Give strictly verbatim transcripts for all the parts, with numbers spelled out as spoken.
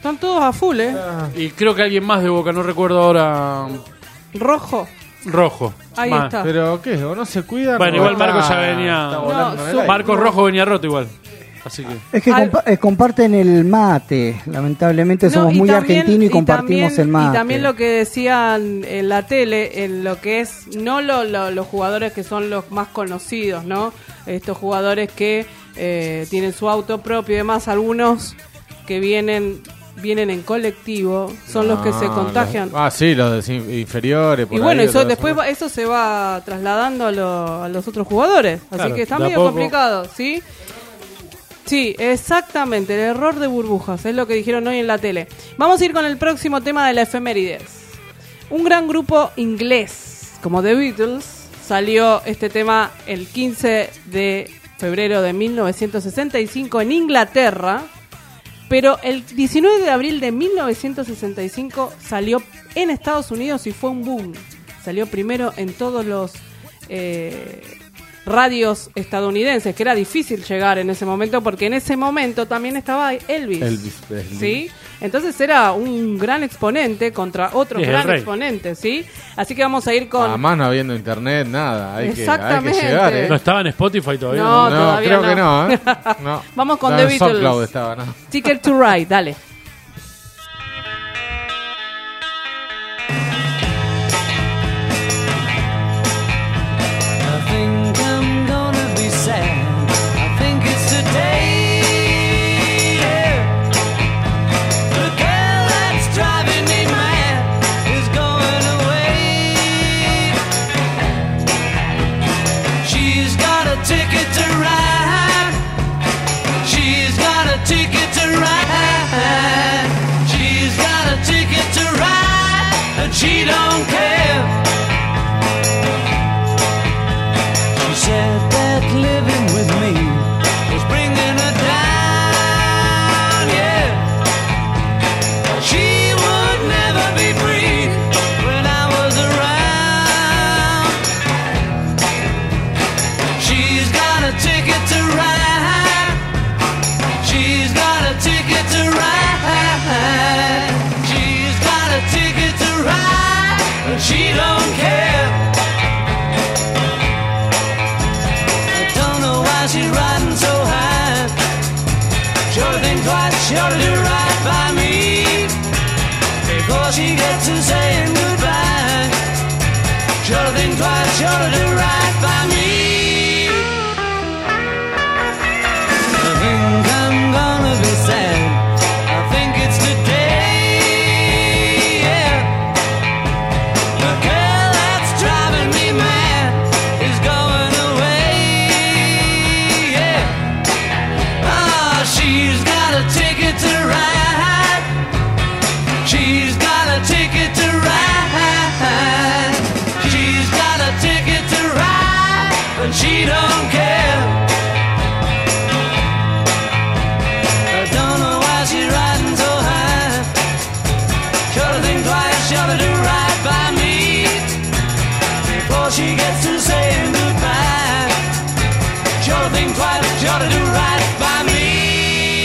Están todos a full, ¿eh? Ah. Y creo que alguien más de Boca, no recuerdo ahora. Rojo. Rojo. Ahí más. está. Pero, ¿qué? ¿O no se cuidan? Bueno, igual Marco ya venía. No, Marco Rojo venía roto igual. Así que. Es que Al... compa- eh, comparten el mate. Lamentablemente No, somos y muy también, argentinos y, y compartimos también, el mate. Y también lo que decían en la tele, en lo que es, no lo, lo, los jugadores que son los más conocidos, ¿no? Estos jugadores que eh, tienen su auto propio y demás, algunos que vienen vienen en colectivo, son no, los que se contagian. Los, ah, sí, los de inferiores. Por y bueno, ahí, eso, los después va, eso se va trasladando a, lo, a los otros jugadores. Así claro, que está medio medio complicado, ¿sí? Sí, exactamente, el error de burbujas, es lo que dijeron hoy en la tele. Vamos a ir con el próximo tema de la efemérides. Un gran grupo inglés, como The Beatles, salió este tema el quince de febrero de mil novecientos sesenta y cinco en Inglaterra, pero el diecinueve de abril de mil novecientos sesenta y cinco salió en Estados Unidos y fue un boom. Salió primero en todos los... Eh, radios estadounidenses, que era difícil llegar en ese momento porque en ese momento también estaba Elvis, Elvis Presley. ¿sí? Entonces era un gran exponente contra otros gran exponentes, ¿sí? Así que vamos a ir con... Además no habiendo internet, nada, hay, que, hay Exactamente. que llegar, ¿eh? ¿No estaba en Spotify todavía? No, no, todavía creo no. que no, ¿eh? No. Vamos con Estaba The en Beatles. SoundCloud estaba, ¿no? Ticket to Ride, dale. She don't care. She said that living with me was bringing her down, yeah. She would never be free when I was around. She's got a ticket to ride. She's got a ticket to ride. She's got a ticket to ride, but she don't care. I don't know why she's riding so high. Sure think twice, sure to do right by me before she gets to saying goodbye. Sure think twice, sure to do right by me. I think I'm gonna be sad. I think it's today. She don't care. I don't know why she's riding so high. Sure to think twice, sure to do right by me before she gets to saying goodbye. Sure to think twice, sure to do right by me.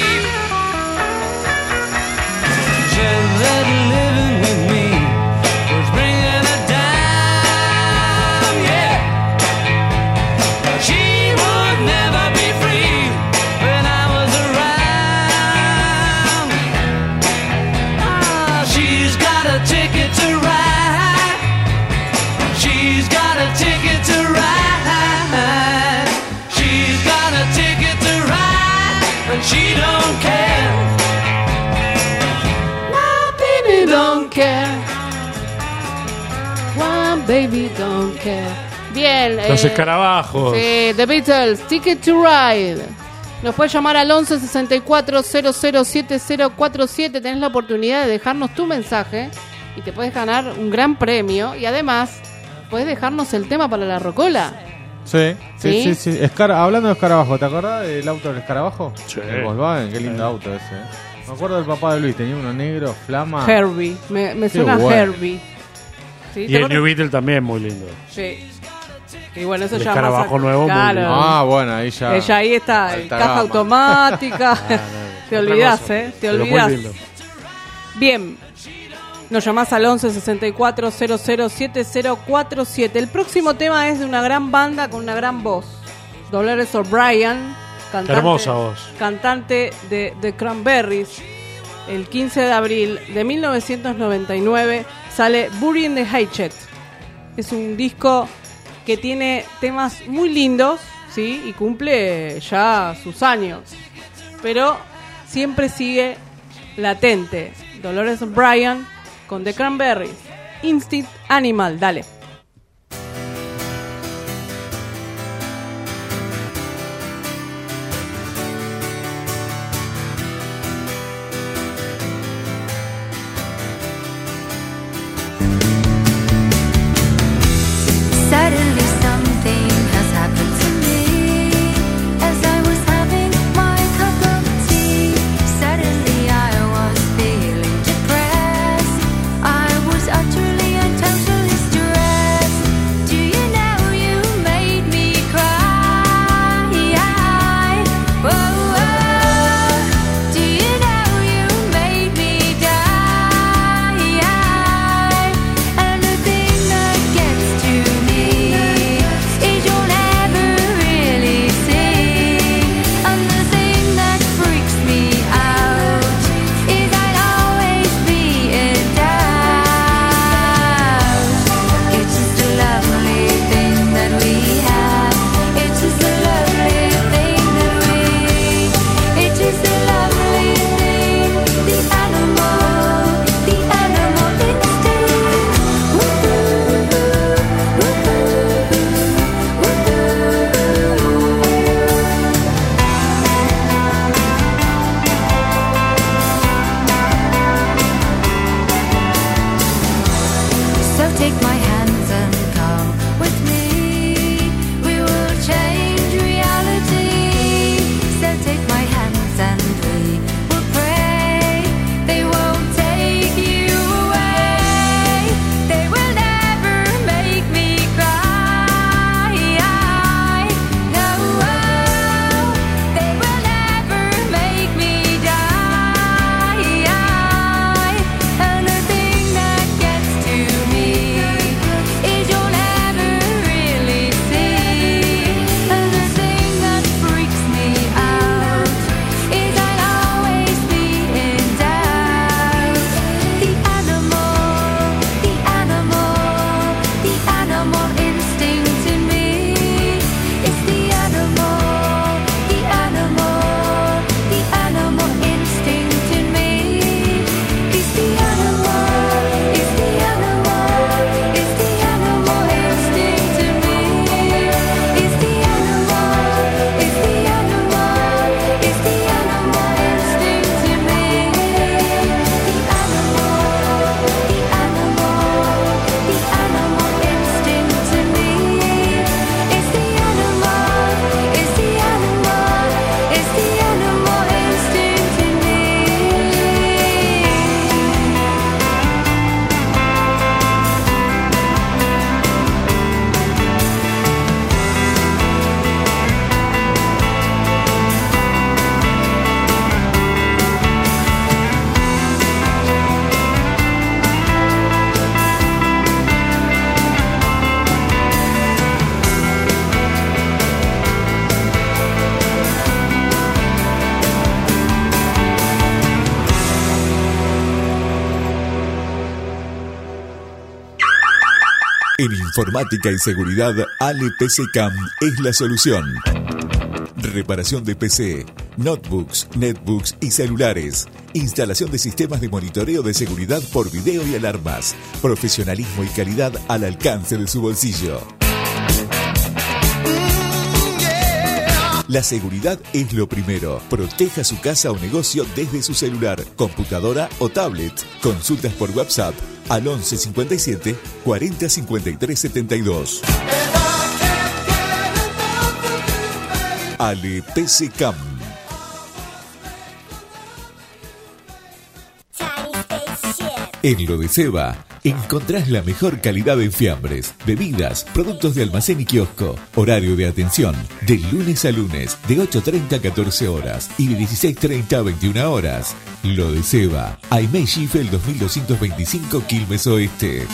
Said that living with me was bringing her down, yeah. She would never be free when I was around. Ah, she's got a ticket to ride. She's got a ticket to ride. She's got a ticket to ride, but she don't care. My baby don't care. One baby don't care. Bien. Los eh, escarabajos. Sí, The Beatles, Ticket to Ride. Nos puedes llamar al once sesenta y cuatro cero cero siete cero cuatro siete. Tenés la oportunidad de dejarnos tu mensaje y te puedes ganar un gran premio. Y además, puedes dejarnos el tema para la rocola. Sí, sí, ¿Sí? sí. sí. Escar- hablando de escarabajo, ¿te acordás del auto del escarabajo? Sí. El Volkswagen, qué lindo auto ese. ¿eh? Me acuerdo del papá de Luis, tenía uno negro, flama. Herbie. Me, me Qué suena bueno. Herbie. ¿Sí? Y ¿Te el acuerdas? New Beetle también muy lindo. Sí. Y bueno, eso El ya escarabajo más a- nuevo, muy claro. lindo. Ah, bueno, ahí ya. Ella ahí está, Alta caja gama. automática. Ah, no, Te otra olvidás, cosa. ¿eh? Te Pero muy olvidás. lindo. Bien, nos llamás al once sesenta y cuatro cero cero siete cero cuatro siete. El próximo tema es de una gran banda con una gran voz. Dolores O'Brien, cantante, Qué hermosa voz. cantante de The Cranberries. El quince de abril de mil novecientos noventa y nueve sale Burying the Hatchet. Es un disco que tiene temas muy lindos, ¿sí? Y cumple ya sus años. Pero siempre sigue latente. Dolores O'Brien con The Cranberries. Instinct Animal, dale. Suddenly something has happened to me as I was having my cup of tea. Suddenly I was feeling depressed. I was utterly and totally stressed. Do you know you made me cry? Whoa, whoa. Do you know you made me die? And the thing that gets to me is you'll never really see. And the thing that freaks me out is I'll always be in doubt. It's just a lovely thing that we have. It's just a lovely thing that we. It's just a lovely thing. The animal, the animal instinct. Woo-hoo, woo-hoo, So take my hands and come with me. We will change reality. So take my hands and we will pray. They won't take you away. They will never make me cry. No, they will never make me die. And the thing that gets to me is you'll never really see. And the thing that freaks me out is I'll always be in doubt. The animal, the animal, the animal instinct in me. It's the animal, the animal, the animal instinct in me. It's the animal, it's the animal, it's the animal instinct in me. It's the animal, it's the animal, it's the animal instinct in me. The animal, the animal, the animal instinct in me. It's the animal, it's the animal, it's the animal instinct in me. En informática y seguridad, Ale P C Cam es la solución. Reparación de P C, notebooks, netbooks y celulares. Instalación de sistemas de monitoreo de seguridad por video y alarmas. Profesionalismo y calidad al alcance de su bolsillo. La seguridad es lo primero. Proteja su casa o negocio desde su celular, computadora o tablet. Consultas por WhatsApp al once cincuenta y siete cuarenta cincuenta y tres setenta y dos. Ale P C Cam. En lo de Seba, encontrás la mejor calidad en fiambres, bebidas, productos de almacén y kiosco. Horario de atención, de lunes a lunes, de ocho treinta a catorce horas y de dieciséis treinta a veintiuna horas. Lo de Seba, Aimé Schiffel dos mil doscientos veinticinco, Quilmes Oeste.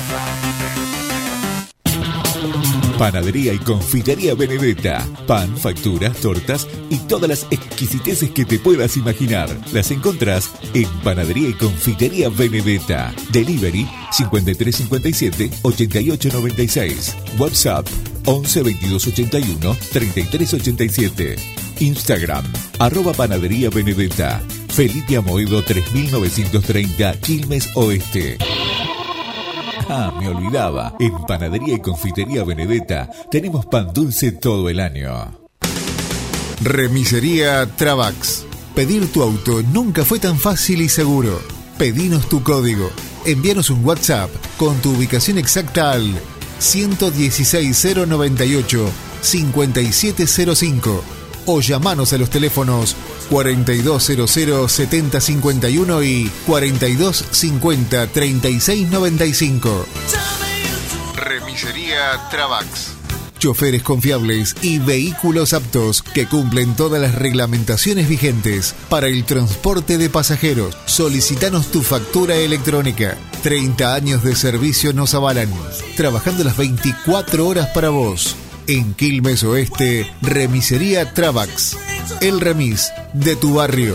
Panadería y confitería Benedetta. Pan, facturas, tortas y todas las exquisiteces que te puedas imaginar. Las encontrás en Panadería y confitería Benedetta. Delivery cincuenta y tres cincuenta y siete, ochenta y ocho noventa y seis. WhatsApp once veintidós ochenta y uno, treinta y tres ochenta y siete. Instagram arroba Panadería Benedetta. Felipe Amoedo tres mil novecientos treinta, Quilmes Oeste. Ah, me olvidaba. En Panadería y Confitería Benedetta tenemos pan dulce todo el año. Remisería Travax. Pedir tu auto nunca fue tan fácil y seguro. Pedinos tu código. Envíanos un WhatsApp con tu ubicación exacta al ciento dieciséis cero noventa y ocho, cincuenta y siete cero cinco o llamanos a los teléfonos cuarenta y dos cero cero, setenta cincuenta y uno y cuarenta y dos cincuenta, treinta y seis noventa y cinco. Remisería Travax. Choferes confiables y vehículos aptos que cumplen todas las reglamentaciones vigentes para el transporte de pasajeros. Solicitanos tu factura electrónica. treinta años de servicio nos avalan, trabajando las veinticuatro horas para vos. En Quilmes Oeste, Remisería Travax. El remis de tu barrio.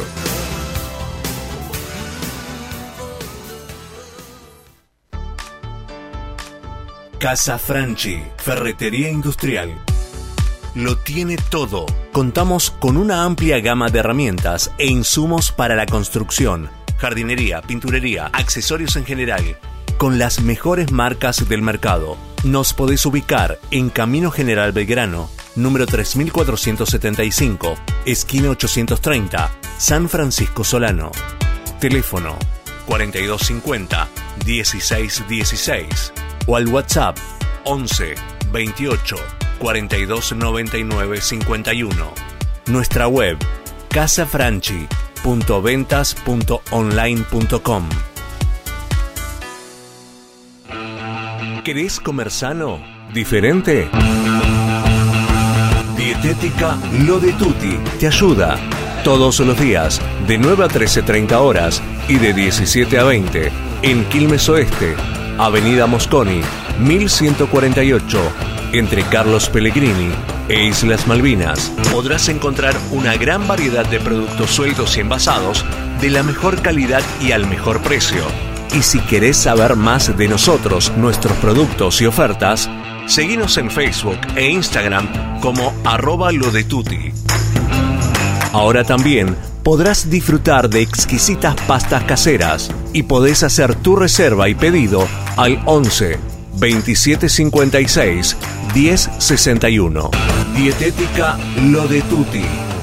Casa Franchi, ferretería industrial. Lo tiene todo. Contamos con una amplia gama de herramientas e insumos para la construcción, jardinería, pinturería, accesorios en general, con las mejores marcas del mercado. Nos podés ubicar en Camino General Belgrano, número tres mil cuatrocientos setenta y cinco, esquina ochocientos treinta, San Francisco Solano. Teléfono cuarenta y dos cincuenta, dieciséis dieciséis o al WhatsApp once veintiocho, cuarenta y dos noventa y nueve cincuenta y uno. Nuestra web casa franchi punto ventas punto online punto com. ¿Querés comer sano? ¿Diferente? Dietética Lo de Tutti te ayuda. Todos los días, de nueve a trece treinta horas y de diecisiete a veinte, en Quilmes Oeste, Avenida Mosconi, mil ciento cuarenta y ocho, entre Carlos Pellegrini e Islas Malvinas. Podrás encontrar una gran variedad de productos sueltos y envasados de la mejor calidad y al mejor precio. Y si querés saber más de nosotros, nuestros productos y ofertas, seguinos en Facebook e Instagram como arroba lo de tutti. Ahora también podrás disfrutar de exquisitas pastas caseras y podés hacer tu reserva y pedido al once veintisiete cincuenta y seis diez sesenta y uno. Dietética Lo de Tutti.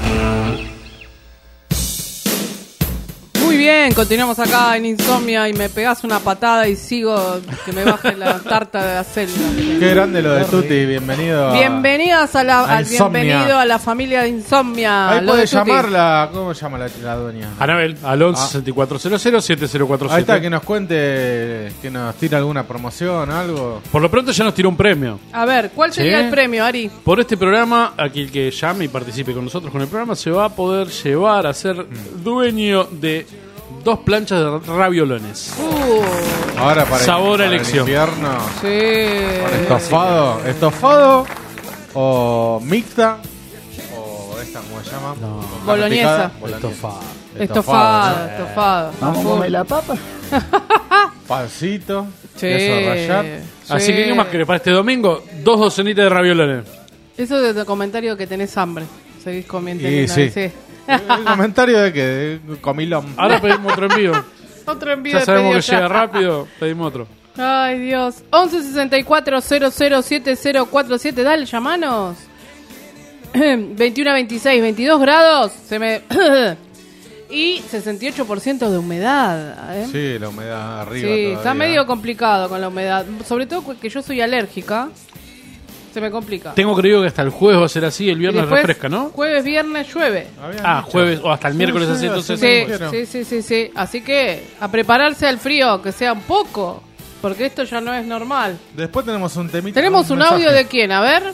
Muy bien, continuamos acá en Insomnia y me pegás una patada y sigo que me baje la tarta de la celda. Qué grande lo de Tutti, bienvenido a... Bienvenidas a la, a al Insomnia. bienvenido a la familia de Insomnia. Ahí Lo podés de Tutti. llamarla, ¿cómo se llama la, la dueña? Anabel, al once sesenta y cuatro cero cero siete cero cuatro siete. Ahí está, que nos cuente, que nos tire alguna promoción, algo. Por lo pronto ya nos tiró un premio. A ver, ¿cuál sería ¿Sí? el premio, Ari? Por este programa, aquí el que llame y participe con nosotros con el programa se va a poder llevar a ser dueño de dos planchas de raviolones. Uh, Ahora para, Sabor el, a para elección. el invierno. sí. Con estofado, estofado o mixta o esta, ¿cómo se llama? No. Con Boloñesa. carne picada, boloñesa. Estofado. Estofado, ¿no? estofado. Vamos a Full. comer la papa. Pancito, Sí. queso rallar. Así Sí. que, ¿qué más querés para este domingo? Dos docenitas de raviolones. Eso es el comentario que tenés hambre. Seguís comiendo. Y ¿no? sí. ¿El comentario de que de comilón? Ahora pedimos otro envío. Otro envío Ya de sabemos pedido que ya. llega rápido, pedimos otro. Ay, Dios. once sesenta y cuatro cero cero siete cero cuatro siete. Dale, llamanos. veintiuno a veintiséis, veintidós grados. Se me... y sesenta y ocho por ciento de humedad. ¿eh? Sí, la humedad arriba. Sí, todavía. está medio complicado con la humedad. Sobre todo que yo soy alérgica. Se me complica. Tengo creído que hasta el jueves va a ser así, el Y viernes después, refresca, ¿no? Jueves, viernes llueve. Habían Ah, dicho. jueves o hasta el miércoles Sí, así, sí, entonces... así Sí, dijeron. sí, sí, sí, sí. Así que a prepararse al frío, que sea un poco. porque esto ya no es normal. Después tenemos un temita. Tenemos un mensaje. audio de quién, a ver.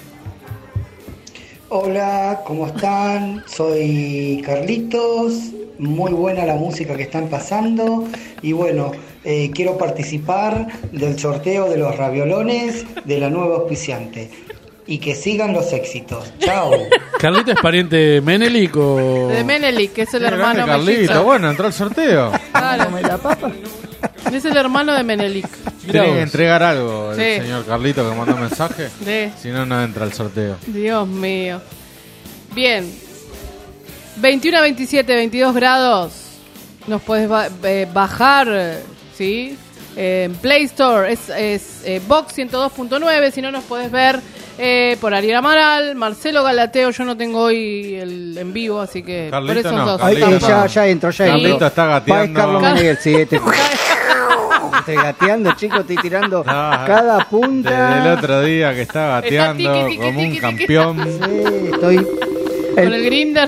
Hola, ¿cómo están? Soy Carlitos, muy buena la música que están pasando y bueno, eh, quiero participar del sorteo de los raviolones de la nueva auspiciante y que sigan los éxitos. Chao. ¿Carlito es pariente de Menelik o...? De Menelik, que es el Qué grande hermano Carlito. mellizo. Bueno, entró al sorteo. Claro. Es el hermano de Menelik. Tiene que entregar algo el Sí. señor Carlito que mandó un mensaje. Sí. Si no, no entra al sorteo. Dios mío. Bien. veintiuno a veintisiete, veintidós grados. Nos puedes ba- eh, bajar, eh, ¿sí? Eh, en Play Store es, es eh, Box ciento dos punto nueve. Si no, nos puedes ver eh, por Ariel Amaral, Marcelo Galateo. Yo no tengo hoy el en vivo, así que Carlito por esos no, dos. Ahí, Carlito ahí ya, no. ya entro, ya entro. Carlito está Va, es gateando. Carlos Car- Meneghel, sí, este- estoy gateando, chicos, estoy tirando Ah, cada Desde el punta. otro día que está gateando Está tiqui, tiqui, como un tiqui, tiqui. campeón. Sí, estoy Con el Grinder.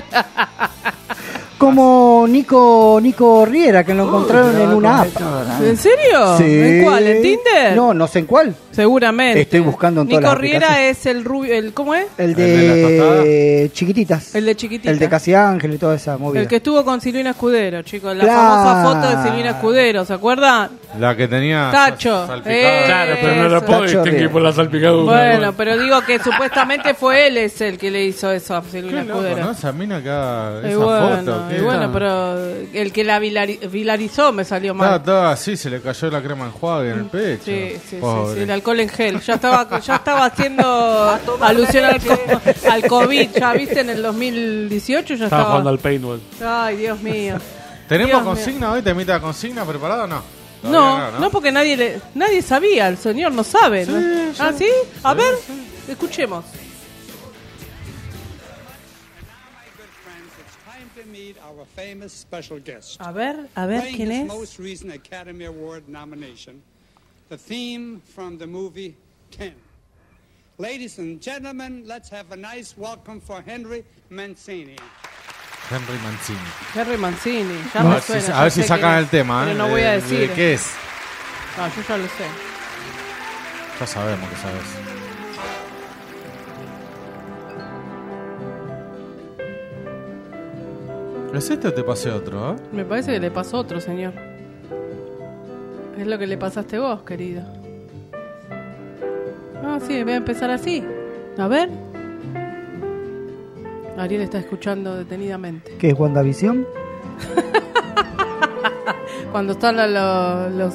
como Nico Nico Riera, que lo encontraron en una app. ¿En serio? Sí. ¿En cuál? ¿En Tinder? No, no sé en cuál. Seguramente. Estoy buscando en todas Nico las Riera aplicaciones. es el rubio, el ¿cómo es? El ¿El de las de tostadas? Chiquititas. El de Chiquitita. El de Casi Ángel y toda esa movida. El que estuvo con Silvina Escudero, chicos. La Claro. famosa foto de Silvina Escudero, ¿se acuerdan? La que tenía Tacho. sal- salpicada. Eh, Claro, pero no la Eso. puedo Tacho distinguir Riera. por la salpicadura. Bueno, pero digo que supuestamente fue él es el que le hizo eso a Silvina Qué loco, Escudero. ¿no? Esa mina que haga Y esa bueno, foto. y ¿qué? bueno, pero el que la vilari- vilarizó me salió mal. Estaba toda así, se le cayó la crema enjuague en el pecho. Sí, sí, sí, Pobre. sí, el alcohol en gel. Ya estaba, ya estaba haciendo alusión al, co- al COVID, ya viste, en el dos mil dieciocho ya Estaba estaba. jugando al paintball. Ay, Dios mío. ¿Tenemos Dios mío. consigna hoy? ¿Temita de consigna preparada o no? No, Todavía no, porque nadie le, nadie sabía, el señor no sabe. ¿no? Sí, ¿Ah, sí. sí? A Sí, ver, sí. escuchemos. Our famous special guest. A ver, a ver, Playing ¿quién his es? most recent Academy Award nomination, the theme from the movie ten. Ladies and gentlemen, let's have a nice welcome for Henry Mancini. Henry Mancini. Henry Mancini, ya A me ver si, suena. a ya ver sé si sacan quién el es, tema. Pero ¿eh? no voy a De- decir. ¿De qué es? No, yo ya lo sé. Ya sabemos que sabes. ¿Es este o te pasé otro, eh? Me parece que le pasó otro, señor. Es lo que le pasaste vos, querido. Ah, sí, voy a empezar así. A ver. Ariel está escuchando detenidamente. ¿Qué es WandaVision? Cuando están la- lo- los...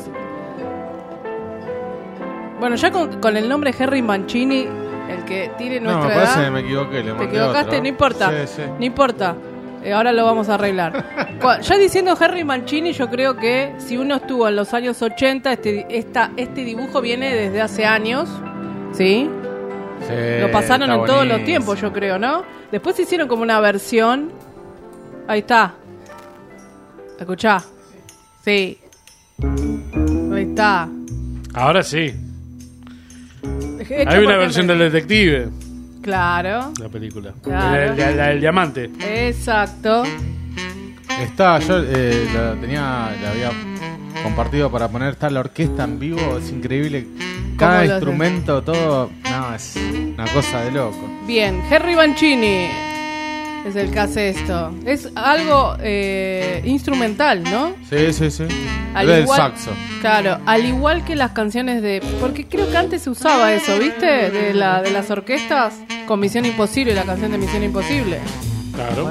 Bueno, ya con, con el nombre Henry Mancini, el que tiene No, nuestra me parece edad... que me equivoqué. Le ¿Te mandé equivocaste? otro. No importa. Sí, sí. No importa. Eh, ahora lo vamos a arreglar. Cu- Ya diciendo Henry Mancini, yo creo que si uno estuvo en los años ochenta, este, esta, este dibujo viene desde hace años. ¿Sí? Sí, Lo pasaron está en todos los buenísimo. tiempos, yo creo, ¿no? Después hicieron como una versión. Ahí está. Escuchá. Sí. Ahí está. Ahora sí. Hecho Hay una por versión Henry. del detective, Claro. la película. Claro. La, la- la del diamante. Exacto. Está, yo eh, la tenía, la había compartido para poner, está la orquesta en vivo, es increíble. Cada ¿Cómo lo instrumento, todo, no, es una cosa de loco. Bien, Henry Mancini es el que hace esto. Es algo eh, instrumental, ¿no? Sí, sí, sí. Al Es del igual- saxo. Claro, al igual que las canciones de... Porque creo que antes se usaba eso, ¿viste? De, la, de las orquestas con Misión Imposible, la canción de Misión Imposible. Claro.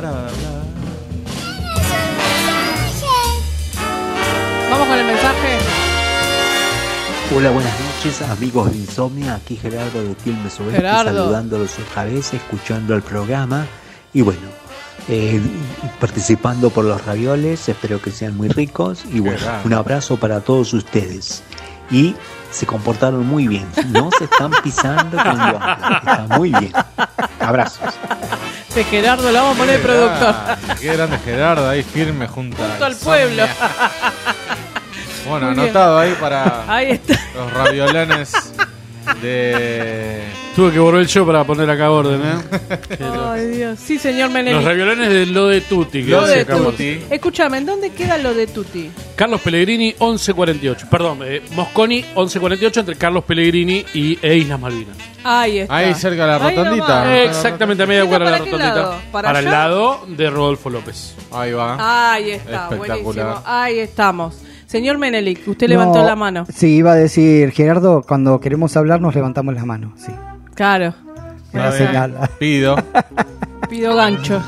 Vamos con el mensaje. Hola, buenas noches, amigos de Insomnia. Aquí Gerardo de Quilmes Oeste, Gerardo. saludándolos otra vez, escuchando el programa. Y bueno, eh, participando por los ravioles, espero que sean muy ricos. Y bueno, grande. un abrazo para todos ustedes. Y se comportaron muy bien, no se están pisando cuando hablan. Está muy bien. Abrazos. De Gerardo, lo vamos a poner Qué productor. grande, Qué grande Gerardo ahí firme junto, Junto al Insomnia. pueblo. Bueno, Muy bien. anotado ahí para Ahí está. los raviolones De... Tuve que volver yo para poner acá orden, ¿eh? Ay, Dios. Sí, señor Menelik. Los raviolones de Lo de Tutti. que Lo hace de Carlos. Tutti. Escúchame, ¿en dónde queda lo de Tutti? Carlos Pellegrini, once cuarenta y ocho. Perdón, eh, Mosconi, once cuarenta y ocho, entre Carlos Pellegrini y, e Islas Malvinas. Ahí está. Ahí cerca de la Ahí rotondita. nomás. Ah, Exactamente, a media ¿Para cuadra de la qué rotondita. lado? ¿Para el allá? lado de Rodolfo López. Ahí va. Ahí está, Espectacular. buenísimo. Ahí estamos. Señor Menelik, usted levantó No, la mano. Sí, iba a decir, Gerardo, cuando queremos hablar nos levantamos las manos. Sí. Claro. Una Está bien. señal. Pido. Pido gancho.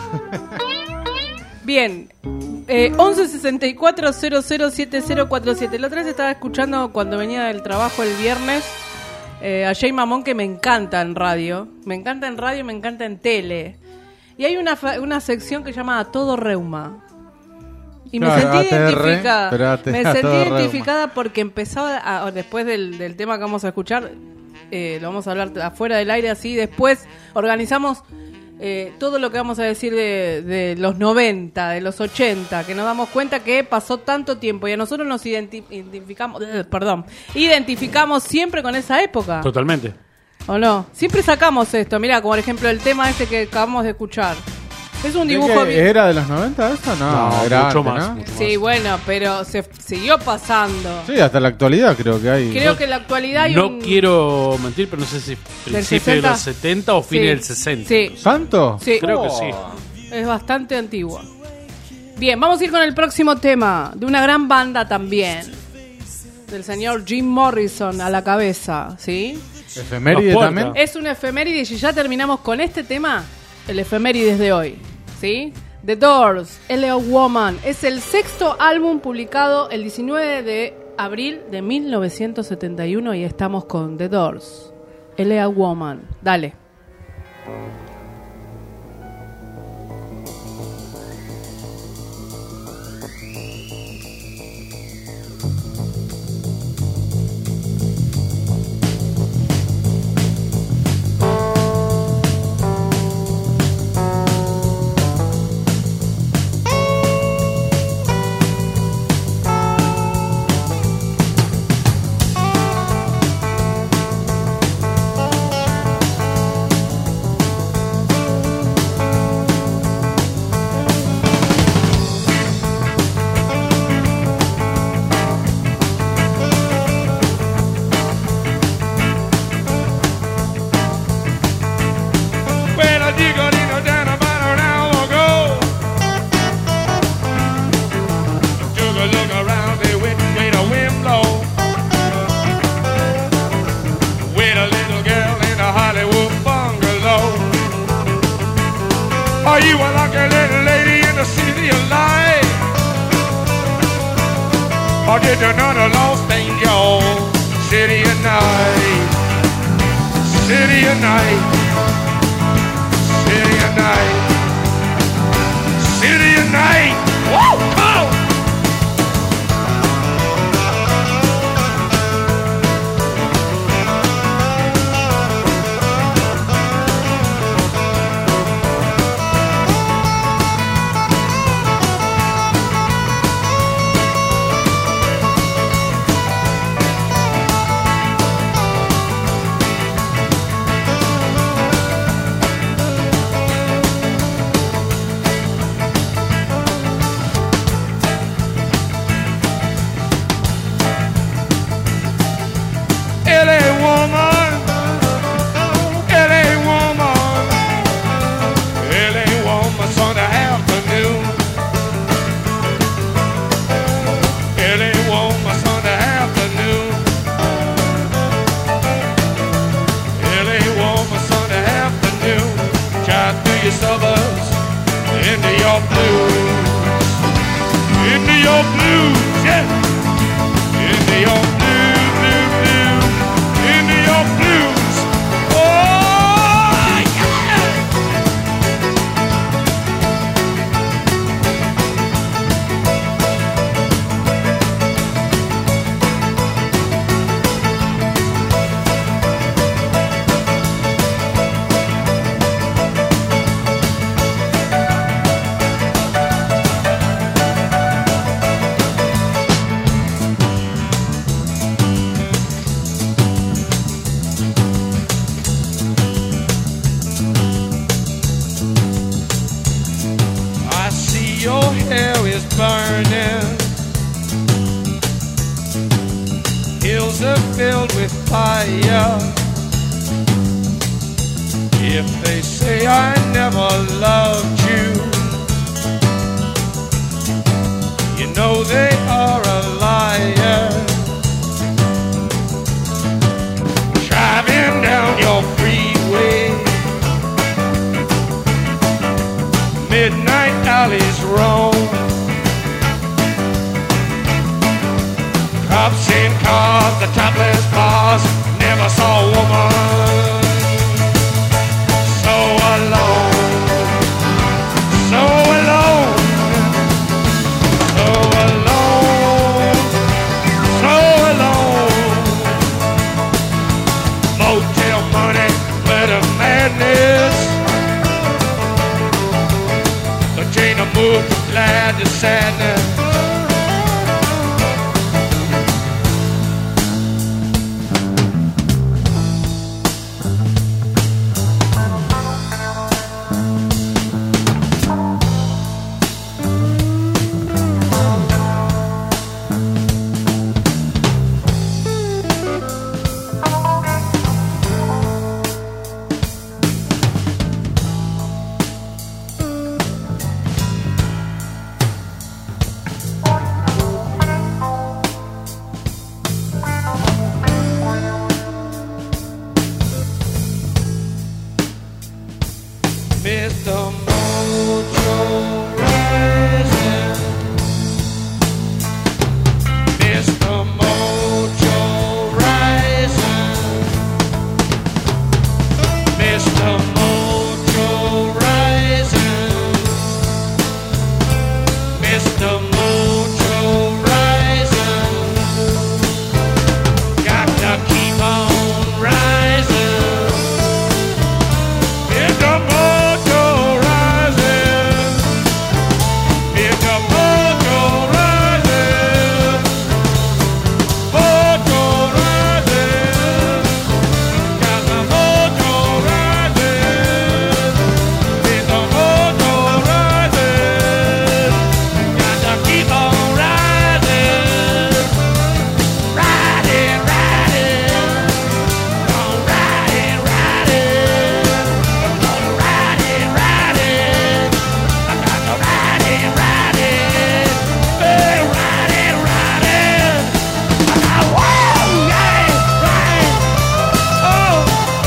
Bien. Eh, once sesenta y cuatro cero cero siete cero cuatro siete. La otra vez estaba escuchando cuando venía del trabajo el viernes eh, a Jay Mamón, que me encanta en radio. Me encanta en radio y me encanta en tele. Y hay una, fa- una sección que se llama A Todo Reuma. Y me Claro, sentí A T R, identificada. pero A T- Me A sentí Todo Reuma. identificada porque empezaba, a- después del, del tema que vamos a escuchar, eh, lo vamos a hablar afuera del aire así. Después organizamos eh, todo lo que vamos a decir de, de los noventa, de los ochenta, que nos damos cuenta que pasó tanto tiempo y a nosotros nos identi- identificamos, eh, perdón, identificamos siempre con esa época. Totalmente. ¿O no? Siempre sacamos esto. Mirá, como por ejemplo el tema este que acabamos de escuchar. Es un ¿De dibujo qué? bien. ¿Era de los noventa eso? No, No, era mucho antes, más, ¿no? mucho más. Sí, bueno, pero se siguió pasando. Sí, hasta la actualidad creo que hay. Creo que en la actualidad hay No un... quiero mentir, pero no sé si principio de sesenta? los setenta o fines Sí. del sesenta. Sí. ¿Santo? Sí. Creo que Oh. sí. Es bastante antigua. Bien, vamos a ir con el próximo tema de una gran banda también. Del señor Jim Morrison a la cabeza, ¿sí? ¿Efeméride Las también? puertas. Es un efeméride y ya terminamos con este tema, el efemérides de hoy, ¿sí? The Doors, L A Woman, es el sexto álbum publicado el diecinueve de abril de mil novecientos setenta y uno y estamos con The Doors, L A Woman. Dale. Well, I dig a dino down about an hour ago. Took a look around the which way the wind blow. With a little girl in a Hollywood bungalow. Are you a lucky little lady in the city of light? Or did you know the lost angel? City of night. City of night. City of night. City of night. Woo! Come on! L A woman, L A woman, L A woman Sunday afternoon. L A woman Sunday afternoon. L A woman Sunday afternoon. Drive through your suburbs into your blues, into your blues, yeah, into your blues, blue, blue, into your blues. Oh, yeah! walls are filled with fire. If they say I never loved you, you know they are a liar. Driving down your freeway, midnight alleys roam, cops in cars, the topless bars, never saw a woman so alone, so alone, so alone, so alone. Motel money, glitter madness, but Jane moved from glad to sadness. Mister Mojo Rising, Mister Mojo Rising, Mister Mojo Rising, Mister Mojo Rising, got to keep on rising. Mister Mojo Rising, Mister Mojo Rising, Mojo Rising, got the Mojo Rising, Mister Mojo Rising, got to keep on rising, riding, riding, on riding, riding. Riding, riding, I got to riding, riding, hey, riding, riding, I got whoa, yeah, right, oh,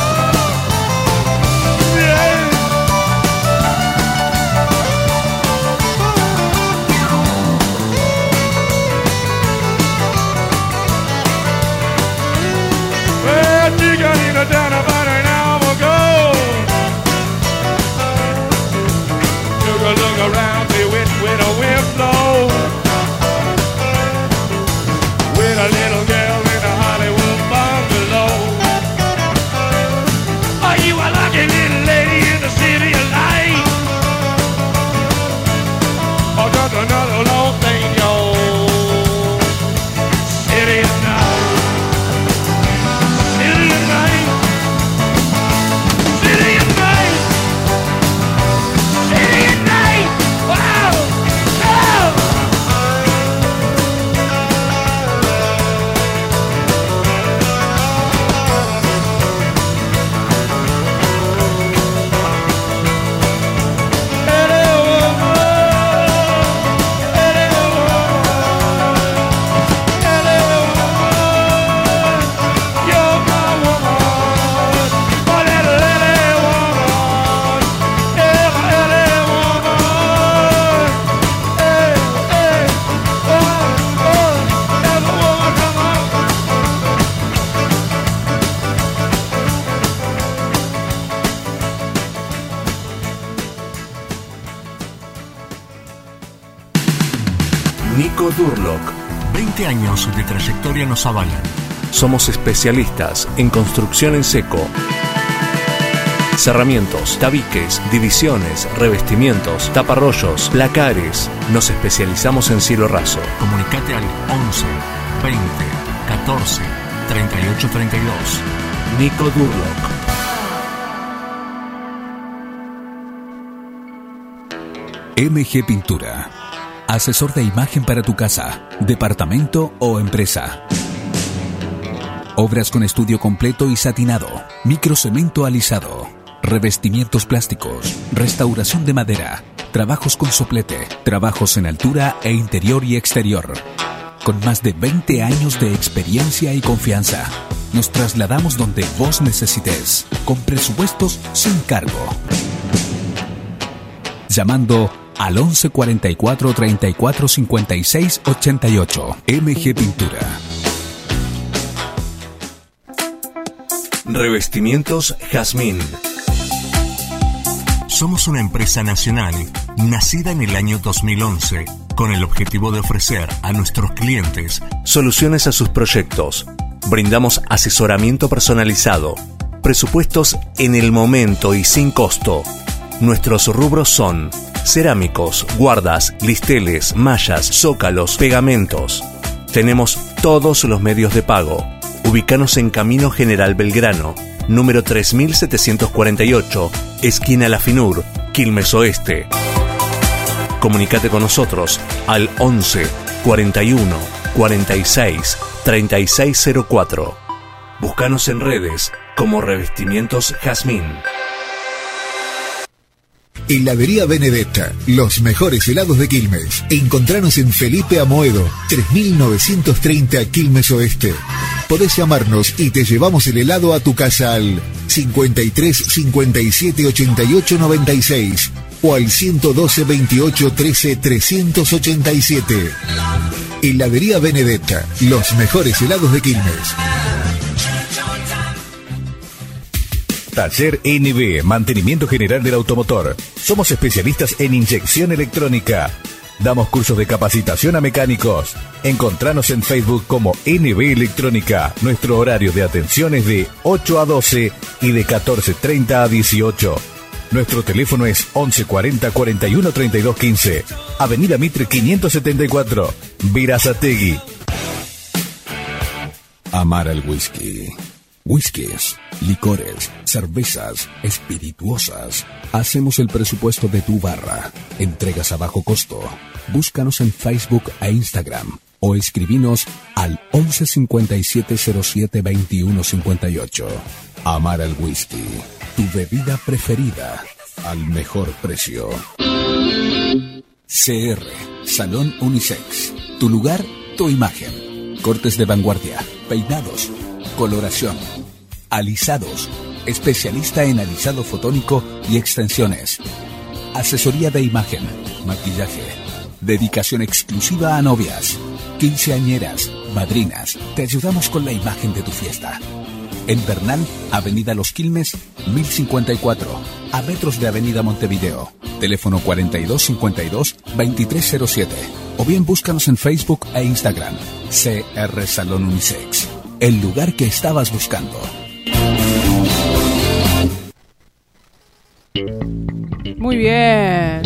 yeah. Well, she got in a down about an hour ago. Took a look around, see which way the wind blows. With a little girl in a Hollywood bungalow. Are you a lucky little lady in the city of light? Or just another long thing, yo? City of night, city of night, city of night. City at night. Wow. Oh. Nico Durlock. veinte años de trayectoria nos avalan. Somos especialistas en construcción en seco. Cerramientos, tabiques, divisiones, revestimientos, taparrollos, placares. Nos especializamos en cielo raso. Comunicate al once, veinte, catorce, treinta y ocho, treinta y dos. Nico Durlock. M G Pintura. Asesor de imagen para tu casa, departamento o empresa. Obras con estudio completo y satinado. Microcemento alisado. Revestimientos plásticos. Restauración de madera. Trabajos con soplete. Trabajos en altura e interior y exterior. Con más de veinte años de experiencia y confianza. Nos trasladamos donde vos necesites. Con presupuestos sin cargo. Llamando al once cuarenta y cuatro treinta y cuatro cincuenta y seis ochenta y ocho. M G Pintura. Revestimientos Jazmín. Somos una empresa nacional, nacida en el año dos mil once, con el objetivo de ofrecer a nuestros clientes soluciones a sus proyectos. Brindamos asesoramiento personalizado, presupuestos en el momento y sin costo. Nuestros rubros son cerámicos, guardas, listeles, mallas, zócalos, pegamentos. Tenemos todos los medios de pago. Ubícanos en Camino General Belgrano, número tres mil setecientos cuarenta y ocho, esquina La Finur, Quilmes Oeste. Comunicate con nosotros al once cuarenta y uno cuarenta y seis treinta y seis cero cuatro. Búscanos en redes como Revestimientos Jazmín. Heladería Benedetta, los mejores helados de Quilmes. Encontranos en Felipe Amoedo, tres mil novecientos treinta, Quilmes Oeste. Podés llamarnos y te llevamos el helado a tu casa al cincuenta y tres cincuenta y siete ochenta y ocho noventa y seis o al ciento doce veintiocho trece trescientos ochenta y siete. Heladería Benedetta, los mejores helados de Quilmes. Taller N B, mantenimiento general del automotor. Somos especialistas en inyección electrónica. Damos cursos de capacitación a mecánicos. Encontranos en Facebook como N B Electrónica. Nuestro horario de atención es de ocho a doce y de catorce treinta a dieciocho. Nuestro teléfono es once cuarenta cuarenta y uno treinta y dos quince. Avenida Mitre quinientos setenta y cuatro, Verazategui. Amar al whisky. Whiskies, licores, cervezas, espirituosas. Hacemos el presupuesto de tu barra. Entregas a bajo costo. Búscanos en Facebook e Instagram o escribinos al once cincuenta y siete cero siete veintiuno cincuenta y ocho. Amar al whisky, tu bebida preferida al mejor precio. C R, Salón Unisex. Tu lugar, tu imagen. Cortes de vanguardia, peinados, coloración, alisados, especialista en alisado fotónico y extensiones, asesoría de imagen, maquillaje, dedicación exclusiva a novias, quinceañeras, madrinas. Te ayudamos con la imagen de tu fiesta. En Bernal, Avenida Los Quilmes, mil cincuenta y cuatro, a metros de Avenida Montevideo. Teléfono cuarenta y dos cincuenta y dos veintitrés cero siete. O bien búscanos en Facebook e Instagram. C R Salón Unisex. El lugar que estabas buscando. Muy bien.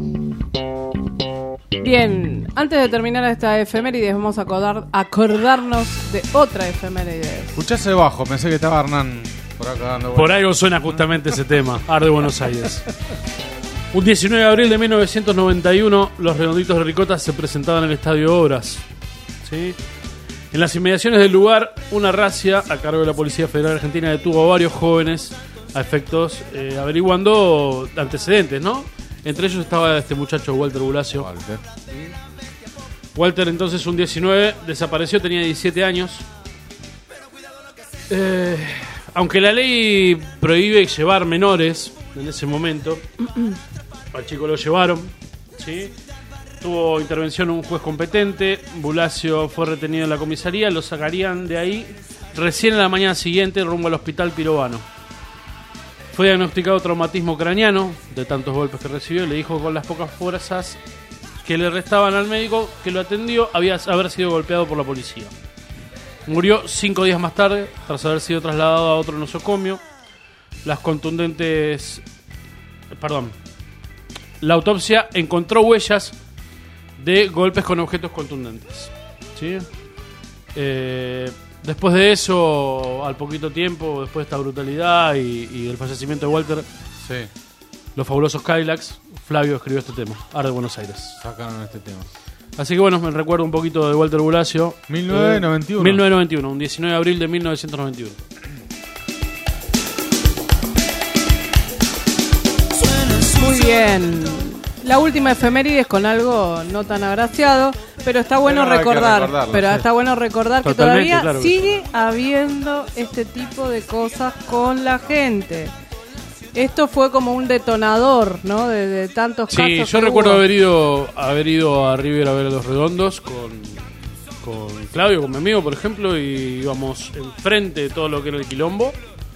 Bien, antes de terminar esta efemérides, vamos a acordar, acordarnos de otra efemérides. Escuchá ese bajo, pensé que estaba Hernán por acá dando vueltas. Por algo suena justamente ese tema, Arde Buenos Aires. Un diecinueve de abril de mil novecientos noventa y uno, los Redonditos de Ricota se presentaban en el Estadio Obras. ¿Sí? En las inmediaciones del lugar, una razzia a cargo de la Policía Federal Argentina detuvo a varios jóvenes a efectos eh, averiguando antecedentes, ¿no? Entre ellos estaba este muchacho Walter Bulacio. Walter. Walter entonces un diecinueve desapareció, tenía diecisiete años. Eh, aunque la ley prohíbe llevar menores en ese momento, al chico lo llevaron, ¿sí? Tuvo intervención un juez competente. Bulacio fue retenido en la comisaría. Lo sacarían de ahí recién en la mañana siguiente rumbo al hospital Pirovano. Fue diagnosticado traumatismo craneano de tantos golpes que recibió y le dijo con las pocas fuerzas que le restaban al médico que lo atendió había haber sido golpeado por la policía. Murió cinco días más tarde tras haber sido trasladado a otro nosocomio. Las contundentes... Perdón. La autopsia encontró huellas de golpes con objetos contundentes, ¿sí? Eh, después de eso, al poquito tiempo, después de esta brutalidad y, y el fallecimiento de Walter, sí. Los fabulosos Cadillacs, Flavio escribió este tema, Arde Buenos Aires. Sacaron este tema. Así que bueno, me recuerdo un poquito de Walter Bulacio. mil novecientos noventa y uno. Eh, mil novecientos noventa y uno, un diecinueve de abril de mil novecientos noventa y uno. Muy bien. La última efeméride es con algo no tan agraciado, pero está bueno Pero hay que recordar, recordarlo, pero sí. está bueno recordar que Totalmente, todavía claro que sigue habiendo este tipo de cosas con la gente. Esto fue como un detonador, ¿no? De, de tantos casos. Sí, yo que recuerdo hubo. haber ido, haber ido a River a ver a los Redondos con, con Claudio, con mi amigo, por ejemplo, y íbamos enfrente de todo lo que era el quilombo.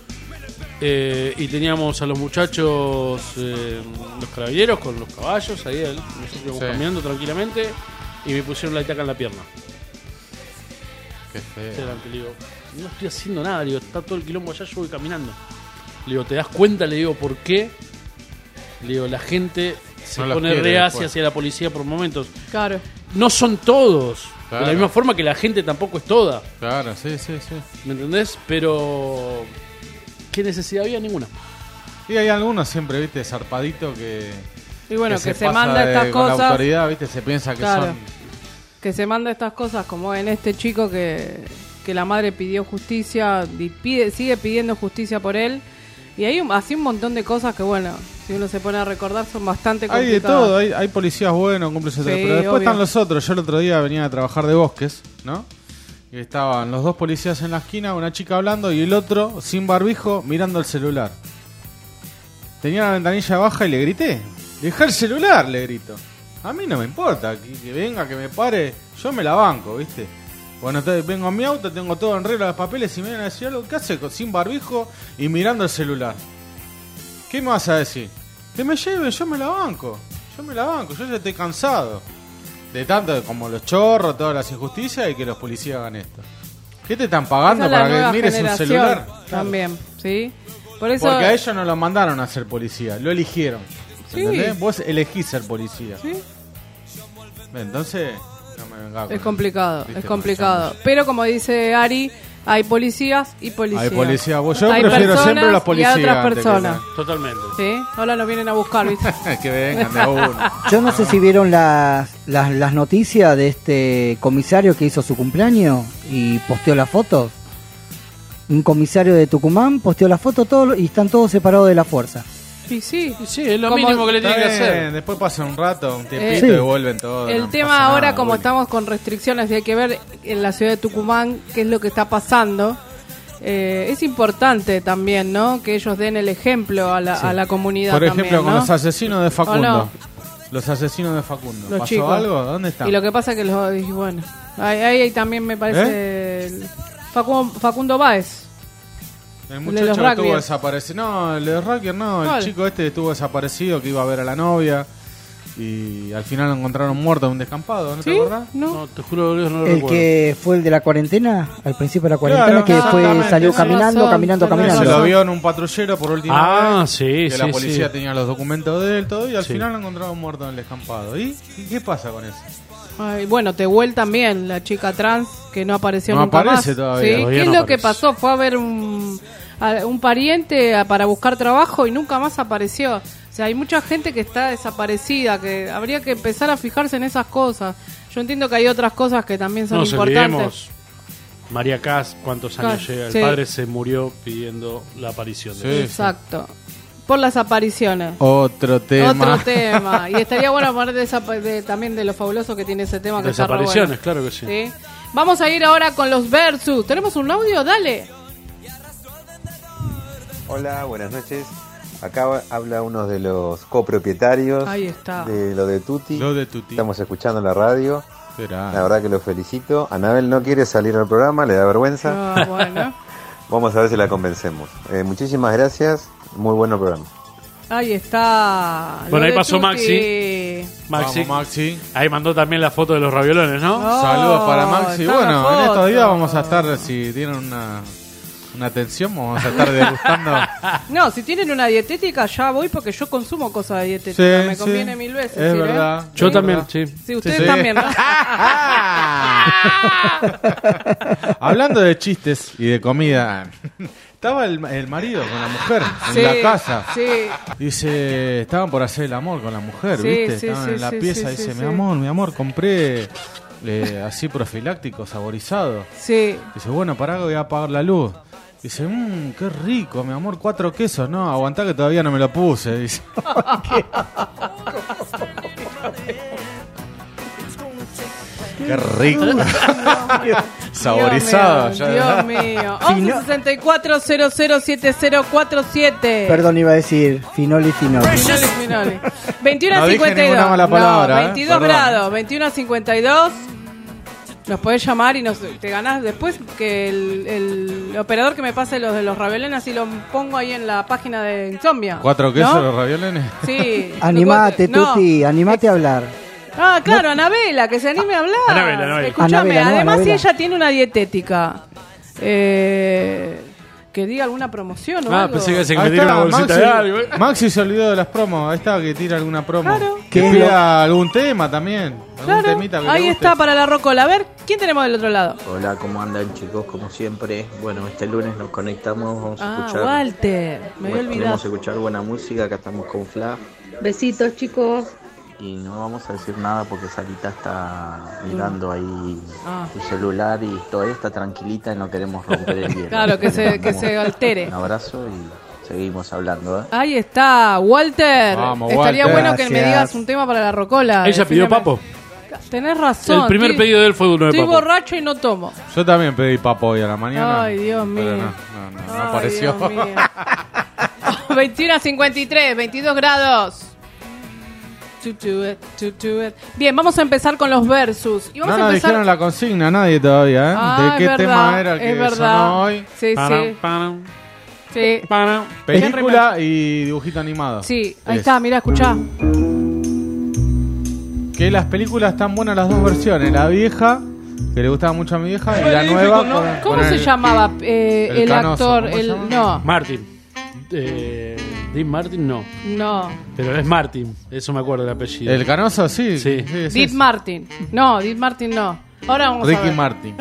Eh, y teníamos a los muchachos, eh, los carabineros con los caballos, ahí él, nosotros íbamos Sí. caminando tranquilamente y me pusieron la itaca en la pierna. Qué feo. Delante, le digo, no estoy haciendo nada, le digo, está todo el quilombo allá, yo voy caminando. Le digo, ¿te das cuenta? Le digo, ¿por qué? Le digo, la gente se No los pone quiere reacia después. hacia la policía por momentos. Claro. No son todos. Claro. De la misma forma que la gente tampoco es toda. Claro, sí, sí, sí. ¿Me entendés? Pero ¿qué necesidad había? Ninguna. Y hay algunos siempre, viste, zarpadito que... Y bueno, que, se, pasa manda de- estas con la cosas. autoridad, viste, se piensa que Claro. son... Que se manda estas cosas, como en este chico que, que la madre pidió justicia, y pide, sigue pidiendo justicia por él. Y hay un, así un montón de cosas que, bueno, si uno se pone a recordar, son bastante Hay complicadas. de todo, hay, hay policías buenos, cómplices, Sí, pero después obvio. están los otros. Yo el otro día venía a trabajar de bosques, ¿no? Y estaban los dos policías en la esquina, una chica hablando y el otro sin barbijo mirando el celular. Tenía la ventanilla baja y le grité. Deja el celular, le grito. A mí no me importa, que, que venga, que me pare, yo me la banco, ¿viste? Bueno, entonces vengo a mi auto, tengo todo en regla, los papeles, y me vienen a decir algo, ¿qué hace con- sin barbijo y mirando el celular? ¿Qué me vas a decir? Que me lleven, yo me la banco, yo me la banco, yo ya estoy cansado de tanto como los chorros, todas las injusticias y que los policías hagan esto. ¿Qué te están pagando Esa es la para nueva que mires un generación celular? También, ¿sí? Por eso, Porque a ellos no lo mandaron a ser policía, lo eligieron. Sí. ¿Entendés? Vos elegís ser policía. Sí. Entonces, no me venga con- es complicado, ¿viste? es complicado. Pero como dice Ari, hay policías y policías. Hay policías. Vos- yo Hay prefiero personas siempre los policías Y a otras antes que personas. Totalmente. ¿Sí? Ahora nos vienen a buscar, ¿viste? que vengan de a uno. Yo no sé si vieron las, las, las noticias de este comisario que hizo su cumpleaños y posteó las fotos. Un comisario de Tucumán posteó las fotos todo, y están todos separados de la fuerza. Y sí, sí, es lo Como- mínimo que le tiene que Está bien, hacer. Después pasa un rato, un tiempito Eh, y sí. vuelven todos. El no tema pasa ahora, nada, como Willy. estamos con restricciones y hay que ver en la ciudad de Tucumán qué es lo que está pasando, eh, es importante también, ¿no? Que ellos den el ejemplo a la, Sí. a la comunidad. Por ejemplo, también, con ¿no? los asesinos de Facundo. ¿O no? Los asesinos de Facundo. Los ¿Pasó chicos. algo? ¿Dónde están? Y lo que pasa es que los y bueno, ahí, ahí también me parece ¿Eh? el Facundo, Facundo Báez. El El de los muchacho estuvo rugbyers. desaparecido. No, el de Rucker no. ¿Cuál? El chico este estuvo desaparecido que iba a ver a la novia. Y al final lo encontraron muerto en un descampado, ¿no ¿Sí? te acordás? No. No, te juro, Dios, no lo El recuerdo. que fue el de la cuarentena, al principio de la cuarentena, Claro, que después exactamente. salió Tenés caminando, razón, caminando, tenés Se caminando. lo vio en un patrullero por última Ah, vez. sí, Que sí, la policía sí. tenía los documentos de él, todo. Y al Sí. final lo encontraron muerto en el descampado. ¿Y? ¿Y qué pasa con eso? Ay, bueno, Tehuel también, la chica trans que no apareció No nunca aparece más. todavía. ¿Sí? Todavía ¿Qué es no lo que aparece. pasó? Fue a ver un, a un pariente a- para buscar trabajo y nunca más apareció. O sea, hay mucha gente que está desaparecida, que habría que empezar a fijarse en esas cosas. Yo entiendo que hay otras cosas que también son No nos importantes. olvidemos. María Cas, ¿cuántos años Claro, llega? El sí. padre se murió pidiendo la aparición de Sí. ella. Exacto. Por las apariciones. Otro tema. Otro tema. Y estaría bueno hablar de esa, de- también de lo fabuloso que tiene ese tema. Que está re Desapariciones, bueno. claro que sí. ¿Sí? Vamos a ir ahora con los versus. ¿Tenemos un audio? Dale. Hola, buenas noches. Acá habla uno de los copropietarios Ahí está. de lo de Tuti. Lo de Tuti. Estamos escuchando la radio. Será. La verdad que lo felicito. Anabel no quiere salir al programa, le da vergüenza. Ah, bueno. Vamos a ver si la convencemos. Eh, muchísimas gracias. Muy bueno programa. Ahí está. Bueno, Lo ahí de pasó Tuti. Maxi. Maxi. Vamos, Maxi. Ahí mandó también la foto de los raviolones, ¿no? Oh, Saludos para Maxi. está Bueno, la en estos foto. días vamos a estar, si tienen una, una atención, vamos a estar degustando. No, si tienen una dietética ya voy porque yo consumo cosas de dietética. Sí, Me sí. conviene mil veces. Es ¿sí, eh? verdad. Yo es también, verdad. sí. Sí, ustedes Sí. también, ¿no? Hablando de chistes y de comida, Estaba el, el marido con la mujer en Sí, la casa. sí. Dice, estaban por hacer el amor con la mujer, Sí, ¿viste? sí, estaban sí, en la sí, pieza. sí, Dice, sí, mi sí. amor, mi amor, compré eh, así profiláctico, saborizado. Sí. Dice, bueno, pará que voy a apagar la luz. Dice, mmm, qué rico, mi amor, cuatro quesos. No, aguantá que todavía no me lo puse. Dice. Qué rico. Saborizado. Dios ya. mío, Dios mío. once sesenta y cuatro cero cero siete cero cuatro siete. Perdón, iba a decir Finoli, Finoli. Finoli, Finoli. veintiuno a No dije cincuenta y dos. ninguna mala palabra, No, eh, veintidós perdón. grados, veintiuno a cincuenta y dos. Nos podés llamar y nos, te ganás después que el, el operador que me pase los de los raviolenes, así lo pongo ahí en la página de Insomnia. ¿Cuatro quesos ¿no? los raviolenes? Sí. Animate, No. Tuti, animate a hablar. Ah, claro, Anabela, que se anime a hablar. Anabela, Anabela. Escúchame, Anabela, no, además Anabela. si ella tiene una dietética, eh, que diga alguna promoción o Ah, algo. pensé que se Ahí metiera está, una bolsita Maxi, de algo. eh. Maxi se olvidó de las promos. Ahí está, que tira alguna promo. Claro. Que ¿Qué es pida algún tema también. Algún Claro, temita que le ahí guste. está para la Rocola. A ver, ¿quién tenemos del otro lado? Hola, ¿cómo andan chicos? Como siempre, bueno, este lunes nos conectamos, vamos a Ah, escuchar, Walter, me había bueno, olvidado. queremos escuchar buena música, acá estamos con Fla Besitos, chicos. y no vamos a decir nada porque Sarita está mirando ahí Ah. su celular y todavía está tranquilita y no queremos romper el hielo. Claro, que se, que se altere. Un abrazo y seguimos hablando, ¿eh? Ahí está, Walter. Vamos, Estaría Walter. bueno que me Gracias. digas un tema para la Rocola. Ella pidió Defíneme. papo. Tenés razón. El primer estoy- pedido de él fue uno de Estoy papo. borracho y no tomo. Yo también pedí papo hoy a la mañana. Ay, Dios mío. Pero no, no, no, no Ay, apareció. Dios mío. veintiuno a cincuenta y tres, veintidós grados. To do it, to do it. Bien, vamos a empezar con los versus. Y vamos No a nos empezar. dijeron la consigna nadie todavía, ¿eh? Ah, ¿De qué es verdad, tema era el que es verdad. sonó hoy? Sí, Param, sí. param, Sí, param. Película y dibujito animado. sí. Ahí Es. está, mira, escuchá. Que las películas están buenas las dos versiones. La vieja, que le gustaba mucho a mi vieja, y la nueva. con- ¿Cómo con se el- llamaba eh, el el, canoso, actor? ¿cómo se El, llama? no, Martin. Eh, Dean Martin no. no. Pero es Martin. Eso me acuerdo del apellido. ¿El canoso? Sí. Sí. sí, sí, Deep sí. Martin. No, Deep Martin no. Ahora vamos a Ricky ver. Martin.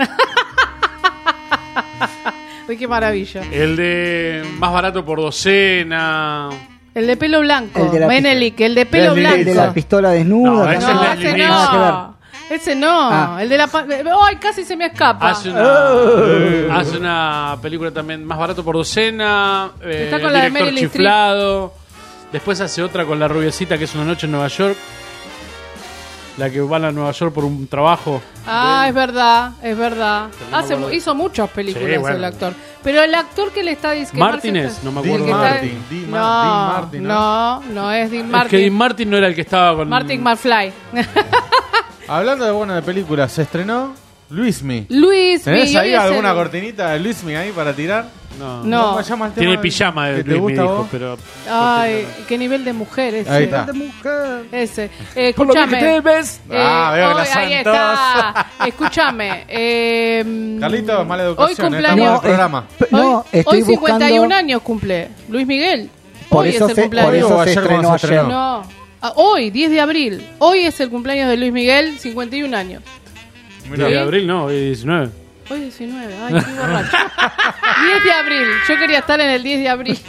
Ricky Maravilla. El de más barato por docena. El de pelo blanco. El de la Menelik, el de pelo Leslie blanco. El de la pistola desnuda. No, ese No, es ese Leslie Nada que ver. no. Ese no. Ah. El de la. pa- ¡Ay, casi se me escapa! Hace una, hace una película también más barato por docena. Eh, Está con la de director Meryl Streep. chiflado. Después hace otra con la rubiecita que es Una noche en Nueva York. La que van a Nueva York por un trabajo. Ah, es verdad, es verdad. no me Hace, acuerdo. hizo muchas películas Sí, bueno. el actor. Pero el actor que le está diciendo. Martínez, no me acuerdo. Dean que está- Martin. Dean No, Mar- Dean Martin, no, no es Dean Es que Martin. Dean Martin no era el que estaba con. Martin McFly. Hablando de buena de películas, se estrenó Luismi. Luis ¿Tenés Miguel ahí es alguna el- cortinita de Luismi ahí para tirar? No. No. ¿Cómo se llama el tema Tiene el del- pijama de que te Luis, me gusta a dijo, vos? pero. Ay, qué nivel de mujer ese. Ahí está. Ese. Eh, Por lo que escúchame. te ves. Eh, Ah, veo que hoy- la ahí saben está. Escúchame. Eh, Carlito, mala hoy educación, eh, cumpleaños. estamos en el programa. P- No, hoy, estoy hoy cincuenta y un buscando. años cumple Luis Miguel. Por hoy eso es el se- cumpleaños. por eso Hoy o se ayer estrenó cuando se ayer. estrenó. No. Ah, hoy, diez de abril. Hoy es el cumpleaños de Luis Miguel, cincuenta y un años. Mira, de abril no, hoy es diecinueve. Hoy diecinueve. Ay, qué borracho. diez de abril. Yo quería estar en el diez de abril.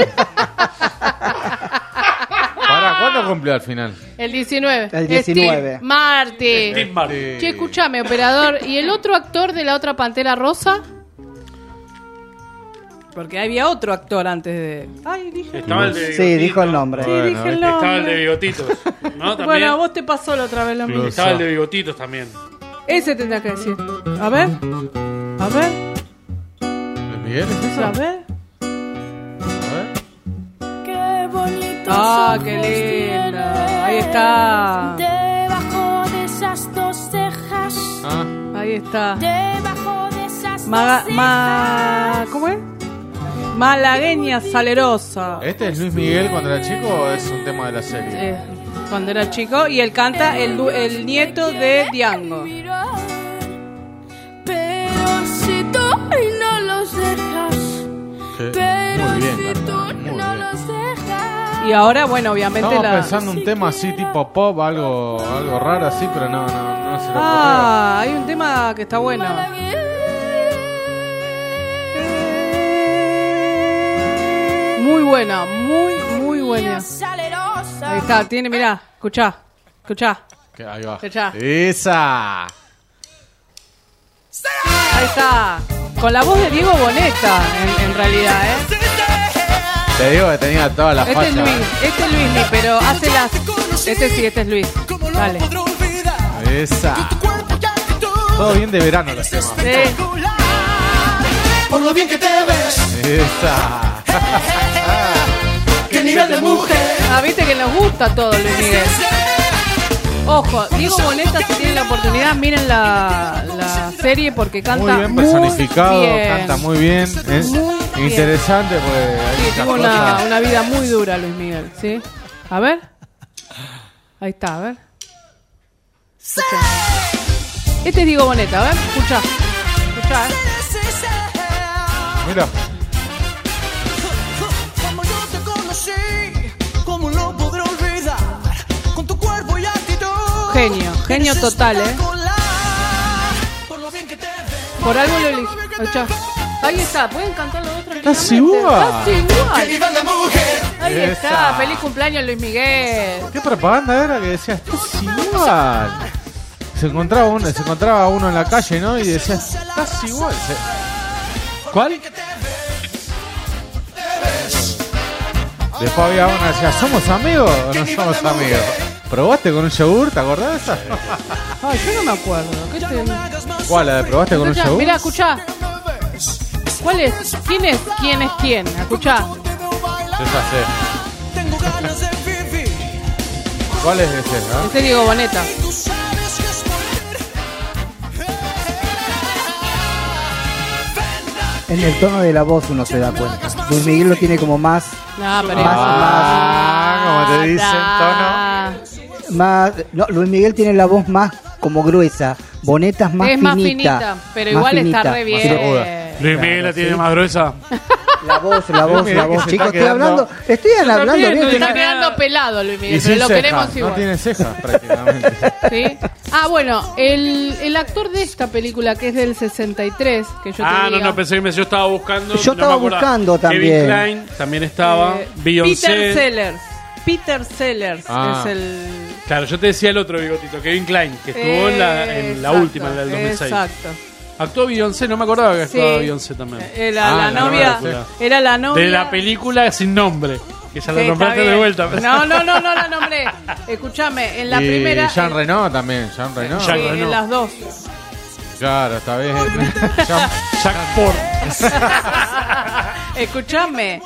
¿Para cuándo cumplió al final? El diecinueve. El diecinueve. Steve Martin. Steve Martin. Che, escúchame, operador. ¿Y el otro actor de la otra Pantera Rosa? Porque había otro actor antes de... Ay, dije... Estaba el de Sí, bigotito. dijo el nombre. Sí, Bueno, dije el Estaba el de nombre. bigotitos. ¿No? También. Bueno, a vos te pasó la otra vez lo mismo. Plus. Estaba el de bigotitos también. Ese tendrá que decir. A ver. A ver. ¿Luis Miguel es eso? A ver. A ver. Qué bonito. Ah, qué lindo. Ahí está. Debajo de esas dos cejas. Ah, Ahí está. Debajo de esas Maga- dos cejas. ma- ¿Cómo es? Malagueña salerosa. ¿este es Luis Miguel cuando era chico o es un tema de la serie? Eh, cuando era chico. Y él canta el, du- el nieto de Diango. Pero si tú no los dejas. Sí. Pero Muy bien, si tú Carla, muy no bien. los dejas. Y ahora, bueno, obviamente Estamos la... pensando un tema así tipo pop, algo algo raro así, pero no, no, no se lo ocurrió. Ah, hay un tema que está bueno. buena, muy, muy buena. Ahí está, tiene, mirá, escuchá, escuchá. Que ahí va. Escuchá. Esa. Ahí está. Con la voz de Diego Boneta, en, en realidad, ¿eh? Te digo que tenía todas las Este es fachas. Luis, este es Luis, pero hace las... Este sí, este es Luis. Dale. Esa. Todo bien de verano los temas. Sí. Por lo bien que te ves. Esa. Qué nivel de mujer. Ah, viste que nos gusta todo, Luis Miguel. Ojo, Diego Boneta, si tienen la oportunidad, miren la, la serie porque canta Muy bien personificado, muy bien. canta muy bien. Es Muy bien. interesante porque hay Sí, muchas tuvo una, cosas. una vida muy dura, Luis Miguel, ¿sí? A ver. Ahí está, a ver. Escucha. Este es Diego Boneta, a ver, escucha. Escucha, ¿eh? Mira. Como yo te conocí, ¿cómo lo podré olvidar? Con tu cuerpo y actitud. Genio, genio total, ¿eh? Por algo lo elegí. Escucha. Ahí está, pueden cantar los otros. Casi tranquilamente. igual. Casi igual. Ahí Esa. está, feliz cumpleaños Luis Miguel. ¿Qué propaganda era que decía? Estás igual. Se encontraba, uno, se encontraba uno en la calle, ¿no? Y decía, estás igual. Se- ¿Cuál? Después había uno que decía, ¿somos amigos o no somos amigos? ¿Probaste con un yogur? ¿Te acordás de esa? Ay, yo no me acuerdo. ¿Qué te... ¿Cuál? ¿La de probaste con un Escuchá, yogur? mirá, escuchá. ¿Cuál es? ¿Quién es? ¿Quién es quién? Escuchá. Yo ya sé. ¿Cuál es ese? ¿no? Este es Diego Boneta. En el tono de la voz uno se da cuenta. Luis Miguel lo tiene como más... No, pero más, Ah, como te dicen, Ah, más, más... No, Luis Miguel tiene la voz más como gruesa. Boneta es más es finita. más finita, pero más igual finita, está re más bien. finita. Luis Miguel la tiene sí. más gruesa. La voz, la voz, Luis la Miguel voz. que se Chicos, está estoy quedando- hablando... Estoy hablando Está bien. está estoy- quedando pelado Luis Miguel, Y pero sin lo cejas, queremos igual. no tiene cejas prácticamente. ¿Sí? Ah, bueno, el, el actor de esta película, que es del sesenta y tres, que yo te Ah, no, diga, no, pensé que me, yo estaba buscando. Yo no me estaba acordaba. buscando también. Kevin Klein también estaba. eh, Beyoncé. Peter Sellers. Peter Sellers Ah. es el... Claro, yo te decía el otro bigotito, Kevin Klein, que estuvo en la, en la Exacto, última, en la del dos mil seis. Exacto. Actuó Beyoncé, no me acordaba que Sí. actuaba Beyoncé también. Era Ah, la la novia... película. Era la novia... De la película sin nombre. Que ya la Sí, nombraste está de bien. vuelta. No, no, no, no la nombré. Escúchame, en la y primera... Jean en- Reno también, Jean Reno. Sí, Jean en Reno. las dos. Claro, está bien. Jean- Jack Ford. Escúchame.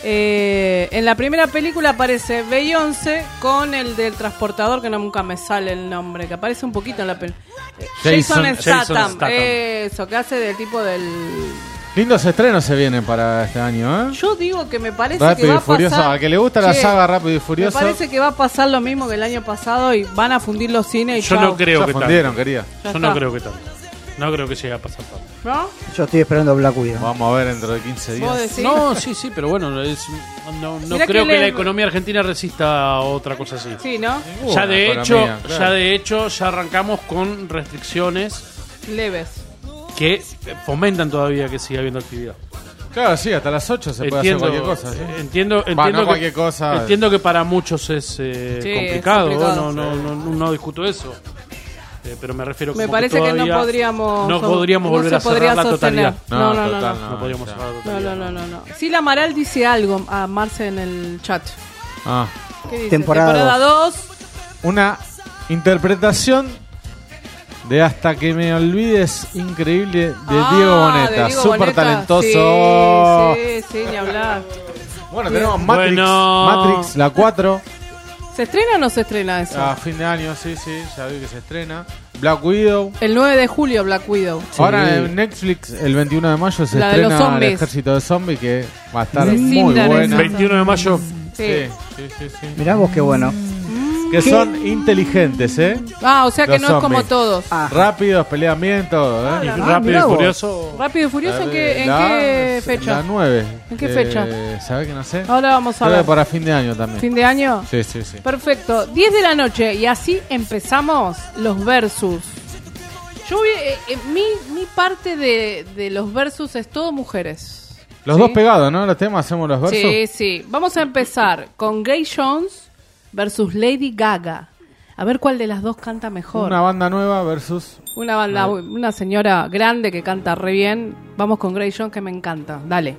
Eh, en la primera película aparece Beyoncé con el del transportador, que no nunca me sale el nombre, que aparece un poquito en la película. Jason- Jason Jason Statham. Statham. Eso, que hace del tipo del... Lindos estrenos se vienen para este año, ¿eh? Yo digo que me parece que Rápido va y a Furioso. pasar... Al que le gusta la Che, saga Rápido y Me Furioso. parece que va a pasar lo mismo que el año pasado y van a fundir los cines y Yo chau. no creo Ya que fundieron, tanto. quería. Ya Yo no está. creo que tanto. No creo que llegue a pasar tanto. ¿No? Yo estoy esperando Black Widow. Vamos a ver dentro de quince días. ¿Vos decís? No, sí, sí, pero bueno, es- no, no Mirá creo que que, le- la economía argentina resista a otra cosa así. Sí, ¿no? Ya Una de economía, hecho, claro. ya de hecho, ya arrancamos con restricciones Leves. que fomentan todavía que siga habiendo actividad. Claro, sí, hasta las ocho se puede hacer cualquier cosa. ¿sí? Entiendo, entiendo, Va, no que, cualquier cosa. entiendo que para muchos es, eh, Sí, complicado, es complicado. No, no, no, no discuto eso. Eh, pero me refiero Me como parece que, no todavía podríamos... no podríamos no volver se a cerrar podría la sostener. totalidad. No, no, no. total, no. no. No podríamos ya. cerrar la No, totalidad. no, no, no, no. Sí, la Amaral dice algo a Marce en el chat. Ah, ¿Qué dice? Temporada dos. una interpretación de Hasta que me olvides increíble de Ah, Diego de Boneta. Diego Súper Boneta. talentoso. Sí, sí, sí, ni hablar. Bueno, tenemos Matrix, Bueno. Matrix, la cuatro. ¿Se estrena o no se estrena eso? A fin de año, sí, sí, ya vi que se estrena. Black Widow. El nueve de julio, Black Widow. Ahora en Netflix, el veintiuno de mayo, se La de los estrena El zombies. Ejército de Zombies, que va a estar Me muy cindan buena. esas. veintiuno de mayo. Sí. Sí, sí, sí, sí. Mirá vos qué bueno. Que son inteligentes, ¿eh? Ah, o sea que Los no es como zombies. todos. Ah, Rápidos, pelean bien, todo, Y ¿eh? Ah, rápido mirá y vos. furioso. Rápido y Furioso, ¿en qué, en La- qué fecha? La nueve. ¿En qué fecha? ¿Sabes que no sé? Ahora vamos a Creo que ver. para fin de año también. ¿Fin de año? Sí, sí, sí. Perfecto. diez de la noche y así empezamos los versus. Yo voy, eh, eh, mi, mi parte de, de los versus es todo mujeres. Los ¿sí? dos pegados, ¿no? Los temas, hacemos los versos. Sí, sí. Vamos a empezar con Grace Jones versus Lady Gaga. A ver cuál de las dos canta mejor. Una banda nueva versus... Una banda, una señora grande que canta re bien. Vamos con Grace Jones, que me encanta. Dale.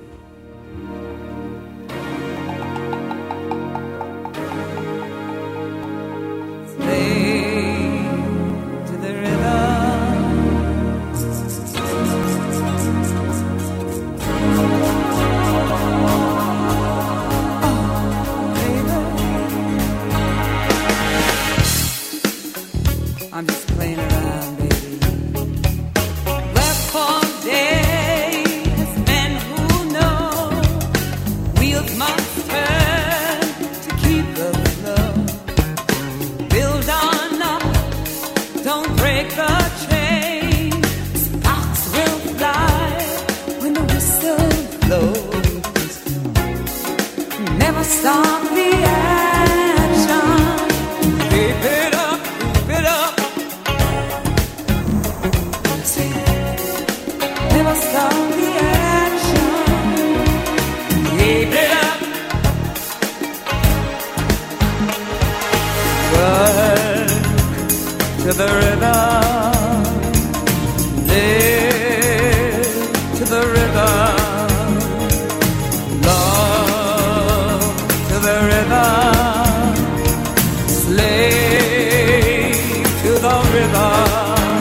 I'm just playing around, baby. Work for days, men who know wheels must turn to keep the flow. Build on up, don't break the chain. Sparks will fly when the whistle blows. Never stop the action. Keep it up, keep it up. Never stop the action. Keep it up. Work to the rhythm. Live to the rhythm. Love to the rhythm. Slave to the rhythm.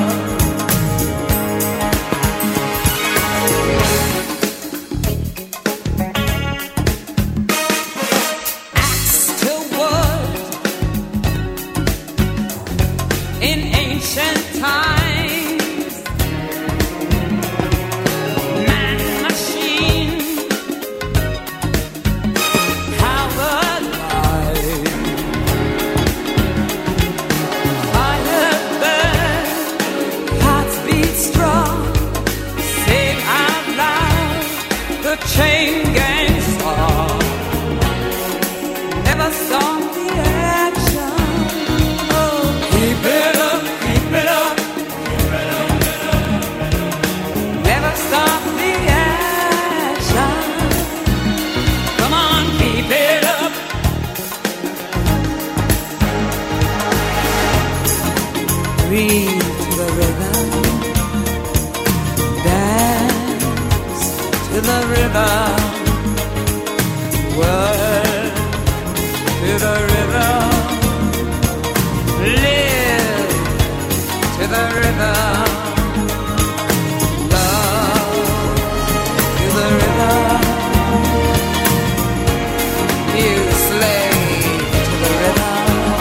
Chain gang star. Never stop the action. Oh, keep it up, keep it up. Never stop the action. Come on, keep it up. Breathe to the rhythm. Dance to the rhythm, work to the rhythm, live to the rhythm, love to the rhythm, you slave to the rhythm.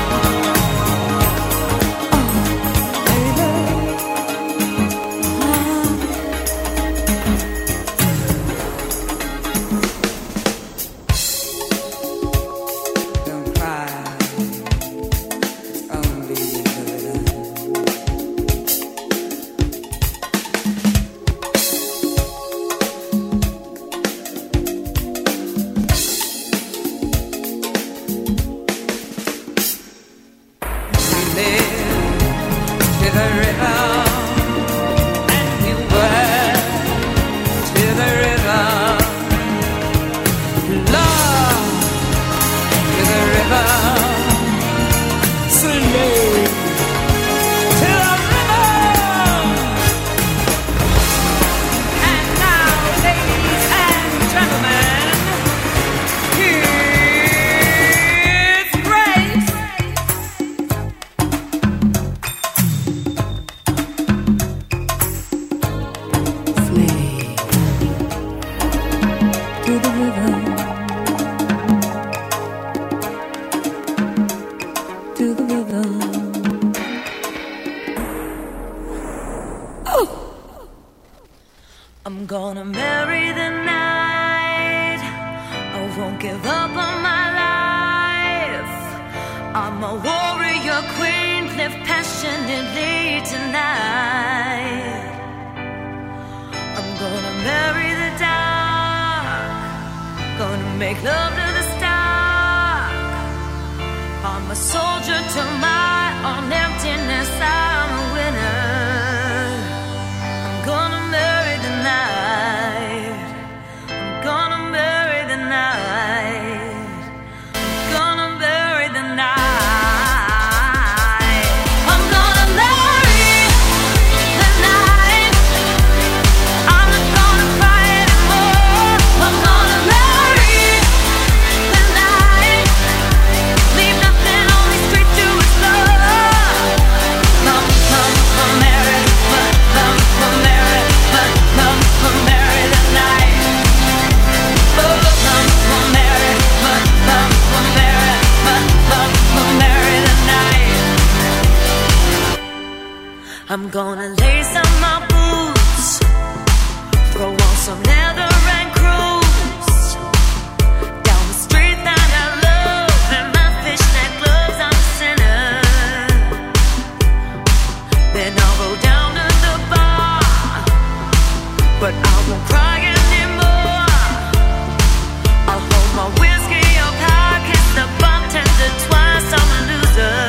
I'm gonna marry the night. I won't give up on my life. I'm a warrior queen, live passionately tonight. I'm gonna marry the dark. Gonna make love to the stark. I'm a soldier to my own emptiness. I'm a winner. I'm gonna marry the night. I'm gonna I'm gonna lace up my boots, throw on some leather and cruise down the street that I love, and my fishnet gloves, I'm a sinner. Then I'll go down to the bar, but I won't cry anymore. I'll hold my whiskey up high, kiss the bartender twice, I'm a loser.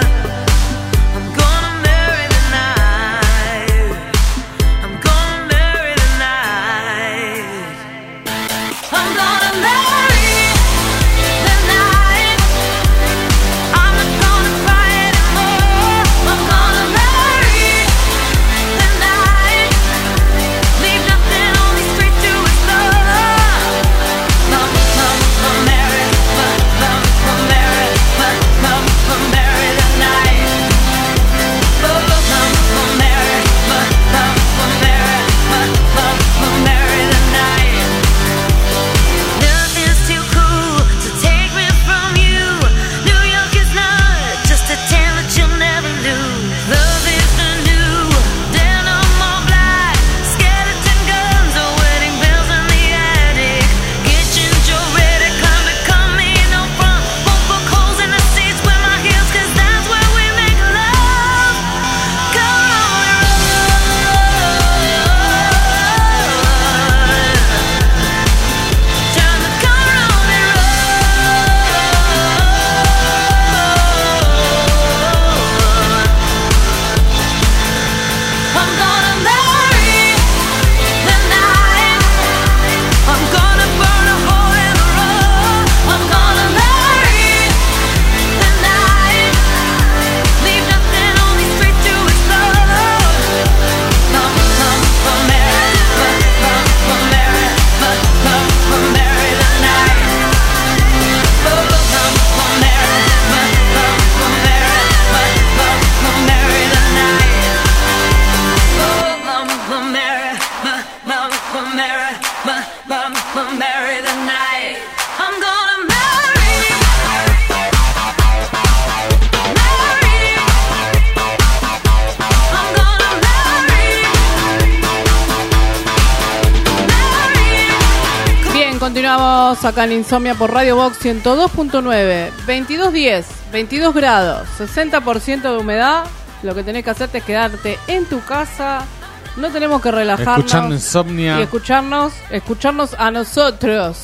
Continuamos acá en Insomnia por Radio Box ciento dos punto nueve. veintidós diez, veintidós grados, sesenta por ciento de humedad. Lo que tenés que hacerte es quedarte en tu casa. No tenemos que relajarnos. Escuchando Insomnia. Y escucharnos, escucharnos a nosotros.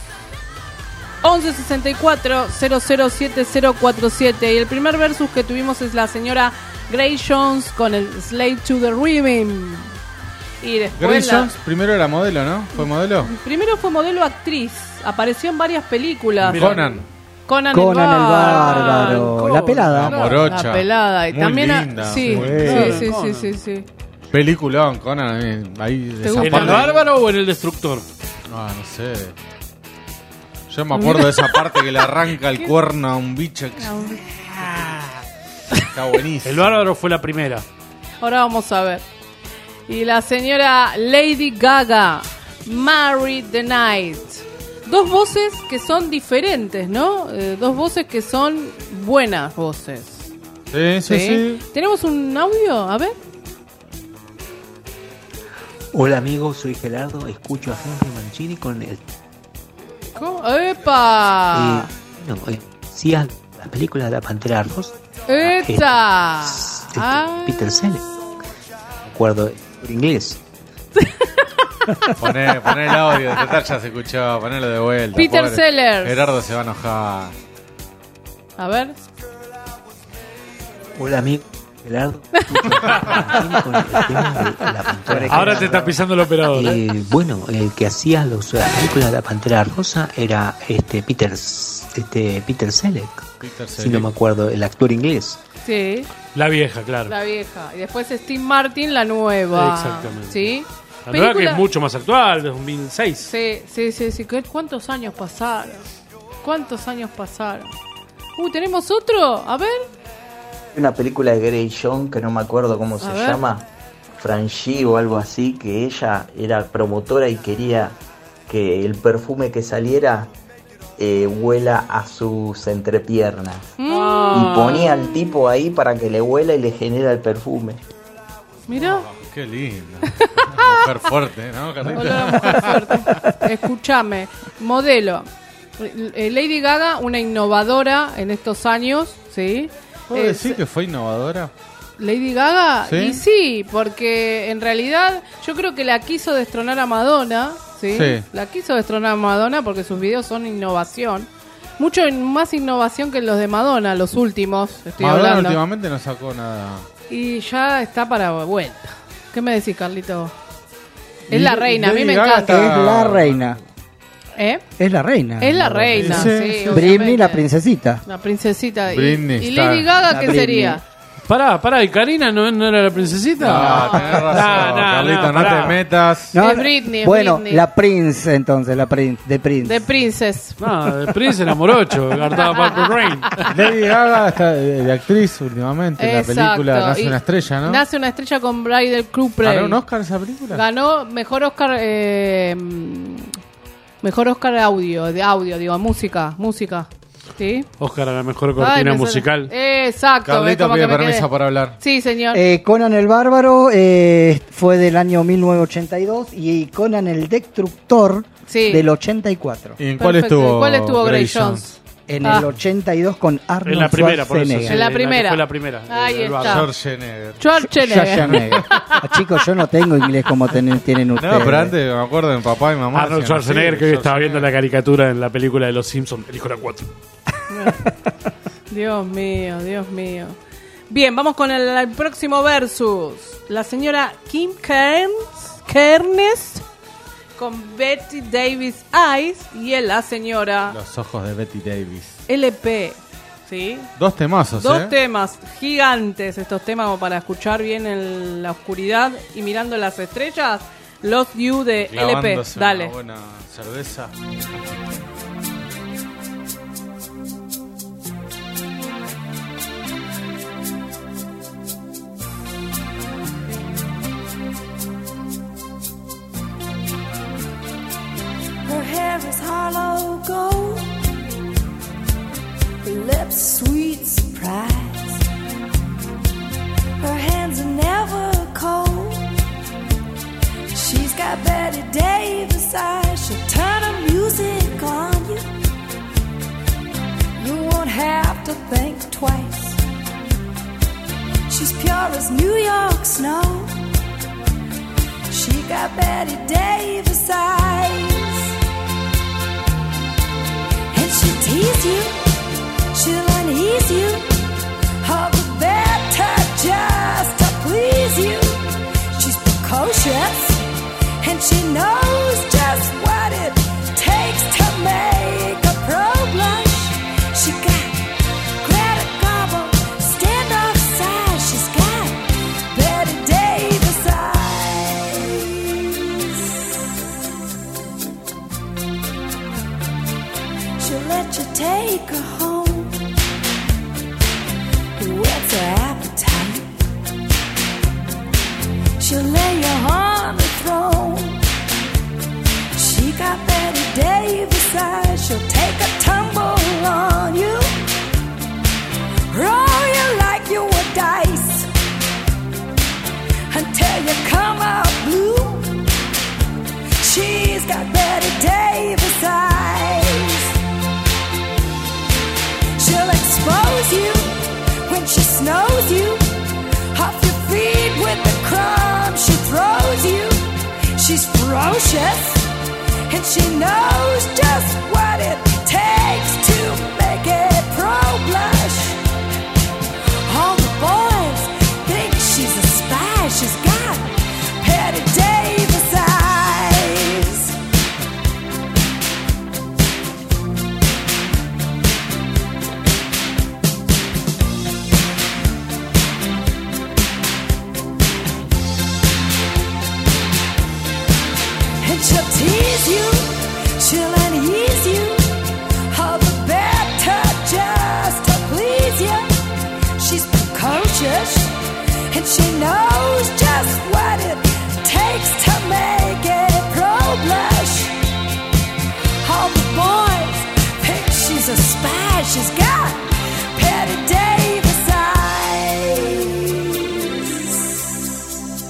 once sesenta y cuatro, cero cero siete cero cuatro siete. Y el primer versus que tuvimos es la señora Grace Jones con el Slave to the Rhythm. Y después Grace la... Jones primero era modelo, ¿no? ¿Fue modelo? Primero fue modelo actriz. Apareció en varias películas. Conan. Conan, Conan el el Bárbaro. Bárbaro. La pelada. La morocha. La pelada. Y Muy también a- linda. sí, Muy sí, linda. sí, sí, sí, sí. Peliculón, Conan. eh, Ahí ¿Te esa gusta? ¿En el parte- bárbaro o en el destructor? Ah, no sé. Yo me acuerdo de esa parte que le arranca el cuerno a un bicho. que- Está buenísimo. El bárbaro fue la primera. Ahora vamos a ver. Y la señora Lady Gaga, Marry the Night. Dos voces que son diferentes, ¿no? Eh, dos voces que son buenas voces. Sí, sí, sí. ¿Tenemos un audio? A ver. Hola amigos, soy Gerardo, escucho a Henry Mancini con el... ¿Cómo? ¡Epa! Eh, no, eh, sí, a las películas de la Pantera Rosa. ¡Esta! Este, Ah. Peter Sellers. Me acuerdo en inglés. Poné, poné el audio, total ya se escuchó, ponelo de vuelta. Peter pobre. Sellers. Gerardo se va a enojar. A ver. Hola amigo, Gerardo. escucho a Henry Mancini con el tema de la Pantera Ahora te está pisando el operador. Eh, bueno, el que hacía los, las películas de la Pantera Rosa era este Peter, este Peter Selleck. Peter Si no me acuerdo, el actor inglés. Sí, La vieja, claro. la vieja. Y después Steve Martin, la nueva. Exactamente. ¿Sí? La nueva que Película- es mucho más actual, de dos mil seis. Sí, sí, sí, sí. ¿Qué- ¿Cuántos años pasaron? ¿Cuántos años pasaron? Uh, ¿tenemos otro? A ver. Una película de Grey Jones que no me acuerdo cómo se ver. llama, Franchi o algo así, que ella era promotora y quería que el perfume que saliera eh, huela a sus entrepiernas. Mm. Y ponía al tipo ahí para que le huela y le genera el perfume. Mirá. Oh, qué lindo. Mujer fuerte, ¿no, Carlita? Olor a mujer fuerte. Escúchame, modelo. Eh, Lady Gaga, una innovadora en estos años, ¿sí? ¿Puedo Es- decir que fue innovadora? Lady Gaga, ¿Sí? y sí, porque en realidad yo creo que la quiso destronar a Madonna, ¿sí? Sí. La quiso destronar a Madonna porque sus videos son innovación. Mucho in- más innovación que los de Madonna, los últimos, estoy Madonna hablando. últimamente no sacó nada. Y ya está para vuelta. ¿Qué me decís, Carlito? Es Y la reina, a mí Lady me Gaga encanta. está- Es la reina. ¿Eh? Es la reina. Es la reina, sí, Britney, obviamente. la princesita. La princesita. ¿Y, Britney y está- Lady Gaga La qué Britney. sería? Pará, pará, ¿y Karina no, no era la princesita? No, tenés razón, Nah, nah, Carlita, nah, no pará. te metas. No, Es Britney, es bueno, Britney. la Prince, entonces, la Prince, de Prince. The Princess. No, de Prince era morocho, cantaba Purple Rain. Lady Gaga está de, de actriz últimamente. En la Exacto. película Nace Y una estrella, ¿no? Nace una estrella con Bridal Cooper. ¿Ganó un Oscar esa película? Ganó mejor Oscar. Eh, mm, mejor Oscar audio, de audio, digo, música, música. ¿Sí? Oscar a la mejor Ay, cortina me musical. suena- Exacto. ¿ves? Carlito Como pide que me permiso quedé. para hablar. Sí, señor. Eh, Conan el Bárbaro eh, fue del año mil novecientos ochenta y dos y Conan el Destructor Sí. del ochenta y cuatro. ¿Y en cuál Perfecto. estuvo? ¿Cuál estuvo Grey Grey Jones? En Ah. el ochenta y dos con Arnold En la primera, por eso. Schwarzenegger. sí, En la que primera. Fue la primera. Ahí del está. barrio. Schwarzenegger. Schwarzenegger. Schwarzenegger. Ah, chicos, yo no tengo inglés como ten- tienen ustedes. No, pero antes me acuerdo de mi papá y mamá. Arnold decían, Schwarzenegger, sí, que hoy estaba viendo la Schwarzenegger. caricatura en la película de Los Simpsons, el hijo de la cuatro. Dios mío, Dios mío. Bien, vamos con el, el próximo versus. La señora Kim Kearns, Kearns con Betty Davis Eyes y él, la señora Los ojos de Betty Davis. L P. ¿Sí? Dos temazos, Dos ¿eh? temas gigantes, estos temas como para escuchar bien en la oscuridad y mirando las estrellas. Lost You de L P. Clavándose Dale. una buena cerveza. Her hair is hollow gold, her lips sweet surprise. Her hands are never cold. She's got Betty Davis eyes. She'll turn her music on you. You won't have to think twice. She's pure as New York snow. She got Betty Davis eyes. And she'll tease you, she'll unease you, all the better just to please you. She's precocious, and she knows just what it takes to make a pro blush. She got Greta Garbo, standoff size. She's got Betty Davis eyes. She'll let you take her home. What's her appetite? She'll lay you on the throne. She got Betty Davis eyes. She'll take a tumble on you, roll you like you were dice, until you come out blue. She's got Betty Davis eyes. She'll expose you when she snows you off your feet with the crumbs she throws you. She's ferocious, and she knows just what it takes to make it pro blush. All the boys think she's a spy. She's got Betty Davis eyes. And she'll tease you, she'll unease you, all the better just to please you. She's precocious, and she knows just what it takes to make it pro blush. All the boys think she's a spy. She's got Betty Davis eyes.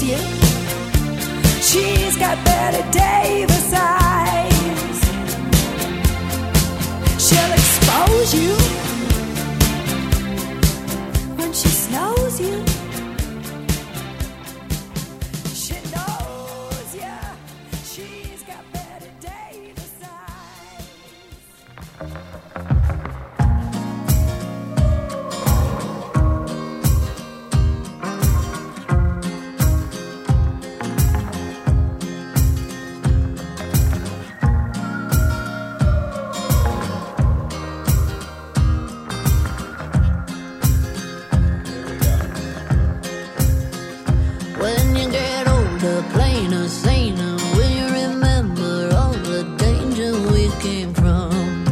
you. She's got Betty Davis eyes. She'll expose you when she snows you. She knows ya. She's got Betty Davis eyes. When you get older, plainer, saner, will you remember all the danger we came from?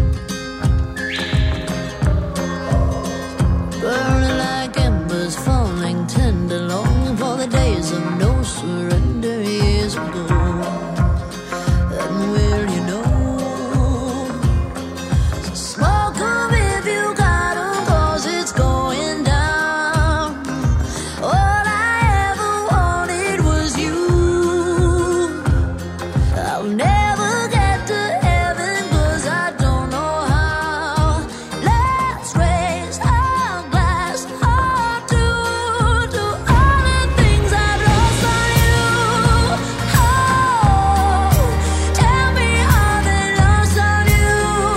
Burning like embers, falling tender, longing for the days of no surrender years ago. And will you know? So smoke 'em if you got 'em, 'cause it's going down. All I ever wanted was you. I'll never get to heaven 'cause I don't know how. Let's raise our glass or two to all the things I've lost on you. Oh, tell me how they lost on you.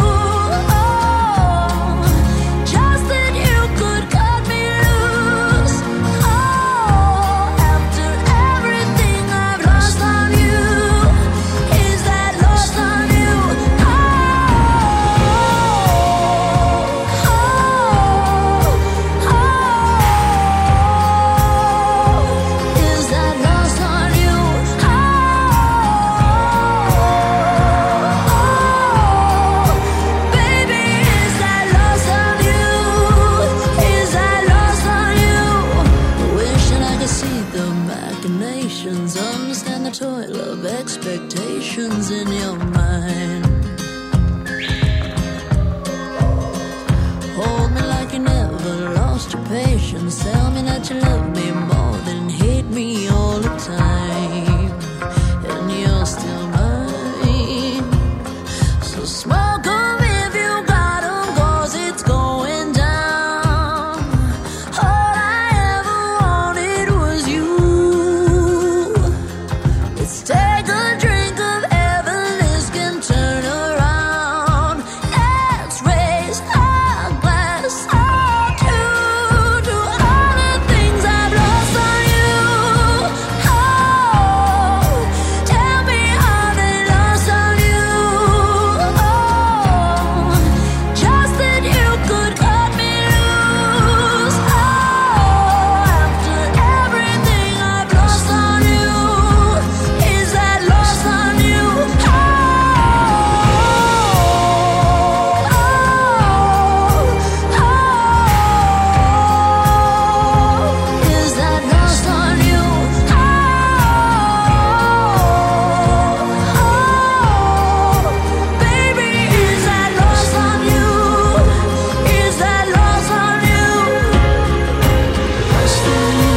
Oh, just that you could cut me loose. Oh, after everything I've lost on you, is that lost on you? Oh, oh, oh, is that lost on you? Oh, baby, is that lost on you? Is that lost on you? Wishing I could see the machinations, understand the toil of expectations in your mind. Hold me like you never lost your patience. Tell me that you love me more than hate me all the time. And you're still mine. So smoke 'em if you got 'em, 'cause it's going down. All I ever wanted was you. Let's take a drink of heaven, this can turn around. Let's raise our glass or two to all the things I've lost on you. Oh, tell me how they lost on you. Oh, just that you could cut me loose. Oh, after everything I've lost on you, is that lost on you? Oh, oh, oh, is that lost on you? Oh, oh, baby, is that lost on you? Is that lost on you? Lost on you.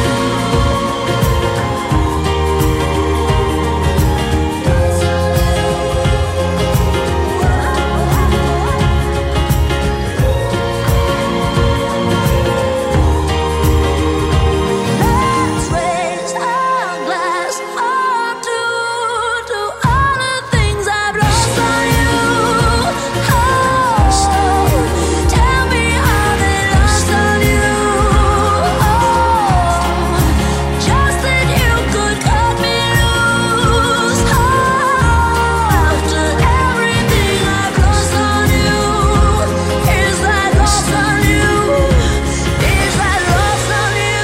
Let's raise our glass or two to all the things I've lost on you. Oh, tell me how they lost on you. Oh, just that you could cut me loose. Oh, after everything I've lost on you, is that lost on you? Is that lost on you?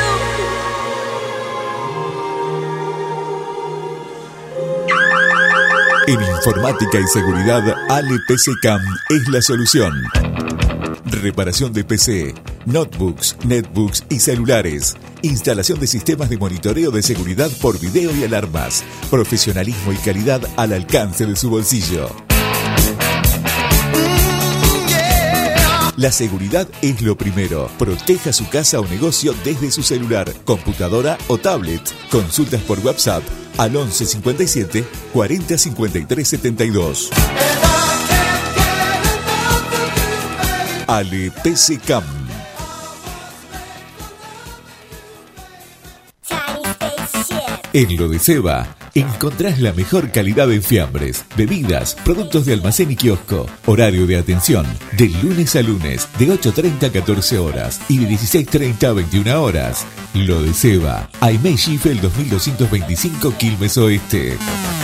En informática y seguridad, Ale P C Cam es la solución. Reparación de P C, notebooks, netbooks y celulares. Instalación de sistemas de monitoreo de seguridad por video y alarmas. Profesionalismo y calidad al alcance de su bolsillo. La seguridad es lo primero. Proteja su casa o negocio desde su celular, computadora o tablet. Consultas por WhatsApp al once cincuenta y siete cuarenta cincuenta y tres setenta y dos. Ale P C Cam. En lo de Seba, encontrás la mejor calidad en fiambres, bebidas, productos de almacén y kiosco. Horario de atención, de lunes a lunes, de ocho treinta a catorce horas y de dieciséis treinta a veintiuna horas. Lo de Seba, Aimé Schiffel dos mil doscientos veinticinco, Quilmes Oeste.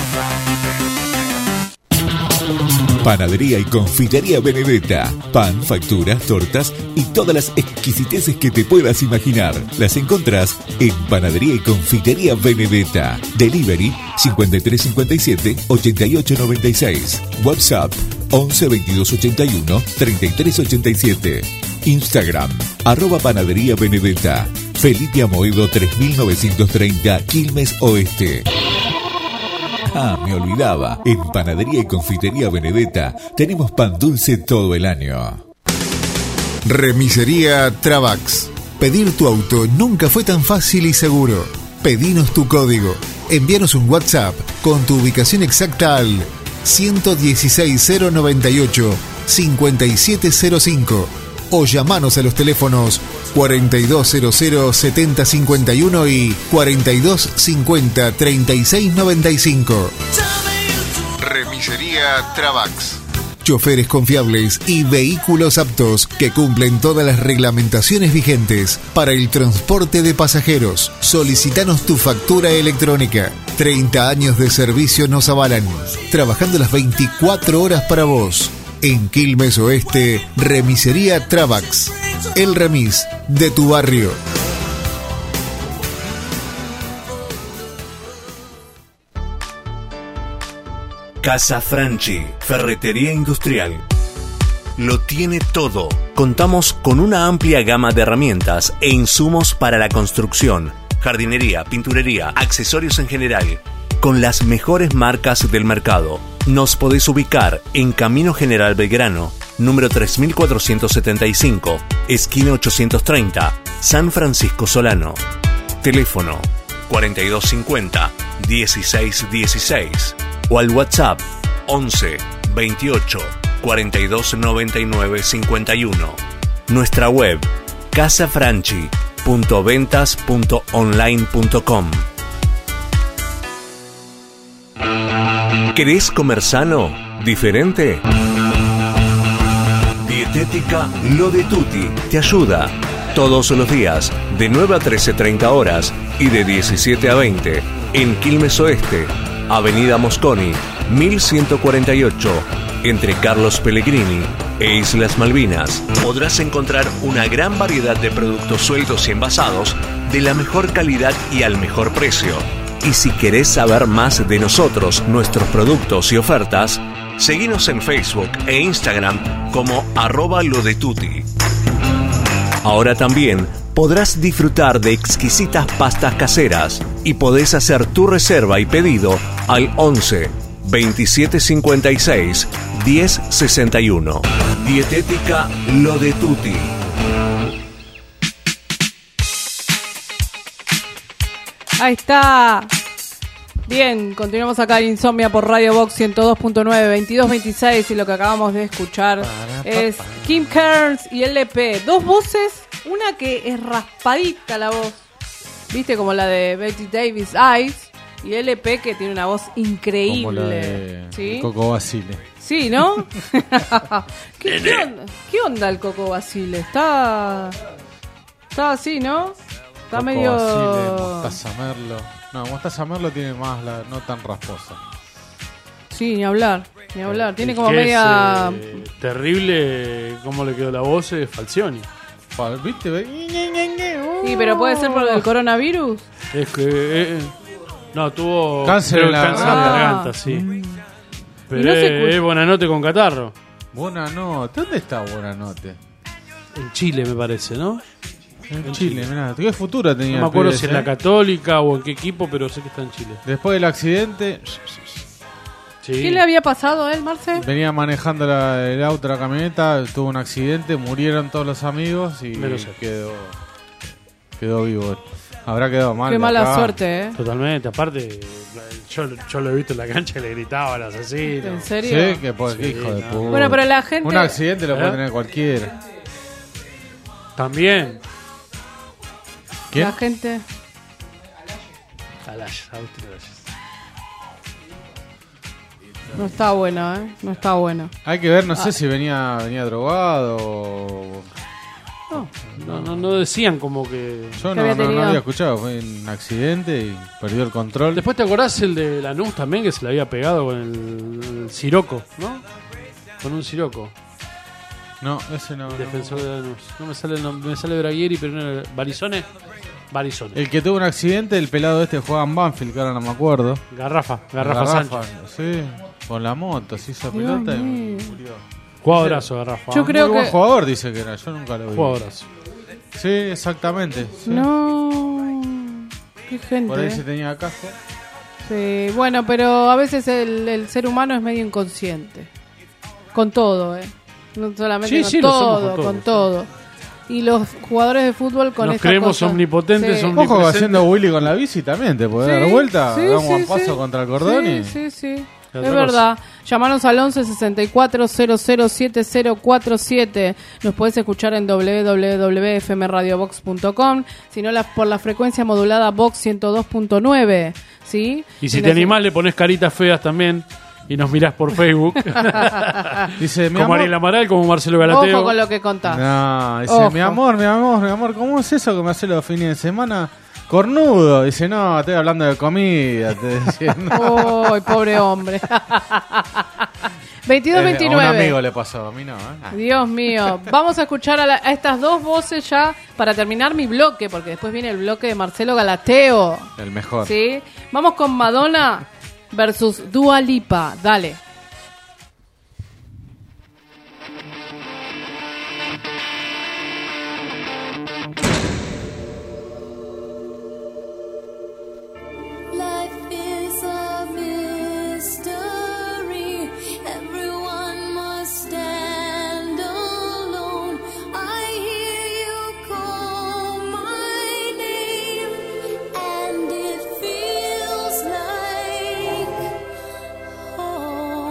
Panadería y confitería Benedetta. Pan, facturas, tortas y todas las exquisiteces que te puedas imaginar. Las encontrás en Panadería y confitería Benedetta. Delivery cincuenta y tres cincuenta y siete ochenta y ocho noventa y seis. WhatsApp once veintidós ochenta y uno treinta y tres ochenta y siete. Instagram arroba Panadería Benedetta. Felipe Amoedo tres mil novecientos treinta, Quilmes Oeste. Ah, me olvidaba. En Panadería y Confitería Benedetta tenemos pan dulce todo el año. Remisería Travax. Pedir tu auto nunca fue tan fácil y seguro. Pedinos tu código. Envíanos un WhatsApp con tu ubicación exacta al ciento dieciséis cero noventa y ocho cincuenta y siete cero cinco o llamanos a los teléfonos cuarenta y dos cero cero setenta cincuenta y uno y cuarenta y dos cincuenta treinta y seis noventa y cinco. Remisería Travax. Choferes confiables y vehículos aptos que cumplen todas las reglamentaciones vigentes para el transporte de pasajeros. Solicítanos tu factura electrónica. treinta años de servicio nos avalan, trabajando las veinticuatro horas para vos. En Quilmes Oeste, Remisería Travax. El remis de tu barrio. Casa Franchi, ferretería industrial. Lo tiene todo. Contamos con una amplia gama de herramientas e insumos para la construcción, jardinería, pinturería, accesorios en general, con las mejores marcas del mercado. Nos podés ubicar en Camino General Belgrano, número tres mil cuatrocientos setenta y cinco, esquina ochocientos treinta, San Francisco Solano. Teléfono cuarenta y dos cincuenta dieciséis dieciséis o al WhatsApp once veintiocho cuarenta y dos noventa y nueve cincuenta y uno. Nuestra web casa franchi punto ventas punto online punto com. ¿Querés comer sano? ¿Diferente? Dietética Lo de Tutti te ayuda todos los días de nueve a trece treinta horas y de diecisiete a veinte en Quilmes Oeste, Avenida Mosconi mil ciento cuarenta y ocho, entre Carlos Pellegrini e Islas Malvinas. Podrás encontrar una gran variedad de productos sueltos y envasados de la mejor calidad y al mejor precio. Y si querés saber más de nosotros, nuestros productos y ofertas, seguinos en Facebook e Instagram como arroba lo de tutti. Ahora también podrás disfrutar de exquisitas pastas caseras y podés hacer tu reserva y pedido al once veintisiete cincuenta y seis diez sesenta y uno. Dietética Lo de Tutti. Ahí está. Bien, continuamos acá en Insomnia por Radio Box ciento dos punto nueve, veintidós veintiséis y lo que acabamos de escuchar es Kim Carnes y L P. Dos voces, una que es raspadita la voz, viste, como la de Betty Davis Eyes, y L P que tiene una voz increíble. Como la de ¿sí? Coco Basile. Sí, ¿no? ¿Qué, qué, onda? ¿Qué onda el Coco Basile? Está... Está así, ¿no? Está Coco medio... Basile, Mostaza Merlo. No, Mostaza Merlo tiene más la no tan rasposa. Sí, ni hablar, ni hablar. Tiene El como que media... Es, eh, terrible cómo le quedó la voz es Falcioni. ¿Viste? Sí, pero puede ser por el coronavirus. Es que... Eh, no, tuvo... Cáncer creo en la cáncer en la garganta. garganta, sí. Y Pero no se es, escucha. es Buenanote con catarro. Buenanote. ¿Dónde está Buenanote? En Chile, me parece, ¿no? En, en Chile, Chile. Mirá. ¿Qué futura tenía? No me acuerdo Pérez, si en eh? la Católica o en qué equipo, pero sé que está en Chile. Después del accidente... Sí. ¿Qué le había pasado a él, Marce? Venía manejando la- el auto, la camioneta, tuvo un accidente, murieron todos los amigos y Menos él. quedó quedó vivo. Habrá quedado mal. Qué de mala acá. suerte, ¿eh? Totalmente, aparte, yo, yo lo he visto en la cancha y le gritaba al asesino. ¿En serio? Sí, que por Sí, hijo de no. puta. Bueno, pero la gente... Un accidente lo ¿Eh? puede tener cualquiera. También. ¿Quién? La gente... Alayas, Agustín Alayas. No está bueno, ¿eh? No está bueno. Hay que ver, no sé Ah. si venía venía drogado o... No. No, no, no decían como que... Yo no, había no, no tenido? había escuchado, fue un accidente y perdió el control. Después te acordás el de Lanús también, que se le había pegado con el, el Siroco, ¿no? Con un Siroco. No, ese no. El no. defensor de Lanús. No me sale el nombre, me sale Braguieri, pero no era... ¿Barizone? Barizone. El que tuvo un accidente, el pelado este jugaba en Banfield, que ahora no me acuerdo. Garrafa, Garrafa, Sánchez. Sí, con la moto, se hizo Dios pelota y mío. murió. Jugadorazo, Garrafa. Yo creo Muy buen que- jugador dice que era, yo nunca lo vi. Jugadorazo. Sí, exactamente. sí. No... Qué gente, Por ahí ¿eh? se tenía casco. Sí, bueno, pero a veces el, el ser humano es medio inconsciente. Con todo, ¿eh? No solamente Sí, con, sí, lo somos todo, con con todo, todo. Y los jugadores de fútbol con Nos esta creemos cosa. omnipotentes, Sí. omnipotentes. Ojo, haciendo Willy con la bici también, te puede Sí, dar vuelta, sí, da un sí, buen paso sí. contra el cordón Sí, y... sí, sí. Y Es verdad. Llamanos al once sesenta y cuatro cero cero siete cero cuatro siete. Nos podés escuchar en doble u doble u doble u punto f m radio box punto com. Si no, la, por la frecuencia modulada Vox ciento dos punto nueve. ¿Sí? Y si Y te nos- animás, le pones caritas feas también y nos mirás por Facebook. Dice, mi como amor... Ariel Amaral, como Marcelo Galateo. Ojo con lo que contás. No, dice, Ojo. mi amor, mi amor, mi amor, ¿cómo es eso que me hace los fines de semana? Cornudo. Dice, no, estoy hablando de comida. Te decía, no. Uy, pobre hombre. veintidós Eh, veintinueve. A un amigo le pasó, a mí no. ¿eh? Dios mío. Vamos a escuchar a, la- a estas dos voces ya para terminar mi bloque, porque después viene el bloque de Marcelo Galateo. El mejor. ¿Sí? Vamos con Madonna versus Dua Lipa. Dale. Life is a mystery. Everyone must stand alone. I hear you call my name, and it feels like home.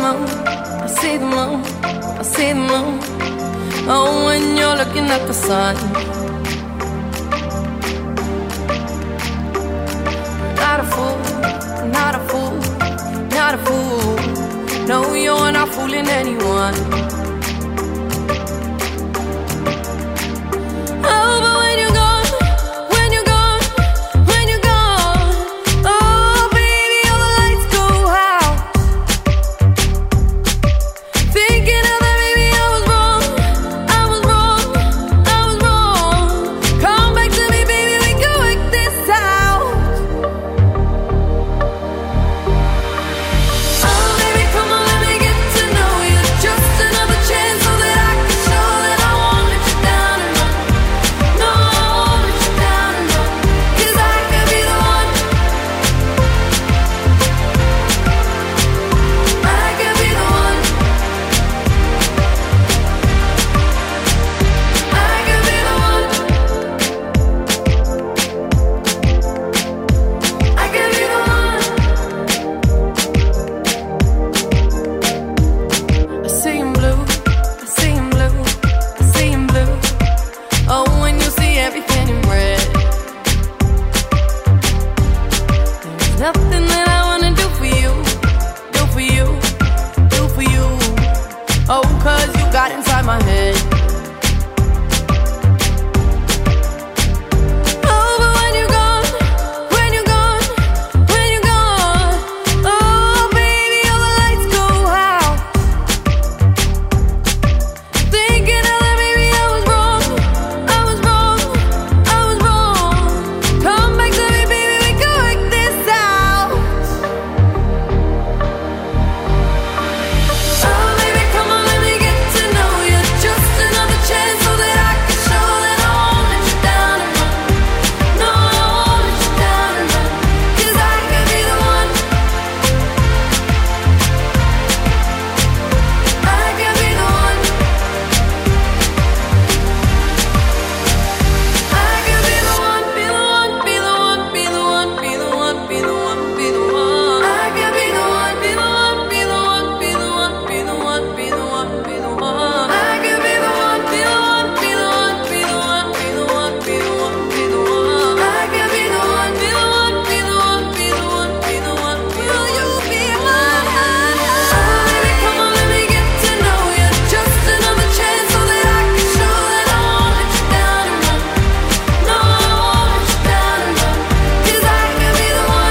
moon, I see the moon, I see the moon. Oh, when you're looking at the sun. Not a fool, not a fool, not a fool. No, you're not fooling anyone. Oh, but when you're gone, when you're gone, when you're gone, oh, baby, all the lights go out. Thinking of that, baby, I was wrong, I was wrong, I was wrong. Come back to me, baby, we can work this out. Oh, baby, come on, let me get to know you. Just another chance so that I can show that I won't let you down and run. No, I won't let you down and run. 'Cause I could be the one. I could be the one. I could be the one. I could be the one. I see him blue, I see him blue, I see him blue. Oh, when you see everything in red. There's nothing that I wanna do for you, do for you, do for you. Oh, 'cause you got inside my head. Oh, but when you're gone, when you're gone, when you're gone, oh, baby, all the lights go out. Thinking of that, baby, I was wrong, I was wrong, I was wrong. Come back to me, baby, we can work this out. Oh, baby, come on, let me get to know you. Just another chance so that I can show that I won't let you down and run. No, I won't let you down and run. 'Cause I could be the one. I could be the one. I could be the one, be the one, be the one, be the one, be the one, be the one, be the one. I could be the one, be the one, be the one, be the one, be the one, be the one, be the one. I could be the one, be the one, be the one, be the one, be the one, be the one, be the one. I could be the one, be the one, be the one, be the one, be the one. Will you be mine? Oh, baby, come on, let me get to know you. Just another chance so that I can show that I won't let you down and run. No, I won't let you down and run. 'Cause I could be the one.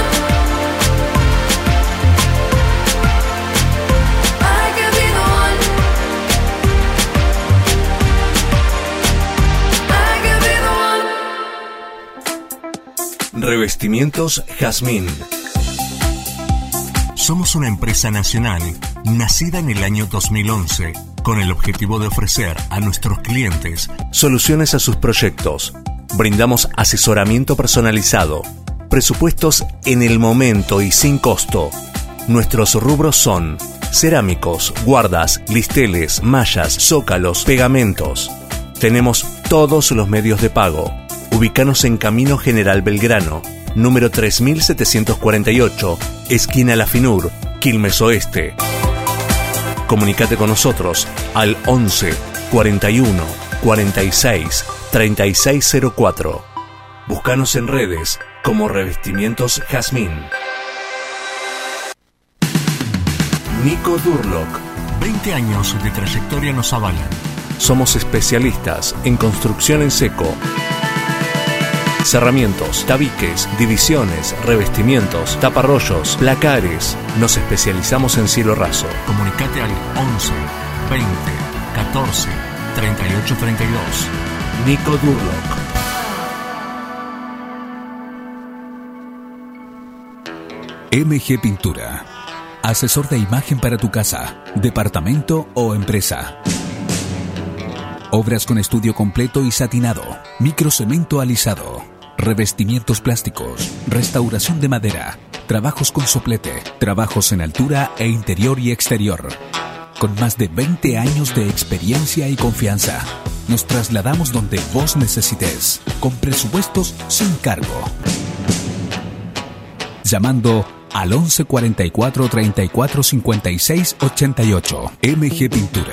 I could be the one. I could be the one. Revestimientos Jazmín. Somos una empresa nacional nacida en el año dos mil once con el objetivo de ofrecer a nuestros clientes Soluciones a sus proyectos. Brindamos asesoramiento personalizado, presupuestos en el momento y sin costo. Nuestros rubros son cerámicos, guardas, listeles, mallas, zócalos, pegamentos. Tenemos todos los medios de pago. Ubícanos en Camino General Belgrano, número tres mil setecientos cuarenta y ocho, esquina La Finur, Quilmes Oeste. Comunicate con nosotros al once, cuarenta y uno, cuarenta y seis, treinta y seis cero cuatro. Búscanos en redes como Revestimientos Jazmín. Nico Durlock. veinte años de trayectoria nos avalan. Somos especialistas en construcción en seco. Cerramientos, tabiques, divisiones, revestimientos, taparrollos, placares. Nos especializamos en cielo raso. Comunicate al once, veinte, catorce, treinta y ocho, treinta y dos. Nico Durlock. M G Pintura. Asesor de imagen para tu casa, departamento o empresa. Obras con estudio completo y satinado, microcemento alisado, revestimientos plásticos, restauración de madera, trabajos con soplete, trabajos en altura e interior y exterior. Con más de veinte años de experiencia y confianza, nos trasladamos donde vos necesites, con presupuestos sin cargo. Llamando al once cuarenta y cuatro treinta y cuatro cincuenta y seis ochenta y ocho. M G Pintura.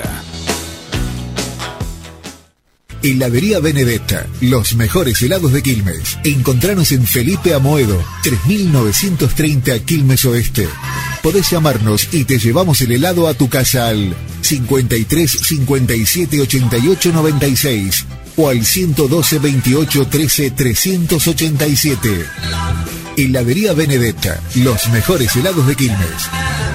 Heladería Benedetta, los mejores helados de Quilmes. Encontranos en Felipe Amoedo, tres mil novecientos treinta Quilmes Oeste. Podés llamarnos y te llevamos el helado a tu casa al cincuenta y tres cincuenta y siete ochenta y ocho noventa y seis o al ciento doce veintiocho trece trescientos ochenta y siete. Heladería Benedetta, los mejores helados de Quilmes.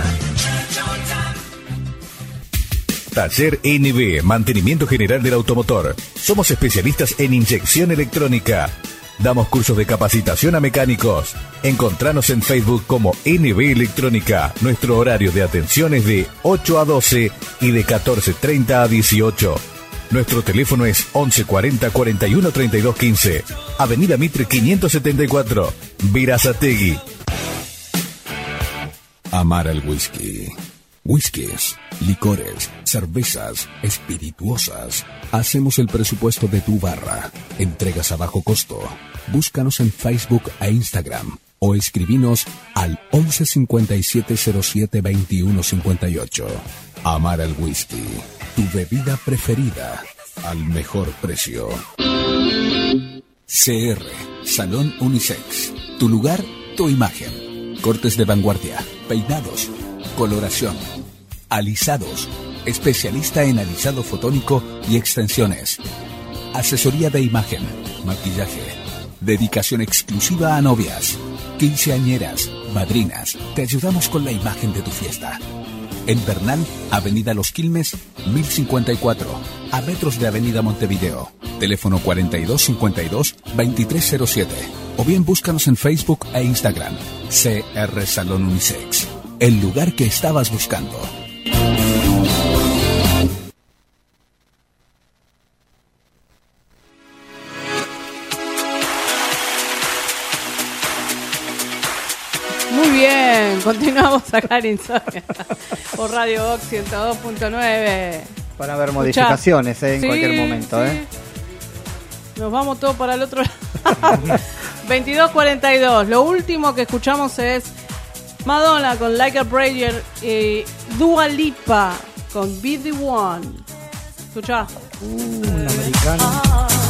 Taller N B, Mantenimiento General del Automotor. Somos especialistas en inyección electrónica. Damos cursos de capacitación a mecánicos. Encontranos en Facebook como N B Electrónica. Nuestro horario de atención es de ocho a doce y de catorce treinta a dieciocho. Nuestro teléfono es once cuarenta cuarenta y uno treinta y dos quince. Avenida Mitre quinientos setenta y cuatro, Verazategui. Amar al whisky. Whiskies, licores, cervezas, espirituosas. Hacemos el presupuesto de tu barra. Entregas a bajo costo. Búscanos en Facebook e Instagram o escribinos al once cincuenta y siete cero siete veintiuno cincuenta y ocho. Amar al whisky, tu bebida preferida al mejor precio. C R, Salón Unisex. Tu lugar, tu imagen. Cortes de vanguardia, peinados, coloración, alisados, especialista en alisado fotónico y extensiones, asesoría de imagen, maquillaje, dedicación exclusiva a novias, quinceañeras, madrinas. Te ayudamos con la imagen de tu fiesta. En Bernal, Avenida Los Quilmes, mil cincuenta y cuatro, a metros de Avenida Montevideo. Teléfono cuarenta y dos cincuenta y dos veintitrés cero siete. O bien búscanos en Facebook e Instagram. C R Salón Unisex. El lugar que estabas buscando. Muy bien, continuamos acá en Insomnia por Radio Box ciento dos punto nueve. Van a haber modificaciones eh, en Sí, cualquier momento. sí. ¿eh? Nos vamos todos para el otro lado. veintidós cuarenta y dos. Lo último que escuchamos es Madonna con Like a Prayer y Dua Lipa con Be The One. Escuchá. Uh, un americano.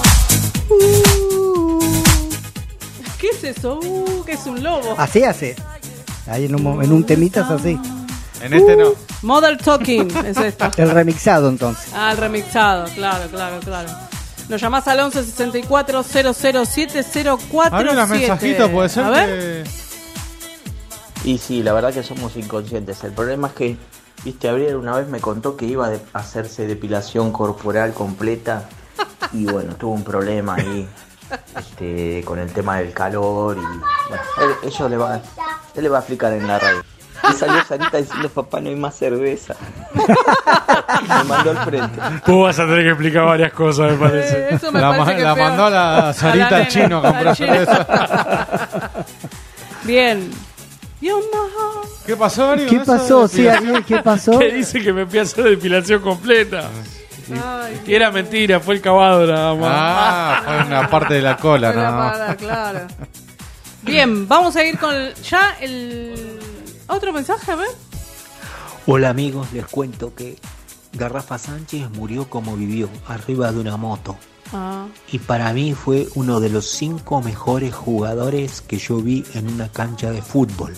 Uh, ¿Qué es eso? Uh, que es un lobo. Así hace. Ahí en un, en un temita es así. En este no. Mother Talking es esto. El remixado entonces. Ah, el remixado, claro, claro, claro. Nos llamás al once sesenta y cuatro cero cero siete cero cuatro siete. Abre unos mensajitos, puede ser A ver. que... Y sí, la verdad que somos inconscientes. El problema es que, viste, Gabriel una vez me contó que iba a hacerse depilación corporal completa y bueno, tuvo un problema ahí este, con el tema del calor y bueno, él, ellos le va, él le va a explicar en la radio. Y salió Sarita diciendo, papá, no hay más cerveza. Me mandó al frente. Vos vas a tener que explicar varias cosas, me parece. Eh, eso me La, parece ma- que la peor. mandó a la Sarita A la al chino a nena, comprar al chino. cerveza. Bien. Yo no. ¿Qué pasó, Ari? ¿Qué con eso pasó? de Sí, depilación? Ariel, ¿qué pasó? Que dice que me fui a hacer depilación completa. Ay, Y era mentira, fue el cavado nada más. Ah, fue una parte de la cola, Fue la ¿no? pala, claro. Bien, vamos a ir con el- ya el otro mensaje, a ver. Hola amigos, les cuento que Garrafa Sánchez murió como vivió, arriba de una moto. Ah, Y para mí fue uno de los cinco mejores jugadores que yo vi en una cancha de fútbol.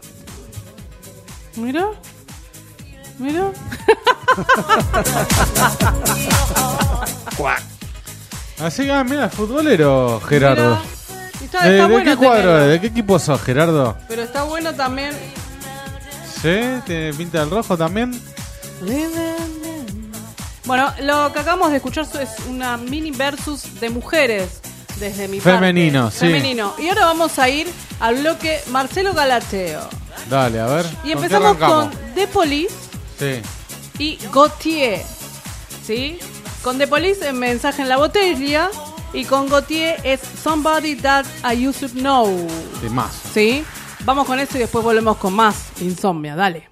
mira. Mira. Así que, ah, mira, futbolero, Gerardo. Mira. Y está, ¿De, está de bueno qué cuadro tenerlo. es? ¿De qué equipo sos, Gerardo? Pero está bueno también. ¿Sí? ¿Tiene pinta del rojo también? Bueno, lo que acabamos de escuchar es una mini versus de mujeres desde mi Femenino, parte. sí. Femenino. Y ahora vamos a ir al bloque Marcelo Galateo. Dale, a ver. Y ¿con qué empezamos arrancamos? con The Police Sí. y Gautier. ¿Sí? Con The Police en Mensaje en la Botella y con Gautier es Somebody That I Used to Know. De más. ¿Sí? Vamos con eso y después volvemos con más Insomnia. Dale.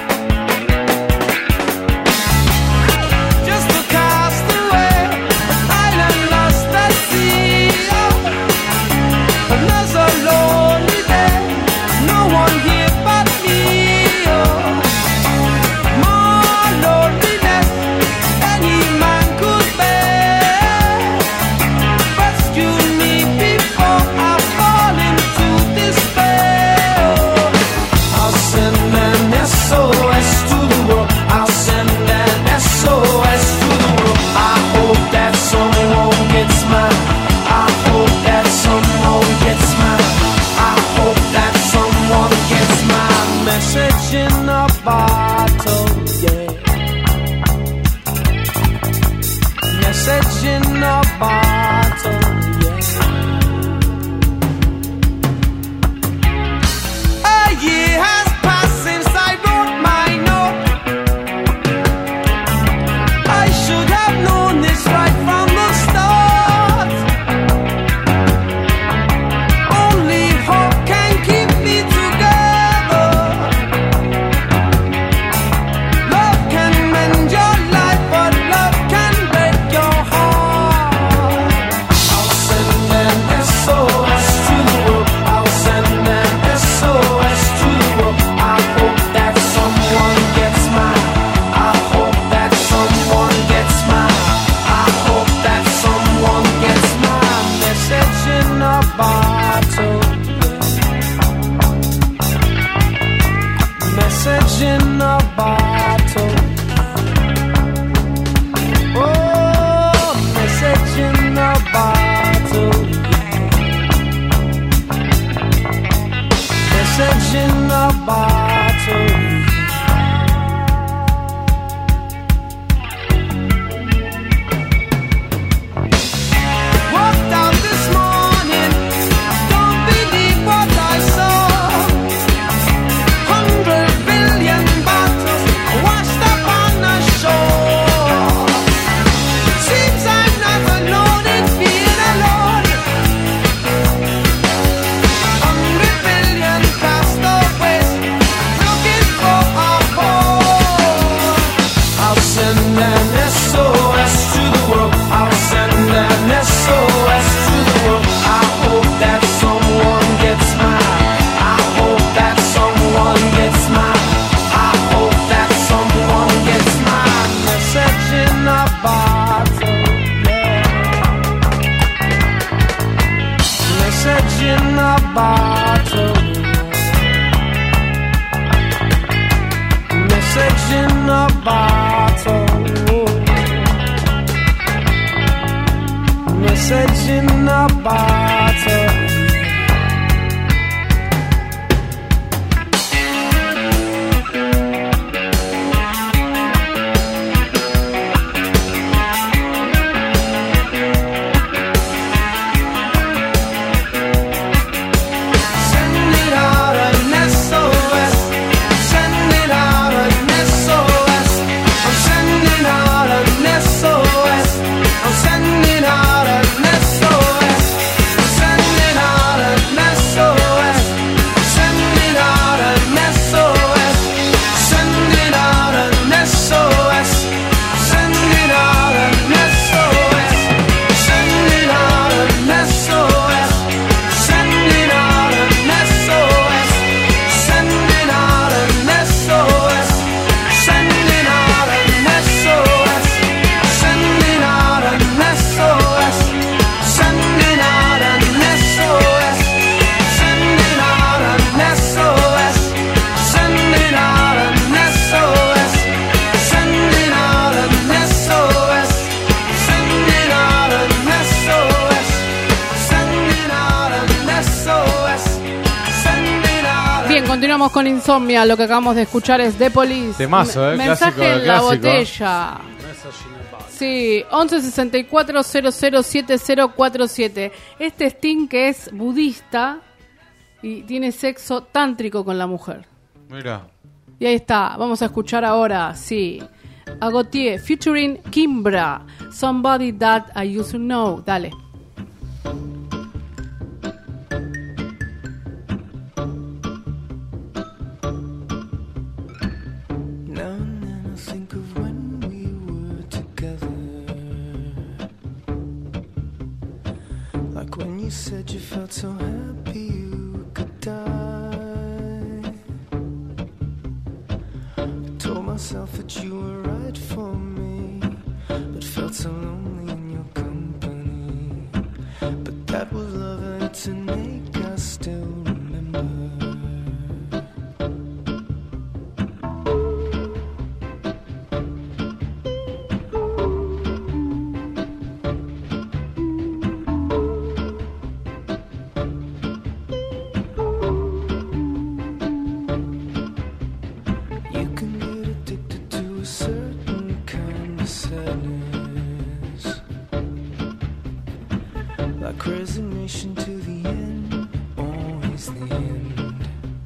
Just across the way, a bottle, yeah. A year has passed since I wrote my note. I should have known this right from the start. Only hope can keep me together. Love can mend your life, but love can break your heart. I'll send an S O S to the world. I'll send an S O S to the world. I hope that someone gets mine. I hope that someone gets mine. I hope that someone gets my message in a bottle. Message in a bottle. Oh, message in a bottle. Message in a bottle. Walked out this morning, don't believe what I saw. Hundred billion bottles washed up on the shore. Seems I'm not alone in being alone. Hundred billion castaways looking for a home. I'll send an S O S to the world. I'll send an S O S to the world. I hope that someone gets mine. I hope that someone gets mine. I hope that someone gets mine. Message in a bottle, yeah. Message in a bottle. Message in a bottle. Message in a bottle. Send it out an S O S. Send it out an S O S. I'm sending out an S O S. I'm sending out an S O S. I'm sending out an S O S. Sending out an S O S. Sending out an S O S. Sending out an S O S. Sending out an S O S. Sending out an S O S. Sending out an S O S. Sending out an S O S. Sending out an S O S. Sending out an S O S. Sending out an S O S. Sending out an S O S. Sending out an S O S. Sending out an S O S. Sending out an S O S. Sending out. Bien, continuamos con Insomnia. Lo que acabamos de escuchar es The Police. Temazo, eh, Mensaje clásico, en la clásico. botella. Sí, once sesenta y cuatro cero cero siete cero cuatro siete. Este Sting que es budista y tiene sexo tántrico con la mujer. Mira. Y ahí está, vamos a escuchar ahora, sí, a Gautier featuring Kimbra, Somebody That I Used to Know. Dale. Now and then I think of when we were together. Like when you said you felt so happy you could die. I told myself that you were right for me, but felt so lonely in your company. But that was love and it's an ache I still remember. like resignation to the end, always the end.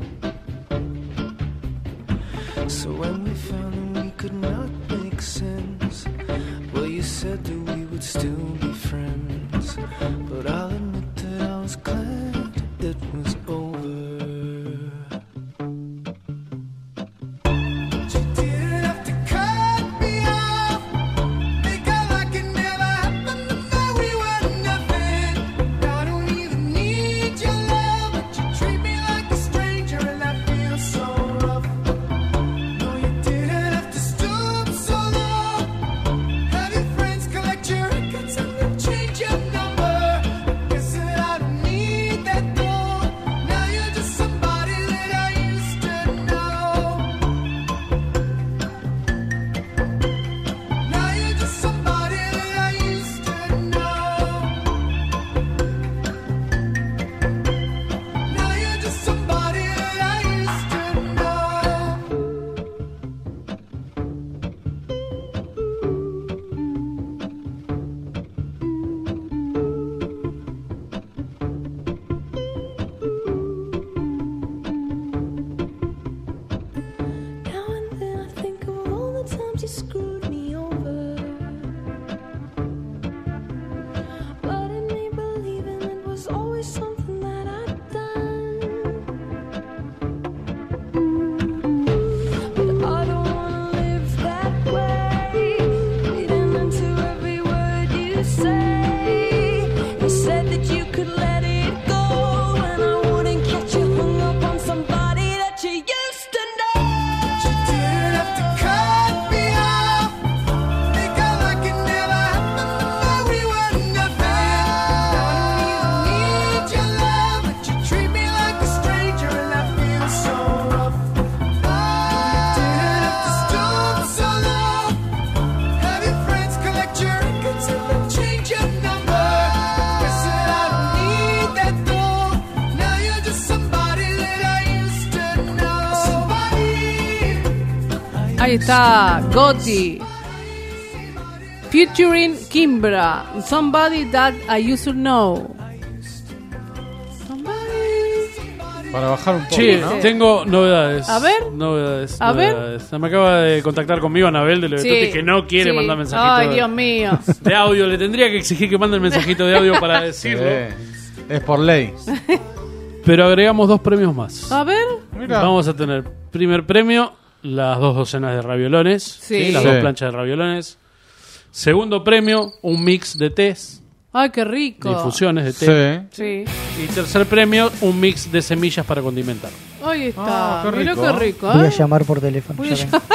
So when we found that we could not make sense, well, you said that we would still be friends, but I'll admit that I was glad it was over. Ahí está, Gotti. Featuring Kimbra. Somebody that I used to know. Para bajar un poco, Che, ¿no? tengo novedades. A ver. Novedades. A ver. novedades. Me acaba de contactar conmigo Anabel de Lobetuti, que no quiere sí. mandar mensajito Ay, de- Dios mío. de audio. Le tendría que exigir que mande el mensajito de audio para decirlo. Sí. Es por ley. Pero agregamos dos premios más. A ver. Mira. Vamos a tener primer premio, las dos docenas de raviolones. Sí. Las Sí. dos planchas de raviolones. Segundo premio, un mix de tés, Ay, qué rico. de infusiones de té. Sí. Y tercer premio, un mix de semillas para condimentar. Ahí está. Ah, qué Mirá rico. qué rico, Voy a ¿eh? llamar por teléfono. Voy a ya vengo.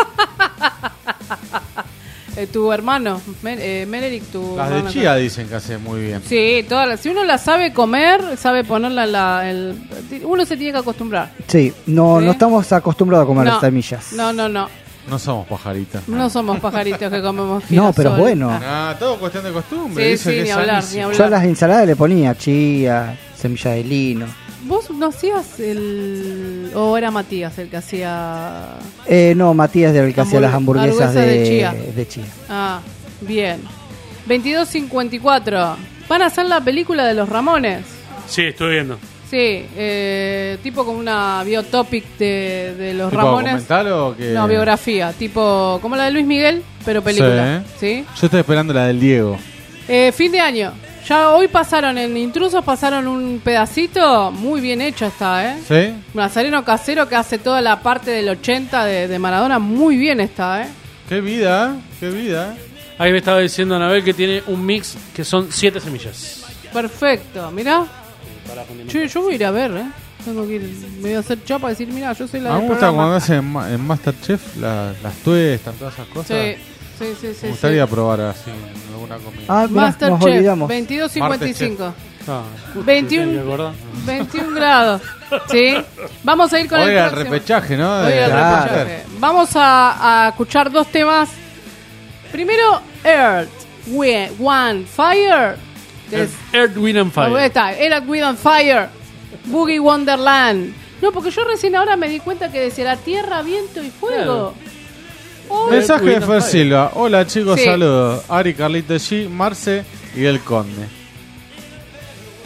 Eh, tu hermano, Men- eh, Menelik, tu Las de hermano. chía dicen que hace muy bien. Sí, todas las- si uno la sabe comer, sabe ponerla en la... el- uno se tiene que acostumbrar. Sí, no, ¿Sí? no estamos acostumbrados a comer No. las semillas. No, no, no. No somos pajaritas. No somos pajaritos que comemos No, pero girasol. bueno. Ah, todo cuestión de costumbre. Sí, dice sí, que ni es hablar, sanísimo. ni hablar. Yo a las ensaladas le ponía chía, semilla de lino. ¿Vos no hacías el... o era Matías el que hacía... Eh, no, Matías era el que hacía Hamburg- las hamburguesas hamburguesa de, de chía. de chía. Ah, bien. veintidós cincuenta y cuatro. Van a hacer la película de los Ramones. Sí, estoy viendo. Sí, eh, tipo como una biotopic de, de los ¿Tipo Ramones. documental o qué? No, biografía, tipo como la de Luis Miguel, pero película. ¿Sí? Yo estoy esperando la del Diego. Eh, fin de año. Ya hoy pasaron en Intrusos, pasaron un pedacito, muy bien hecho está, ¿eh? ¿Sí? Nazareno Casero que hace toda la parte del ochenta de, de Maradona, muy bien está, ¿eh? Qué vida, qué vida. Ahí me estaba diciendo Anabel que tiene un mix que son siete semillas. Perfecto, mirá. Para condimentar. Che, yo voy a ir a ver, ¿eh? Tengo que ir, me voy a hacer chapa y decir, mira, yo soy la A mí del me gusta programa. cuando hacen en Ma- en Masterchef la- las tuestan, todas esas cosas. Sí, sí, sí, sí. Me gustaría sí. probar así alguna comida. Ah, mirá, nos Masterchef, olvidamos. veintidós cincuenta y cinco. Ah, justo veintiuno. tenía que acordar. veintiún grados. ¿Sí? Vamos a ir con Oiga, el el próximo. repechaje, ¿no? Oiga, el De- repechaje. Vamos a, a escuchar dos temas. Primero, Earth, Wi- One, Fire. Que es, Earth, Wind and Fire. ahí está, Earth, Wind and Fire. Boogie Wonderland. No, porque yo recién ahora me di cuenta que decía la tierra, viento y fuego. Oh, Mensaje de Wind and Fer Fire. Silva. Hola chicos, Sí. saludos. Ari, Carlito G, Marce y el Conde.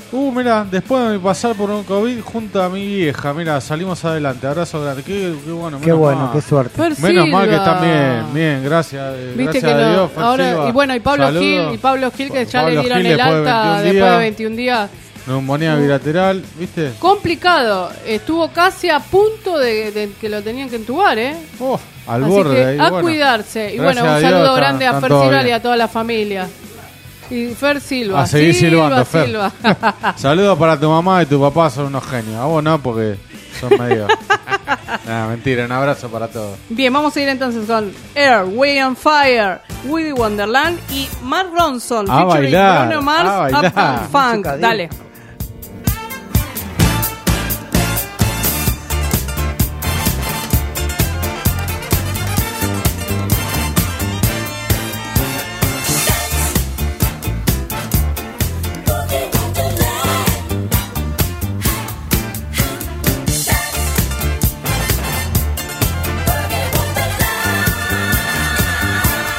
Uh, mira, después de pasar por un COVID junto a mi vieja, mira, salimos adelante. Abrazo grande. Qué, qué bueno, Qué menos bueno, mal. qué suerte. Fer Menos mal que Silva. están bien, bien, gracias. eh, Viste gracias que a no- Dios, Fer ahora Silva. y bueno y Pablo Saludos. Gil y Pablo Gil que ya Pablo le dieron Gil el después de alta veintiún después de días. veintiún días. Neumonía bilateral, ¿viste? Complicado, estuvo casi a punto de, de que lo tenían que entubar, ¿eh? Al Así borde que ahí, a bueno. cuidarse. Y Gracias bueno, a un Dios saludo están- grande a están Fer todos Silva y bien. a toda la familia. Y Fer Silva. A seguir Silva, silbando, Fer. Silva. Saludos para tu mamá y tu papá, son unos genios. A vos no, porque son medio... Nah, mentira, un abrazo para todos. Bien, vamos a ir entonces con Air, Way and Fire, Willy Wonderland y Mark Ronson. A featuring bailar, Bruno Mars, a bailar. Uptown Funk. Música de- Dale.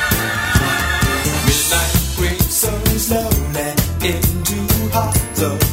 Midnight creeps so slowly into heart of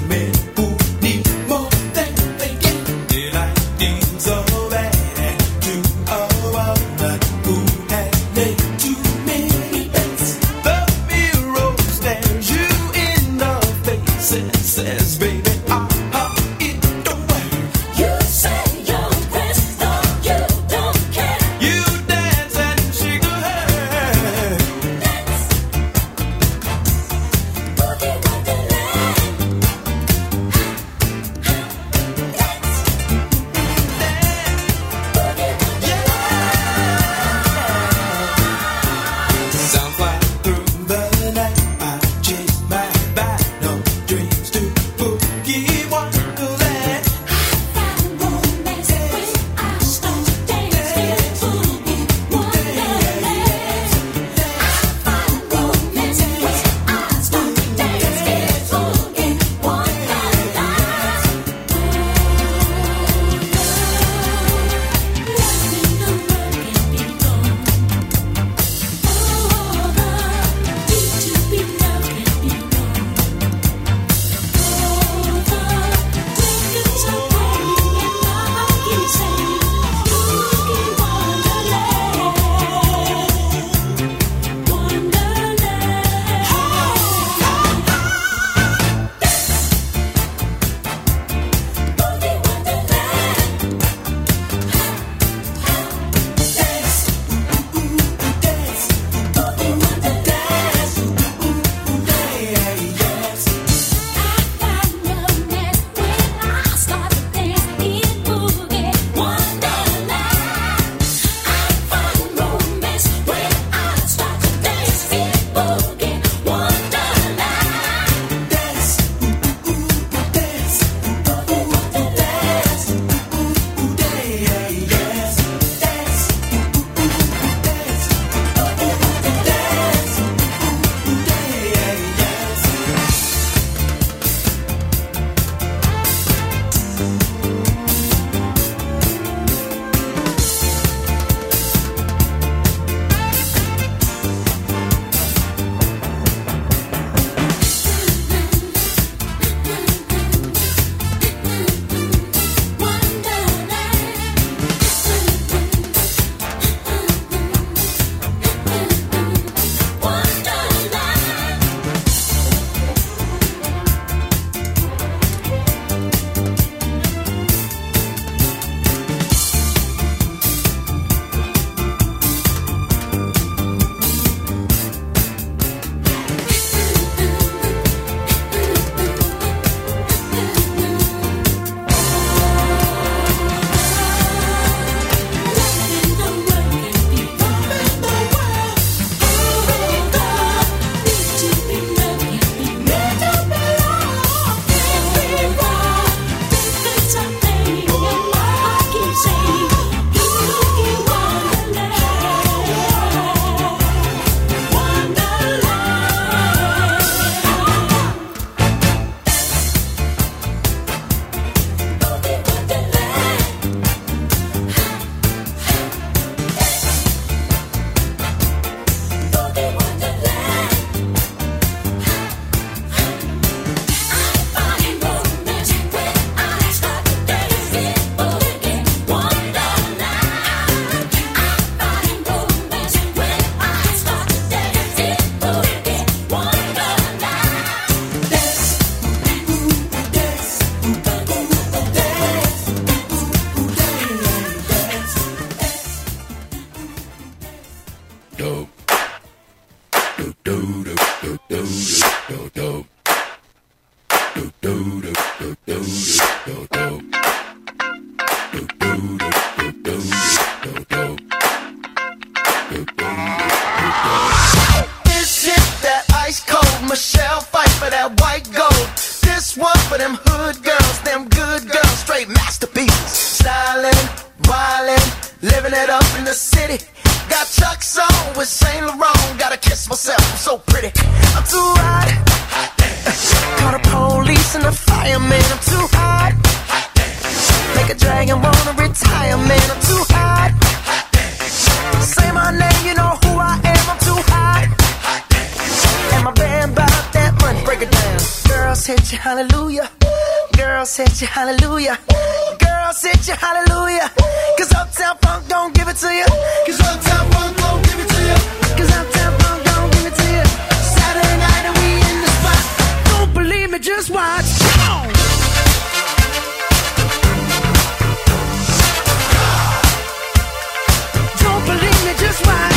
that white gold. This one for them hood girls, them good girls, straight masterpieces. Stylin', wildin', living it up in the city. Got Chuck's on with Saint Laurent. Gotta kiss myself, I'm so pretty. I'm too hot. Call the police and the fireman. I'm too hot. Make a dragon wanna retire, man. I'm too hot. Say my name, you know who I am. I'm too hot. And my band bought that money. Break it down. Girls hit you, hallelujah. Girls hit you, hallelujah. Girls hit you, hallelujah. Cause Uptown Funk don't give it to you. Cause Uptown Funk don't give it to you. Cause Uptown Funk don't give it to you. Saturday night and we in the spot. Don't believe me, just watch. Come on. Don't believe me, just watch.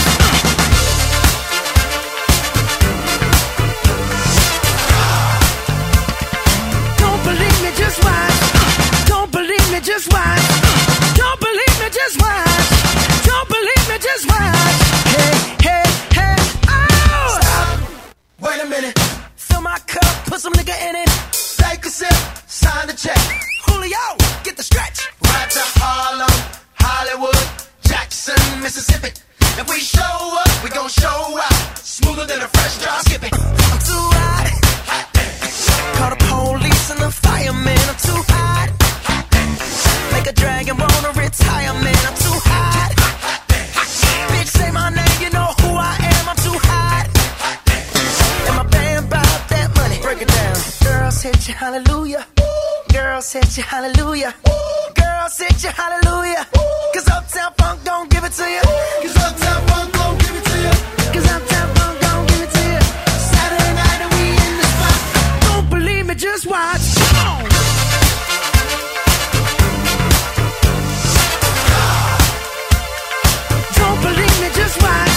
Don't believe me, just watch. Don't believe me, just watch. Don't believe me, just watch. Don't believe me, just watch. Hey, hey, hey, oh! Stop. Wait a minute. Fill my cup, put some nigga in it. Take a sip, sign the check. Julio, get the stretch. Right to Harlem, Hollywood, Jackson, Mississippi. If we show up, we gon' show out. Smoother than a fresh drop. Skip it. I'm too hot. Call the police and the fireman. I'm too hot. Make a dragon wanna retire, man. I'm too hot. Bitch, say my name, you know who I am. I'm too hot. And my band bought that money. Break it down. Girls hit you, hallelujah. Girls hit you, hallelujah. Girls hit you, hallelujah. Cause Uptown Funk don't give it to you. Cause Uptown Funk don't give it to you. Cause Uptown Funk don't give it to you. Saturday night and we in the spot. Don't believe me, just watch. Come on. Don't believe me, just watch.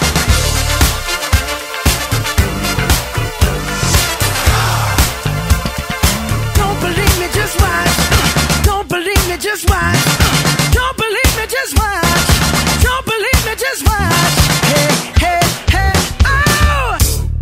Don't believe me, just watch. Don't believe me, just watch. Don't believe me, just watch. Don't believe me, just watch. Hey, hey, hey, oh!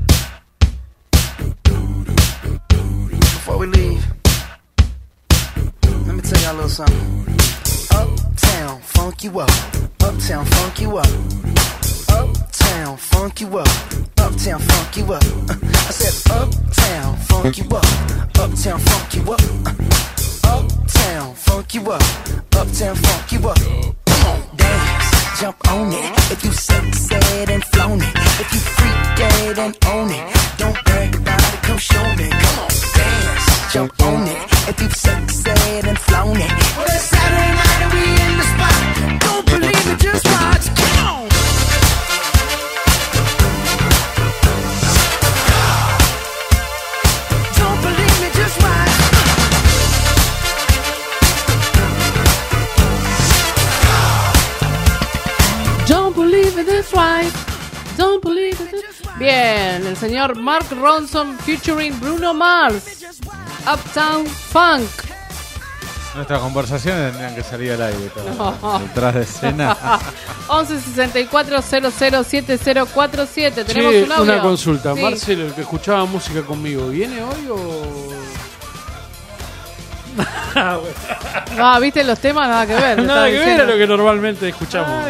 Before we leave, let me tell y'all a little something. Uptown, funk you up. Uptown, funk you up. Uptown, funk you up. Uptown, funk you up. Uh, I said uptown, funk you up. Uptown, funk you up. Uh, uptown, funk you up. Uptown, funk you up. Come on, dance, jump on it. If you sexed and flown it. If you freak dead and own it. Don't brag about it, come show me. Come on, dance, jump on it. If you sexed and flown it. Well, it's Saturday night and we in the spot. Don't believe it, just watch. Come on. Don't believe me, just watch. Don't believe it, that's right. Don't believe it. That's... Bien, el señor Mark Ronson featuring Bruno Mars. Uptown Funk. Nuestras conversaciones tendrían que salir al aire. Todo, No. detrás de escena. once sesenta y cuatro cero cero siete cero cuatro siete. Tenemos Che, un audio. una consulta. Sí. Marcelo, el que escuchaba música conmigo, ¿viene hoy o...? Ah, viste los temas, nada que ver. te Nada estaba que ver diciendo. a lo que normalmente escuchamos.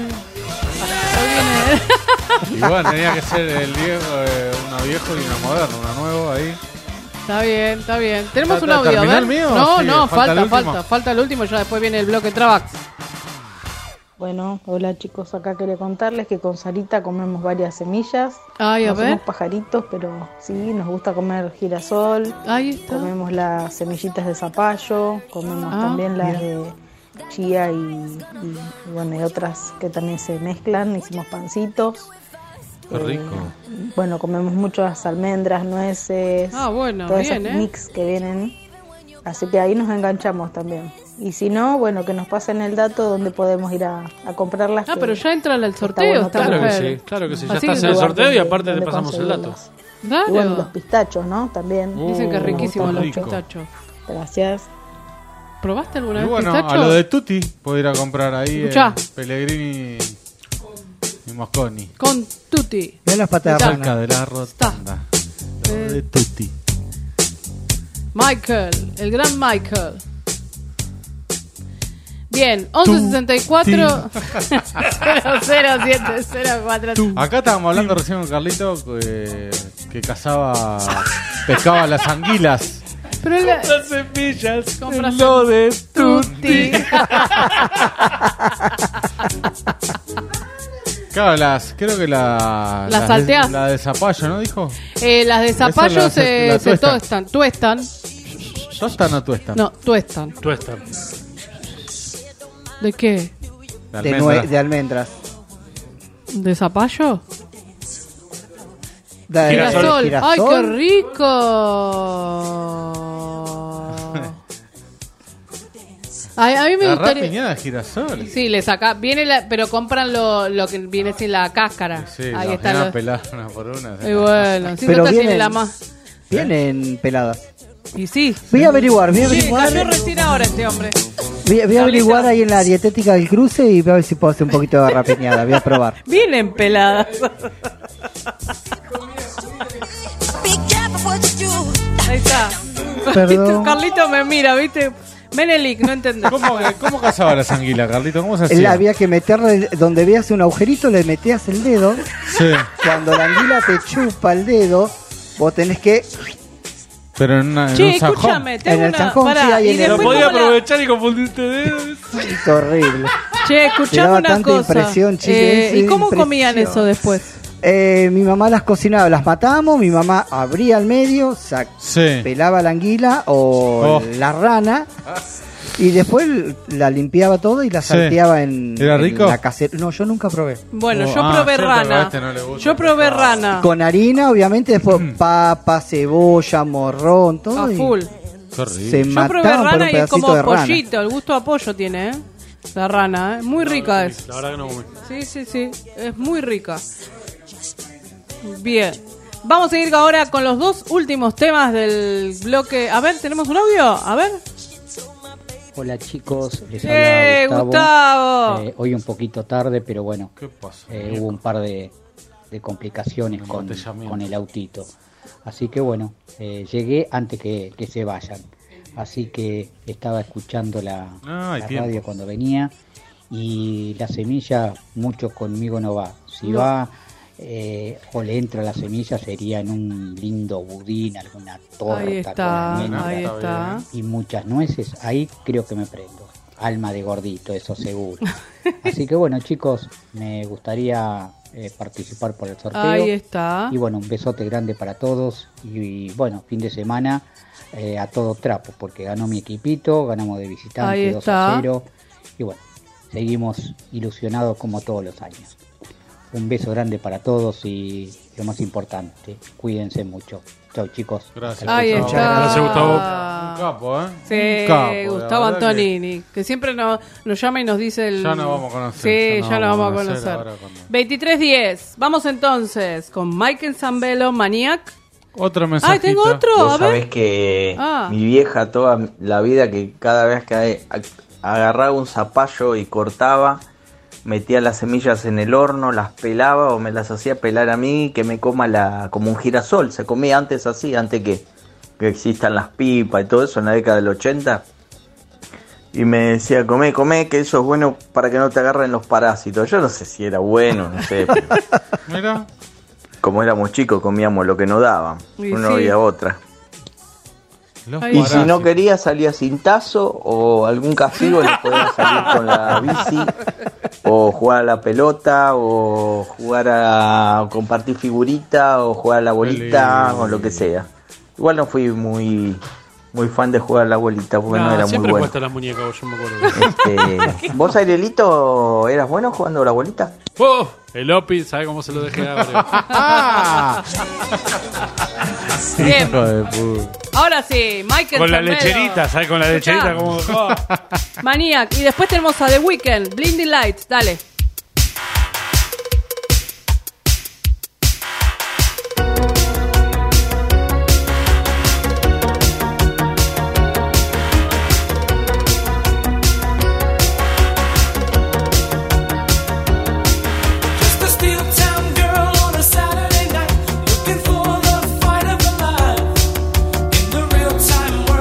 Y bueno, tenía que ser el viejo, eh, uno viejo y uno moderno, uno nuevo ahí. Está bien, está bien. Tenemos un ¿Terminó audio, a ver. el mío? No, Sí, no, falta falta, el falta, último. falta, el último, ya después viene el bloque Travax. Bueno, hola chicos, acá quería contarles que con Sarita comemos varias semillas. Ay, a no ver. somos pajaritos, pero sí, nos gusta comer girasol. Ahí está. Comemos las semillitas de zapallo, comemos Ah, también las bien. de chía y, y, y bueno, y otras que también se mezclan. Hicimos pancitos. Qué rico. Bueno, comemos muchas almendras, nueces, Ah, bueno, todos bien, esos ¿eh? mix que vienen. Así que ahí nos enganchamos también. Y si no, bueno, que nos pasen el dato donde podemos ir a, a comprarlas. Ah, que pero ya entra el está sorteo. bueno esta Claro que mujer. sí, claro que sí. Ya Así estás que- en el sorteo y donde- aparte le donde pasamos el dato. conseguirlas. Claro. Y bueno, los pistachos, ¿no? También. Dicen que es Nos riquísimo gustan los mucho. pistachos. Gracias. ¿Probaste alguna Y vez bueno, pistachos? a lo de Tutti, puedo ir a comprar ahí Escuchá. eh, Pellegrini y Mosconi. Con Tutti. Ve las patas de Cerca rana. de la rotonda. Lo de Tutti. Michael, el gran Michael. Bien, once sesenta y cuatro cero cero siete cero cuatro. Acá estábamos hablando recién con Carlito que, que cazaba, pescaba las anguilas. Pero la... las semillas, compras lo de Tutti. Claro, las, creo que la, Las de- salteás. la de zapallo, ¿no dijo? Eh, las de zapallo Esa la- se, la se tuestan. tuestan, tuestan. ¿Tostan o tuestan? No, tuestan. Tuestan. ¿De qué? De De, almendra. nue- de almendras. ¿De zapallo? De Girasol. girasol. ¡Ay, qué rico! Ay, a mí me La gustaría... rapiñada de girasol. Sí, le saca, viene la, pero compran lo, lo que viene sin la cáscara. Sí, Ahí la está. mañana Lo, pelada una por una. y bueno, si Pero total tiene vienen- la más. Vienen peladas. Y sí. Voy a averiguar, voy a Sí, averiguar. cayó recién ahora este hombre. Voy, voy a averiguar ahí en la dietética del cruce y voy a ver si puedo hacer un poquito de rapiñada. Voy a probar. Vienen peladas. Ahí está. Perdón. Carlito me mira, ¿viste? Menelik, no entendés. ¿Cómo, ¿Cómo cazaba las anguilas, Carlito? ¿Cómo se Él hacía? había que meterle, donde veas un agujerito, le metías el dedo. Sí, Cuando la anguila te chupa el dedo, vos tenés que. pero en, una, en Che, un zanjón. escúchame, tengo En el una... zanjón, pará, sí, ahí y en el- Lo después podía cómo la- aprovechar y confundirte dedos. Es horrible. Che, Me escuchame daba una tanta cosa. impresión, chicos, Eh, ¿Y esa cómo impresión. comían eso después? Eh, mi mamá las cocinaba, las matamos, mi mamá abría al medio, sac- Sí. pelaba la anguila o Oh. la rana y después la limpiaba todo y la Sí. salteaba en, ¿Era en rico? la casera. No, yo nunca probé. Bueno, Oh, yo ah, probé cierto, a rana. este no le gusta Yo el probé pescado. rana. Con harina, obviamente, después Mm. papa, cebolla, morrón, todo. A y full. Qué horrible. se Yo mataban probé por un rana y es pedacito como de rana. pollito. El gusto a pollo tiene, ¿eh? La rana, ¿eh? Muy rica es. La verdad que no comí. Sí, sí, sí. Es muy rica. Bien. Vamos a seguir ahora con los dos últimos temas del bloque. A ver, ¿tenemos un audio? A ver. Hola chicos, les ¡Eh, habla Gustavo. Gustavo! Eh, hoy un poquito tarde, pero bueno, ¿Qué pasa? eh, hubo un par de, de complicaciones con, Embotellamiento. con el autito. Así que bueno, eh, llegué antes que, que se vayan. Así que estaba escuchando la, Ah, hay la tiempo. radio cuando venía y la semilla mucho conmigo no va. Si No. va eh, o le entra la semilla sería en un lindo budín, alguna torta Ahí está, con almendras ahí está. y muchas nueces, ahí creo que me prendo. Alma de gordito, eso seguro. Así que bueno, chicos, me gustaría eh, participar por el sorteo. Ahí está. Y bueno, un besote grande para todos. Y, y, bueno, fin de semana eh, a todo trapo, porque ganó mi equipito, ganamos de Ahí visitante dos está. a cero. Y bueno, seguimos ilusionados como todos los años. Un beso grande para todos y lo más importante, cuídense mucho. Chau chicos. Gracias. Ahí Gustavo. está. Gracias, Gustavo. Un capo, ¿eh? Sí, Un capo, la Gustavo verdad que- Antonini, que... siempre nos, nos llama y nos dice el... Ya nos vamos a conocer, Sí, ya ya nos nos vamos vamos a a conocer conocer. ahora cuando- veintitrés diez. Vamos entonces con Michael Zambello, Maniac. Otro Ay, mensajito. tengo otro, a Vos ver. sabés que Ah. mi vieja toda la vida que cada vez que a- agarraba un zapallo y cortaba, metía las semillas en el horno, las pelaba o me las hacía pelar a mí, que me coma la como un girasol. Se comía antes así, antes que, que existan las pipas y todo eso en la década del ochenta. Y me decía, comé, comé, que eso es bueno para que no te agarren los parásitos. Yo no sé si era bueno, no sé. Pero Mira. como éramos chicos comíamos lo que nos daban. Y No sí. había otra. Los Ahí Y si no parásitos. quería salía sin tazo o algún castigo le podía salir con la bici o jugar a la pelota o jugar a compartir figurita o jugar a la bolita lindo. o lo que sea. Igual no fui muy muy fan de jugar a la bolita porque no, Nah, era muy siempre bueno. cuesta las muñecas, vos, yo me acuerdo. Este, ¿Vos, Airelito, eras bueno jugando a la bolita? ¡Oh! El Opi, ¿sabe cómo se lo dejé a Bien. Hijo de puta. Ahora sí, Michael Con la Zambello. lecherita, ¿sabes? Con la lecherita, Escuchá. como. oh. Maniac. Y después tenemos a The Weeknd, Blinding Lights. Dale. Just a steel town girl on a Saturday night, looking for the fight of her life. In the real time world.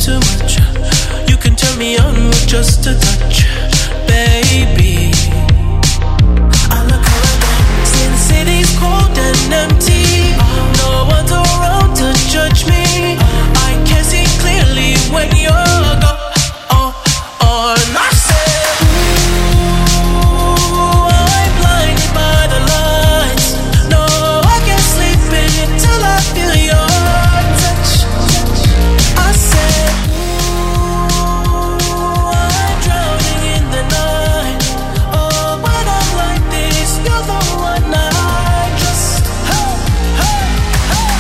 too much. You can turn me on with just a touch, baby. I look around, see the city's cold and empty. No one's around to judge me. I can see clearly when you're gone. Oh, oh, and I said, ooh, I'm blinded by the lights. No, I can't sleep until I feel your touch. I said, ooh, I'm drowning in the night. Oh, when I'm like this, you're the one I trust. Hey, hey, hey.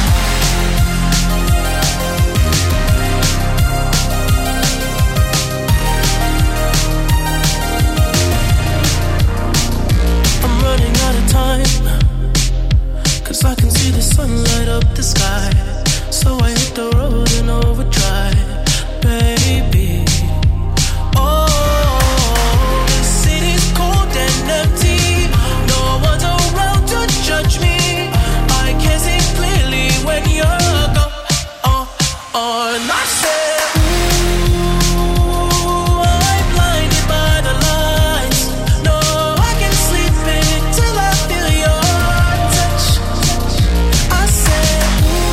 I'm running out of time, 'cause I can see the sun light up the sky. So I hit the road in overdrive, baby. Oh, the city's cold and empty. No one's around to judge me. I can see clearly when you're gone. Oh, oh, and I said, ooh, I'm blinded by the lights. No, I can't sleep until I feel your touch. I said,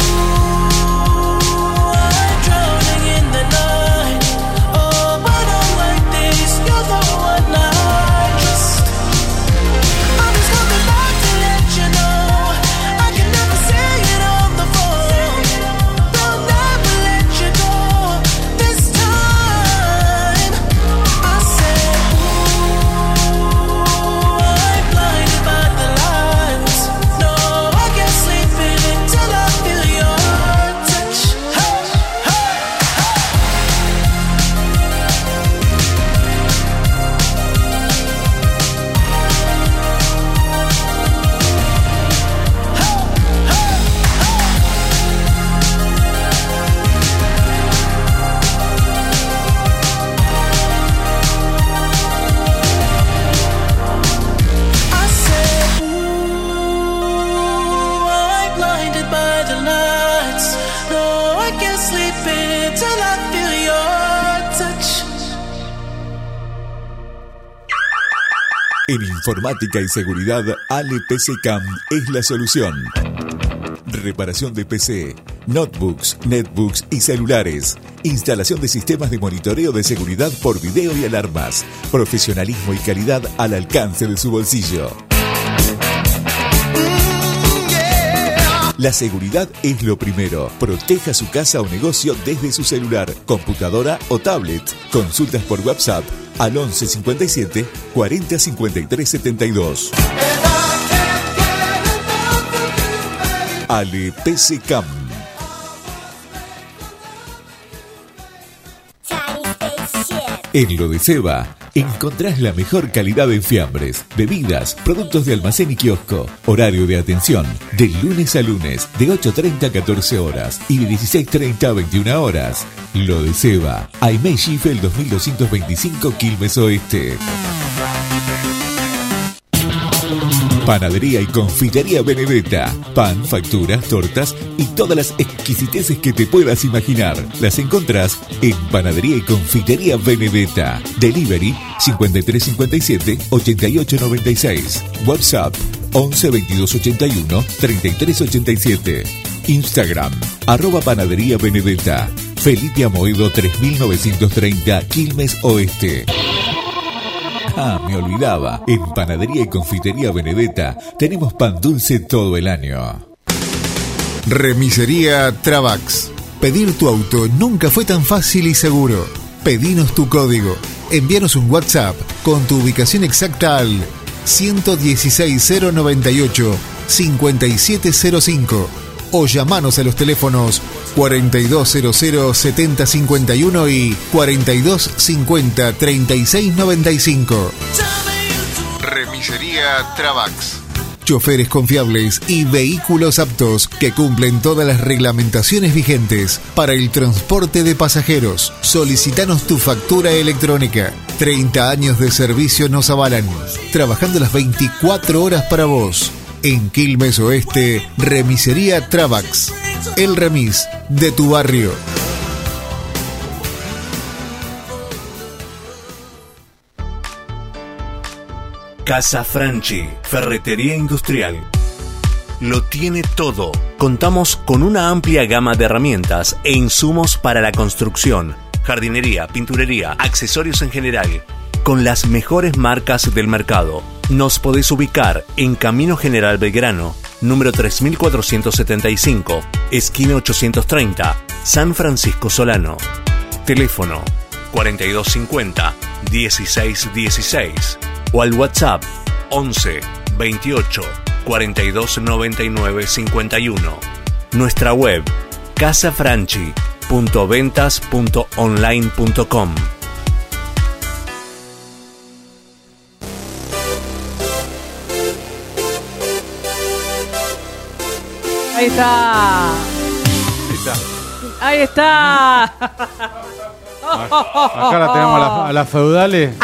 ooh, I'm drowning in the night. Oh, when I'm like this, you're the one I trust. I'm just coming back to let you know I can never say it on the phone. They'll never let you go this time. I said, ooh, I'm blinded by the lights. No, I can't sleep until I feel your touch. Hey, hey, I said, ooh, I'm blinded by the lights. No, I can't sleep until I feel your touch. En informática y seguridad, Ale P C Cam es la solución. Reparación de P C, notebooks, netbooks y celulares. Instalación de sistemas de monitoreo de seguridad por video y alarmas. Profesionalismo y calidad al alcance de su bolsillo. La seguridad es lo primero. Proteja su casa o negocio desde su celular, computadora o tablet. Consultas por WhatsApp al once cincuenta y siete cuarenta cincuenta y tres setenta y dos. Ale P C Cam. En lo de Seba, encontrás la mejor calidad en fiambres, bebidas, productos de almacén y kiosco. Horario de atención, de lunes a lunes, de ocho treinta a catorce horas y de dieciséis treinta a veintiuna horas. Lo de Seba, Aimee Schiffel dos mil doscientos veinticinco, Quilmes Oeste. Panadería y confitería Benedetta. Pan, facturas, tortas y todas las exquisiteces que te puedas imaginar. Las encontrás en Panadería y Confitería Benedetta. Delivery cincuenta y tres cincuenta y siete ochenta y ocho noventa y seis. WhatsApp once veintidós ochenta y uno treinta y tres ochenta y siete. Instagram arroba Panadería Benedetta. Felipe Amoedo tres mil novecientos treinta, Quilmes Oeste. Ah, me olvidaba. En Panadería y Confitería Benedetta tenemos pan dulce todo el año. Remisería Travax. Pedir tu auto nunca fue tan fácil y seguro. Pedinos tu código. Envíanos un WhatsApp con tu ubicación exacta al uno dieciséis cero noventa y ocho cincuenta y siete cero cinco o llamanos a los teléfonos cuarenta y dos cero cero setenta cincuenta y uno y cuarenta y dos cincuenta treinta y seis noventa y cinco. Remisería Travax. Choferes confiables y vehículos aptos que cumplen todas las reglamentaciones vigentes para el transporte de pasajeros. Solicitanos tu factura electrónica. treinta años de servicio nos avalan. Trabajando las veinticuatro horas para vos. En Quilmes Oeste, Remisería Travax. El remis de tu barrio. Casa Franchi, ferretería industrial. Lo tiene todo. Contamos con una amplia gama de herramientas e insumos para la construcción, jardinería, pinturería, accesorios en general, con las mejores marcas del mercado. Nos podés ubicar en Camino General Belgrano, número tres mil cuatrocientos setenta y cinco, esquina ochocientos treinta, San Francisco Solano. Teléfono cuarenta y dos cincuenta, dieciséis dieciséis o al WhatsApp once veintiocho cuarenta y dos noventa y nueve cincuenta y uno. Nuestra web casa franchi punto ventas punto online punto com. Ahí está. Ahí está. Ahí está. Acá la tenemos a las a las feudales.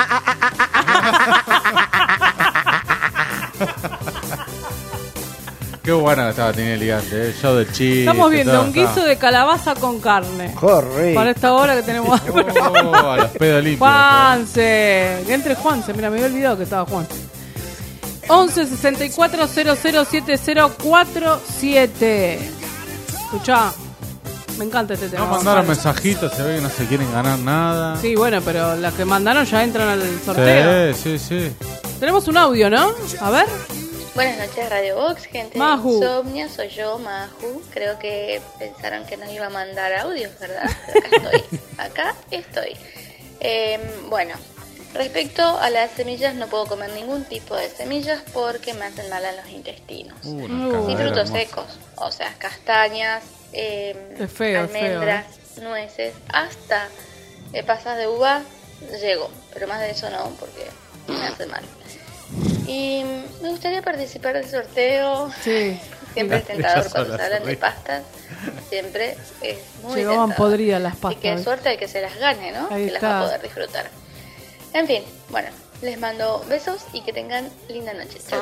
Qué buena que estaba Tinelli antes, el show del chiste. Estamos viendo todo, un guiso estaba. de calabaza con carne. Corre. Para esta hora que tenemos. Oh, a los pedos limpios. Juanse. Que entre Juanse. Mira, me había olvidado que estaba Juanse. once sesenta y cuatro cero cero siete cero cuatro siete. Escuchá. Me encanta este tema. No mandaron mensajitos, se ve que no se quieren ganar nada. Sí, bueno, pero las que mandaron ya entran al sorteo. Sí, sí, sí. Tenemos un audio, ¿no? A ver. Buenas noches, Radio Box, gente Maju. de Insomnia, soy yo, Maju. Creo que pensaron que nos iba a mandar audios, ¿verdad? Pero acá estoy, acá estoy. Eh, bueno, respecto a las semillas, no puedo comer ningún tipo de semillas porque me hacen mal a los intestinos. Uh, Y frutos secos, o sea, castañas, eh, Es feo, es feo, almendras, nueces, hasta eh, pasas de uva, llego. Pero más de eso no, porque me hace mal. Y me gustaría participar del sorteo. Sí. Siempre es tentador Ellas cuando se solas, hablan de horrible. pastas. Siempre es muy Llegaban tentador. podridas las Y pastas. qué suerte de que se las gane, ¿no? Ahí que las va a está. poder disfrutar. En fin, bueno, les mando besos y que tengan linda noche. Chau,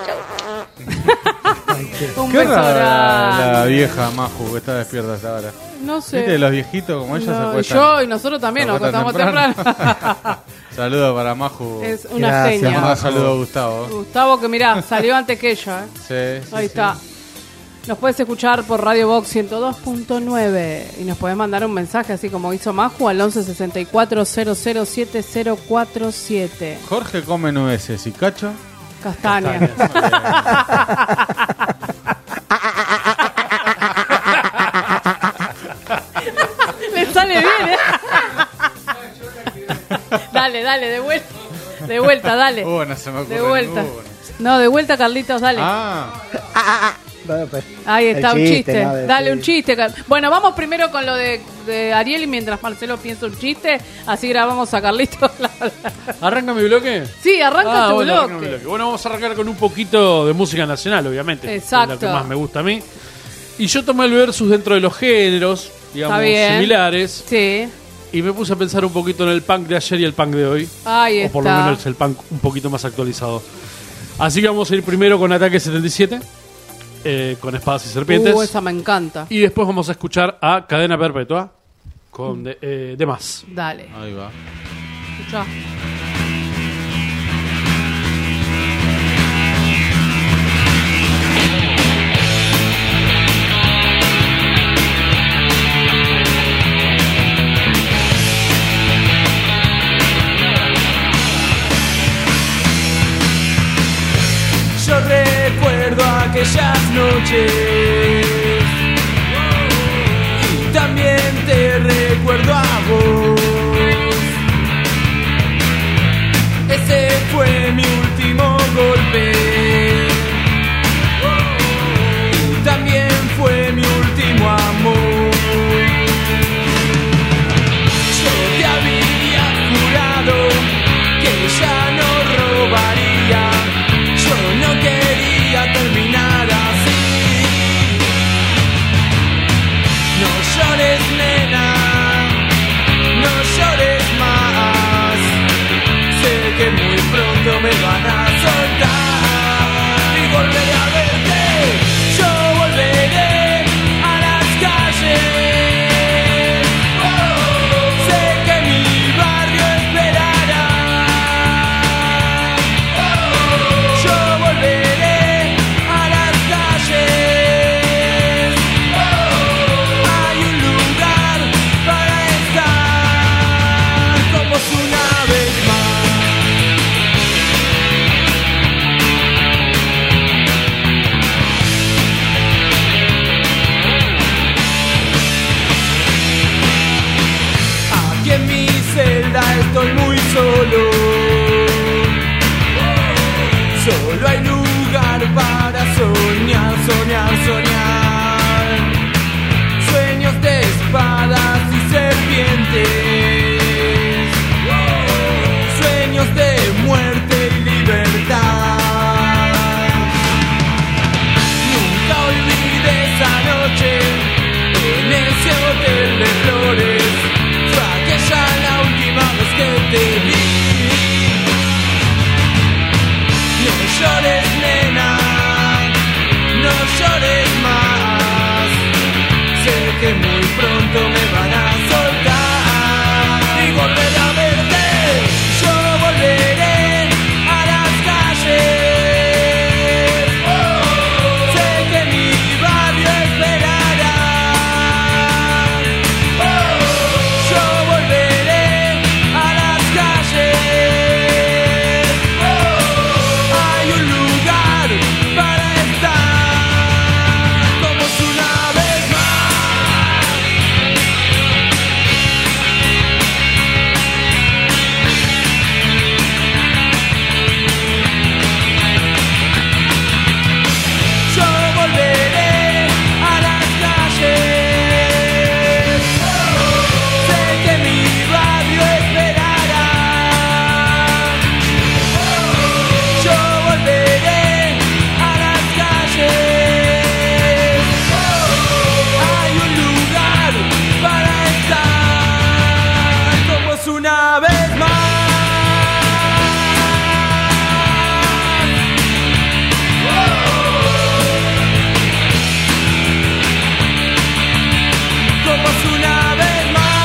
chau. Un Qué beso rara grande. la vieja Maju que está despierta hasta ahora. No sé. ¿Viste? Los viejitos como ella No, se acuestan. yo y nosotros también se nos acuestan acostamos temprano. Saludos para Maju. Es una Gracias, genia. Un saludo a Gustavo. Gustavo, que mirá, salió antes que ella. ¿eh? Sí, sí, Ahí sí. está. Nos puedes escuchar por Radio Box ciento dos punto nueve y nos podés mandar un mensaje así como hizo Maju al once sesenta y cuatro cero cero siete cero cuatro siete. Jorge come nueces y Cacho Castaña. Le sale bien, ¿eh? Dale, dale, de vuelta. De vuelta, dale. Uh, no se me ocurre De vuelta. ninguno. No, de vuelta, Carlitos, dale. Ah. Ahí está, El un chiste, chiste. ¿no? De- Dale, un chiste. Car- Bueno, vamos primero con lo de, de Ariel y mientras Marcelo piensa un chiste, así grabamos a Carlitos. ¿Arranca mi bloque? Sí, arranca Ah, tu bueno, bloque. arranca mi bloque. Bueno, vamos a arrancar con un poquito de música nacional, obviamente. Exacto. Es lo que más me gusta a mí. Y yo tomé el versus dentro de los géneros, digamos, Está bien. similares. Sí. Y me puse a pensar un poquito en el punk de ayer y el punk de hoy. Ahí o por lo está. menos el punk un poquito más actualizado. Así que vamos a ir primero con Ataque setenta y siete, eh, con Espadas y Serpientes. Uh, esa me encanta. Y después vamos a escuchar a Cadena Perpetua con de, eh, de más. Dale. Ahí va. Escuchá. Yo recuerdo aquellas noches y también te recuerdo a vos. Ese fue mi último golpe y también fue mi último amor. Yo te había jurado que ya no robaría. Yo no quería terminar así. ahora estoy muy solo. Solo hay lugar para soñar, soñar, soñar. Sueños de espadas y serpientes. Sueños de muerte y libertad. Nunca olvidé esa noche en ese hotel de flores. Fue aquella la última vez que te vi. No llores, nena, no llores más. Sé que muy pronto me van a soltar y volver a verte. Yo volveré a las calles. Sé que mi barrio esperará. Yo volveré a las calles. Hay un lugar para estar como si una vez yo volveré a las calles. Sé que mi barrio esperará. Yo volveré a las calles. Hay un lugar para estar como es una vez más. Como es una vez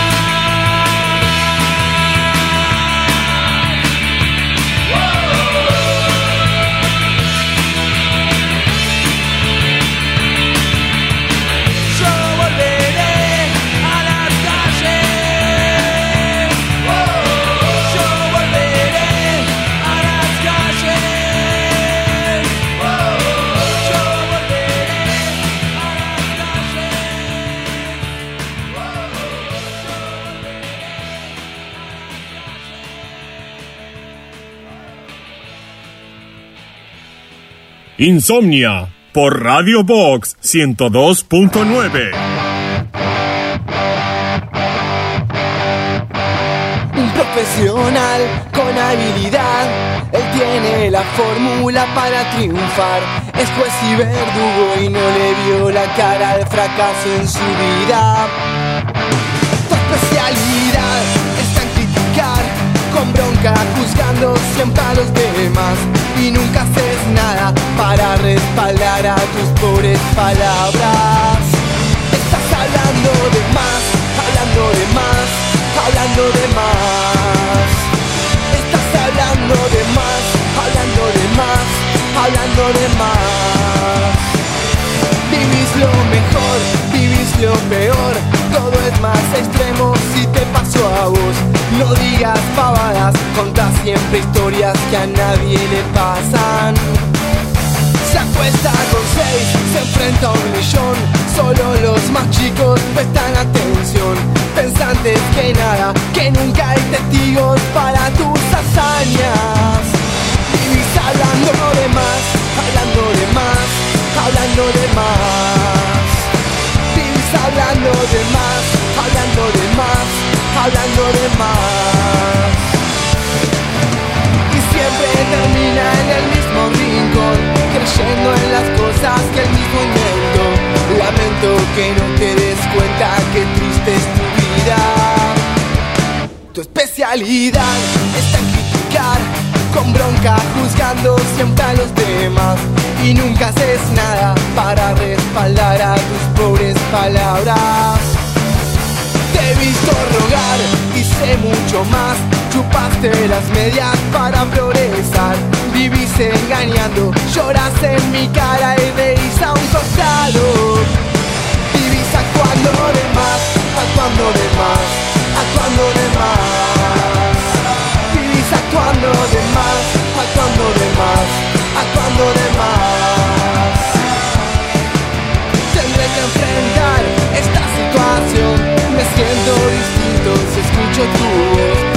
yo volveré a las calles. Yo volveré a las calles. Yo volveré a las Insomnia por Radio Box ciento dos punto nueve. Un profesional con habilidad, él tiene la fórmula para triunfar. Es juez y verdugo y no le vio la cara al fracaso en su vida. Tu especialidad está en criticar, con bronca juzgando siempre a los demás. Y nunca haces nada para respaldar a tus pobres palabras. Estás hablando de más, hablando de más, hablando de más. Estás hablando de más, hablando de más, hablando de más. Vivís lo mejor, vivís lo peor, todo es más extremo si te pasó a vos. No digas pavadas, contá siempre historias que a nadie le pasan. Se acuesta con seis, se enfrenta a un millón. Solo los más chicos prestan atención. Pensantes que nada, que nunca hay testigos para tus hazañas. Vivís hablando de más, hablando de más, hablando de más. Vivís hablando de más, hablando de más, hablando de más. Y siempre termina en el mismo rincón, creyendo en las cosas que él mismo inventó. Lamento que no te des cuenta que triste es tu vida. Tu especialidad está en criticar, con bronca juzgando siempre a los demás. Y nunca haces nada para respaldar a tus pobres palabras. Te he visto rogar y sé mucho más. Chupaste las medias para progresar. Vivís engañando, lloras en mi cara y reís a un costado. Vivís actuando de más, actuando de más, actuando de más. Vivís actuando de más, actuando de más, actuando de más. Tendré que enfrentar esta situación. Me siento distinto si escucho tu voz. Soy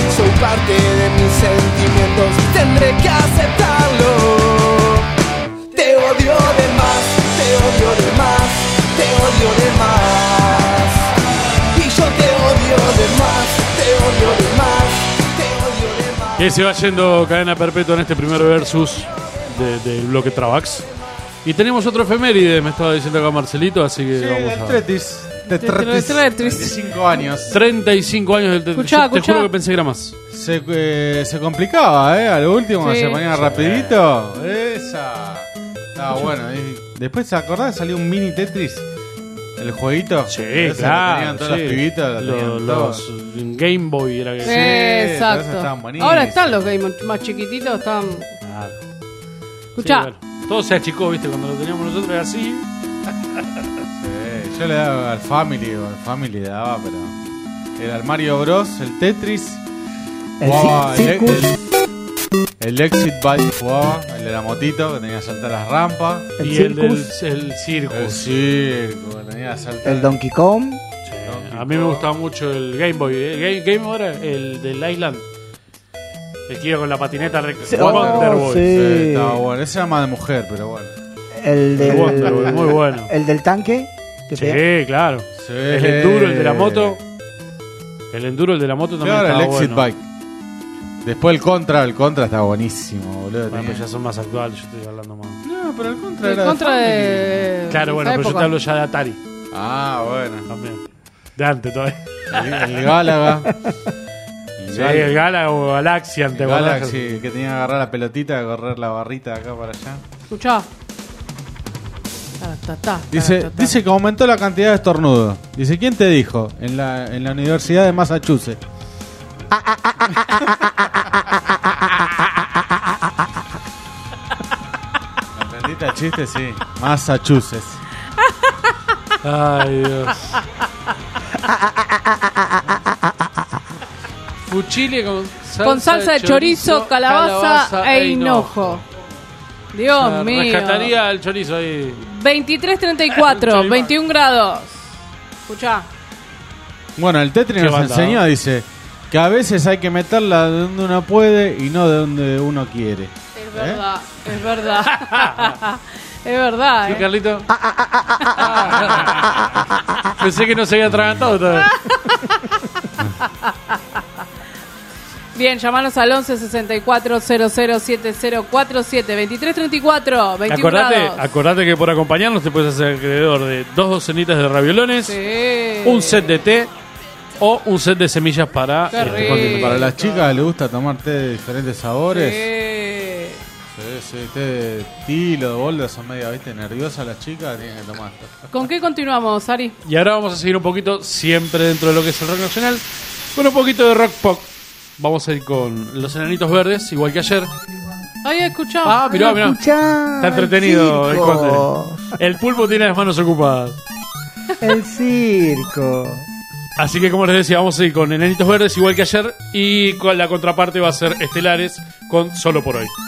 parte de mis sentimientos, tendré que aceptarlo. Te odio de más, te odio de más, te odio de más. Y yo te odio de más, te odio de más, te odio de más. Que se va yendo cadena perpetua en este primer versus de- del bloque Travax. Y tenemos otro efeméride, me estaba diciendo acá Marcelito, así que Sí, vamos del a... Tretis. De Del Tretis. Tetris. treinta y cinco años. treinta y cinco años del Tetris. Escuchá, Yo te escuchá. juro que pensé que era más. Se, eh, se complicaba, ¿eh? A lo último Sí. se ponía rapidito. Esa. Estaba bueno. Y después, ¿se acordás? Salió un mini Tetris. El jueguito. Sí, Ese lo claro. tenían todos sí. los pibitos. Lo Los- tenían los todos. Game Boy era que... Sí, todos Exacto. estaban buenísimos. Ahora están los games más chiquititos, están. Claro. Escuchá. Sí, bueno. Todo se achicó, ¿viste? Cuando lo teníamos nosotros era así. Sí, yo le daba al Family, o al Family le daba, pero. Era el Mario Bros, el Tetris. El jugaba Cir- el, Circus. el, el Exit Bike jugaba, el de la motito, que tenía que saltar las rampas. El y el del Circus. el circo. El circo, que tenía que saltar. El Donkey Kong. A mí me gustaba mucho el Game Boy. ¿eh? Game, Game Boy era el del Island. El que iba con la patineta recta. Sí, Wonder oh, Boy. sí. Sí, estaba bueno. Ese era más de mujer, pero bueno. El del, Wonder Boy, muy bueno. el del tanque. que Sí, te- claro. Sí. El enduro, el de la moto. El enduro, el de la moto Sí, también ahora el estaba Exit bueno. Bike. Después el Contra, el Contra estaba buenísimo, boludo. Bueno, tenía- pues ya son más actuales, yo estoy hablando más. No, pero el Contra El era contra de... de. Claro, bueno, esa pero yo época. te hablo ya de Atari Family. Ah, bueno. también. De antes todavía. El, el Gálaga. Sí, el Gala o Galaxian, ¿te El acordás? Galaxy, que tenía que agarrar la pelotita, correr la barrita de acá para allá. Escuchá. Ta, ta, ta, Dice, ta, ta, ta. dice que aumentó la cantidad de estornudos. Dice, ¿quién te dijo? En la, en la Universidad de Massachusetts. ¿Aprendiste el chiste? Sí. Massachusetts. Ay, Dios. Fuchile con salsa, Con salsa de chorizo, calabaza, e hinojo. Dios Ah, mío. Rescataría el chorizo ahí. veintitrés treinta y cuatro, veintiún grados. Escuchá. Bueno, el Tetris Qué nos banda, enseñó, ¿no? dice, que a veces hay que meterla de donde uno puede y no de donde uno quiere. Es verdad, es verdad. Es verdad, ¿Sí, eh. Carlito? Pensé que no se había atragantado todavía. Bien, llamanos al once sesenta y cuatro cero cero siete cero cuatro siete, veintitrés treinta y cuatro, veintiún Acordate, grados. acordate que por acompañarnos te puedes hacer acreedor de dos docenitas de raviolones, Sí. un set de té o un set de semillas para Qué este rico. continente. Para las chicas les gusta tomar té de diferentes sabores. Sí. Sí, sí, té de tilo, de bolda, son medio, viste, nerviosas las chicas, tienen que tomar. ¿Con qué continuamos, Ari? Y ahora vamos a seguir un poquito, siempre dentro de lo que es el rock nacional, con un poquito de rock pop. Vamos a ir con Los Enanitos Verdes, igual que ayer. Ay, escuchá. Ah, mirá, mirá. Escuchá, Está entretenido el circo. conde. El pulpo tiene las manos ocupadas. El circo. Así que, como les decía, vamos a ir con Enanitos Verdes, igual que ayer. Y con la contraparte va a ser Estelares con Solo por Hoy.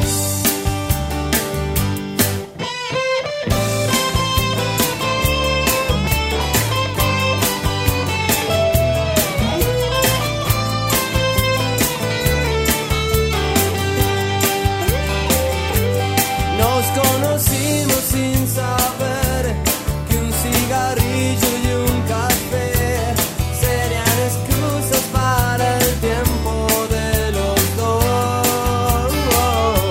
Nos conocimos sin saber que un cigarrillo y un café serían excusas para el tiempo de los dos.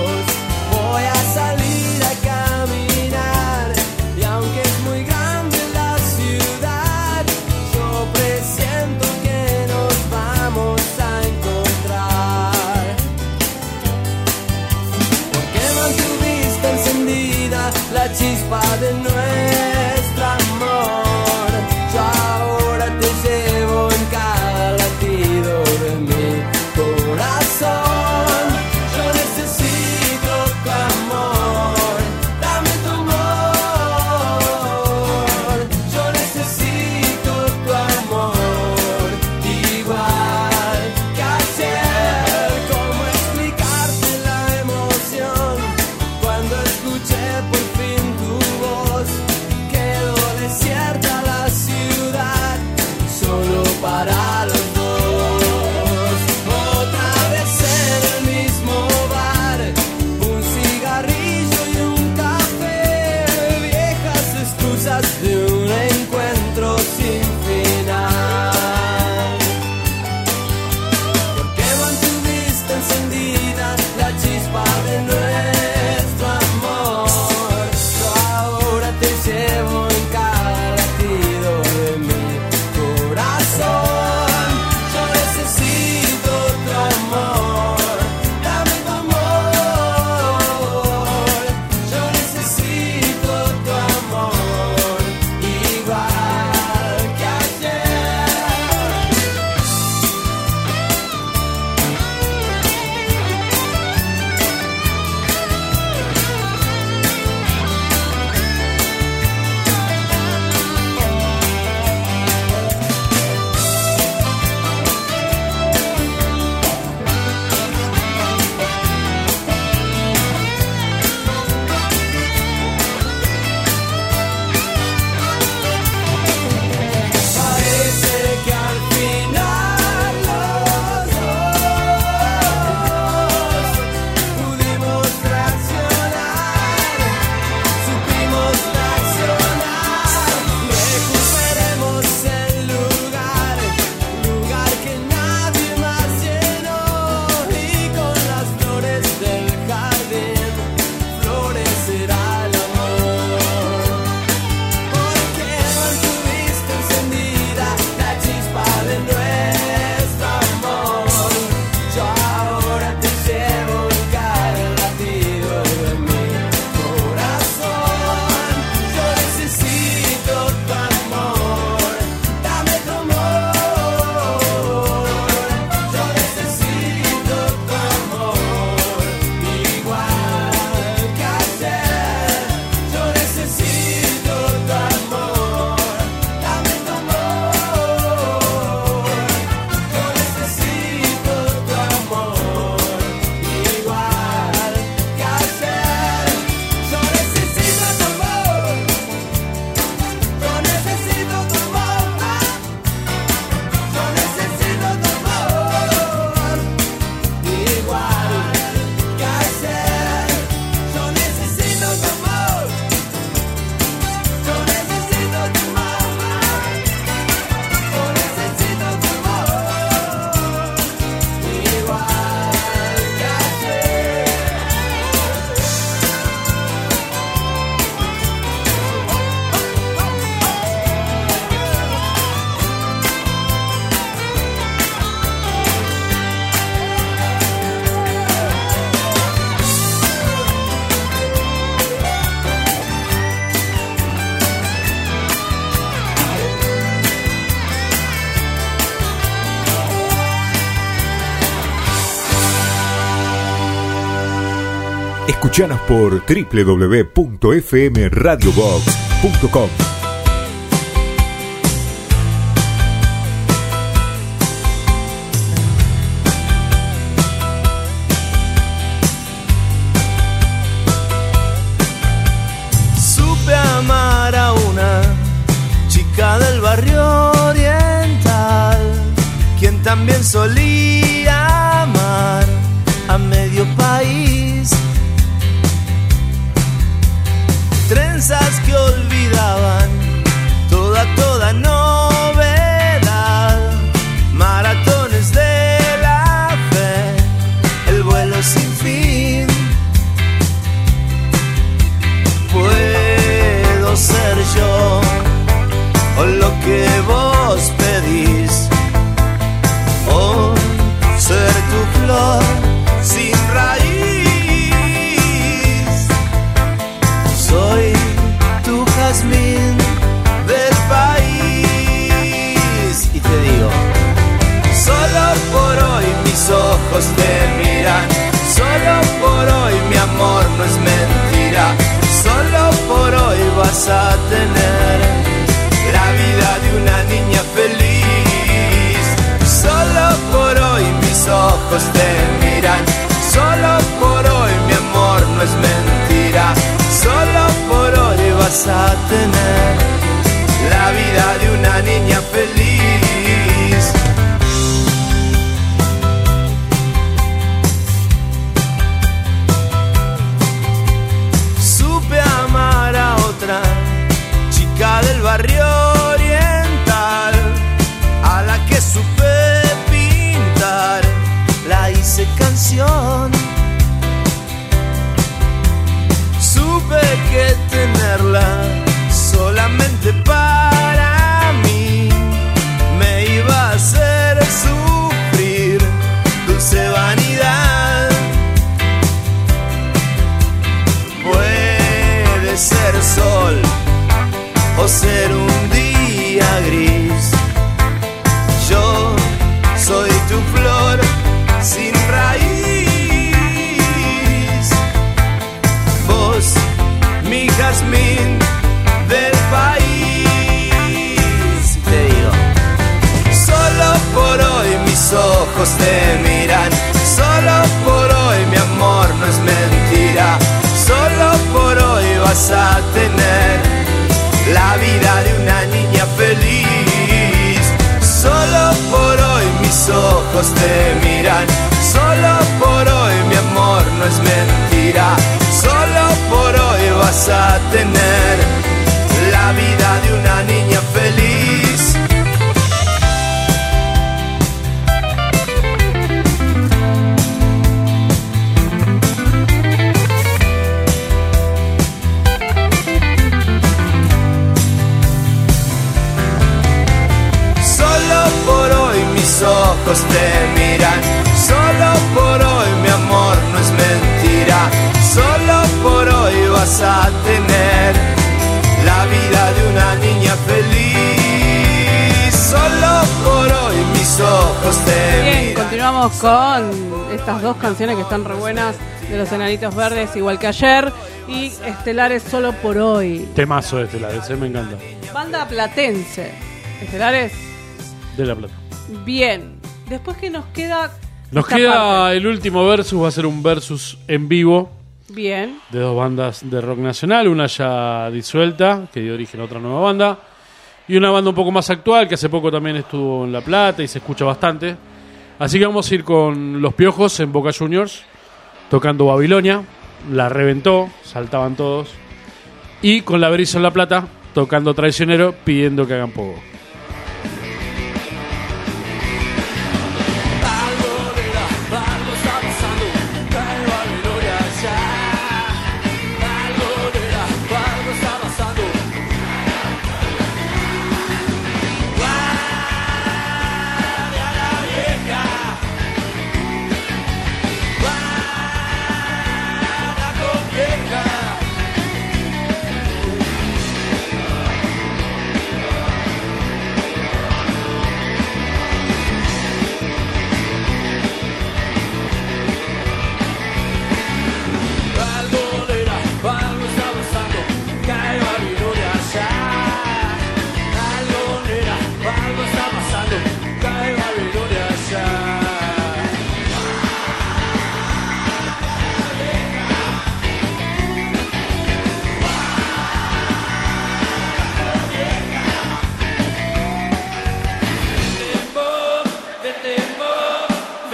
Escuchanos por doble u doble u doble u punto f m radio box punto com. Supe amar a una chica del barrio oriental, quien también solía amar a medio país. Trenzas que olvidaban toda, toda novedad. Maratones de la fe, el vuelo sin fin. Puedo ser yo o lo que vos pedís, o ser tu flor sin raíz. Soy tu jazmín del país. Y te digo, solo por hoy mis ojos te miran, solo por hoy mi amor no es mentira, solo por hoy vas a tener la vida de una niña feliz. Solo por hoy mis ojos te miran, solo por hoy mi amor no es mentira, solo por hoy vas a tener la vida de una niña feliz. Supe amar a otra chica del barrio oriental, a la que supe pintar, la hice canción. Supe que tenerla solamente para mí me iba a hacer sufrir dulce vanidad. Puede ser sol o ser un día gris, yo soy tu flor sin raíz, vos mi jazmín del país. Te digo, solo por hoy mis ojos te miran, solo por hoy mi amor no es mentira, solo por hoy vas a tener la vida de una niña feliz. Solo por hoy mis ojos te miran, solo por hoy mi amor no es mentira, solo por hoy vas a tener la vida de una niña feliz. Solo por hoy mis ojos te miran, solo por hoy mi amor no es mentira, solo por hoy vas a tener la vida de una niña feliz. Solo por hoy mis ojos te Bien, miran. continuamos con estas dos canciones que están re buenas de los Enanitos Verdes, igual que ayer, y Estelares Solo por Hoy. Temazo de Estelares, ese me encanta. Banda platense. Estelares, De La Plata. bien. Después que nos queda... Nos esta queda parte. el último versus, va a ser un versus en vivo Bien. de dos bandas de rock nacional, una ya disuelta, que dio origen a otra nueva banda, y una banda un poco más actual, que hace poco también estuvo en La Plata y se escucha bastante. Así que vamos a ir con Los Piojos en Boca Juniors, tocando Babilonia, la reventó, saltaban todos, y con La Berizo en La Plata, tocando Traicionero, pidiendo que hagan poco.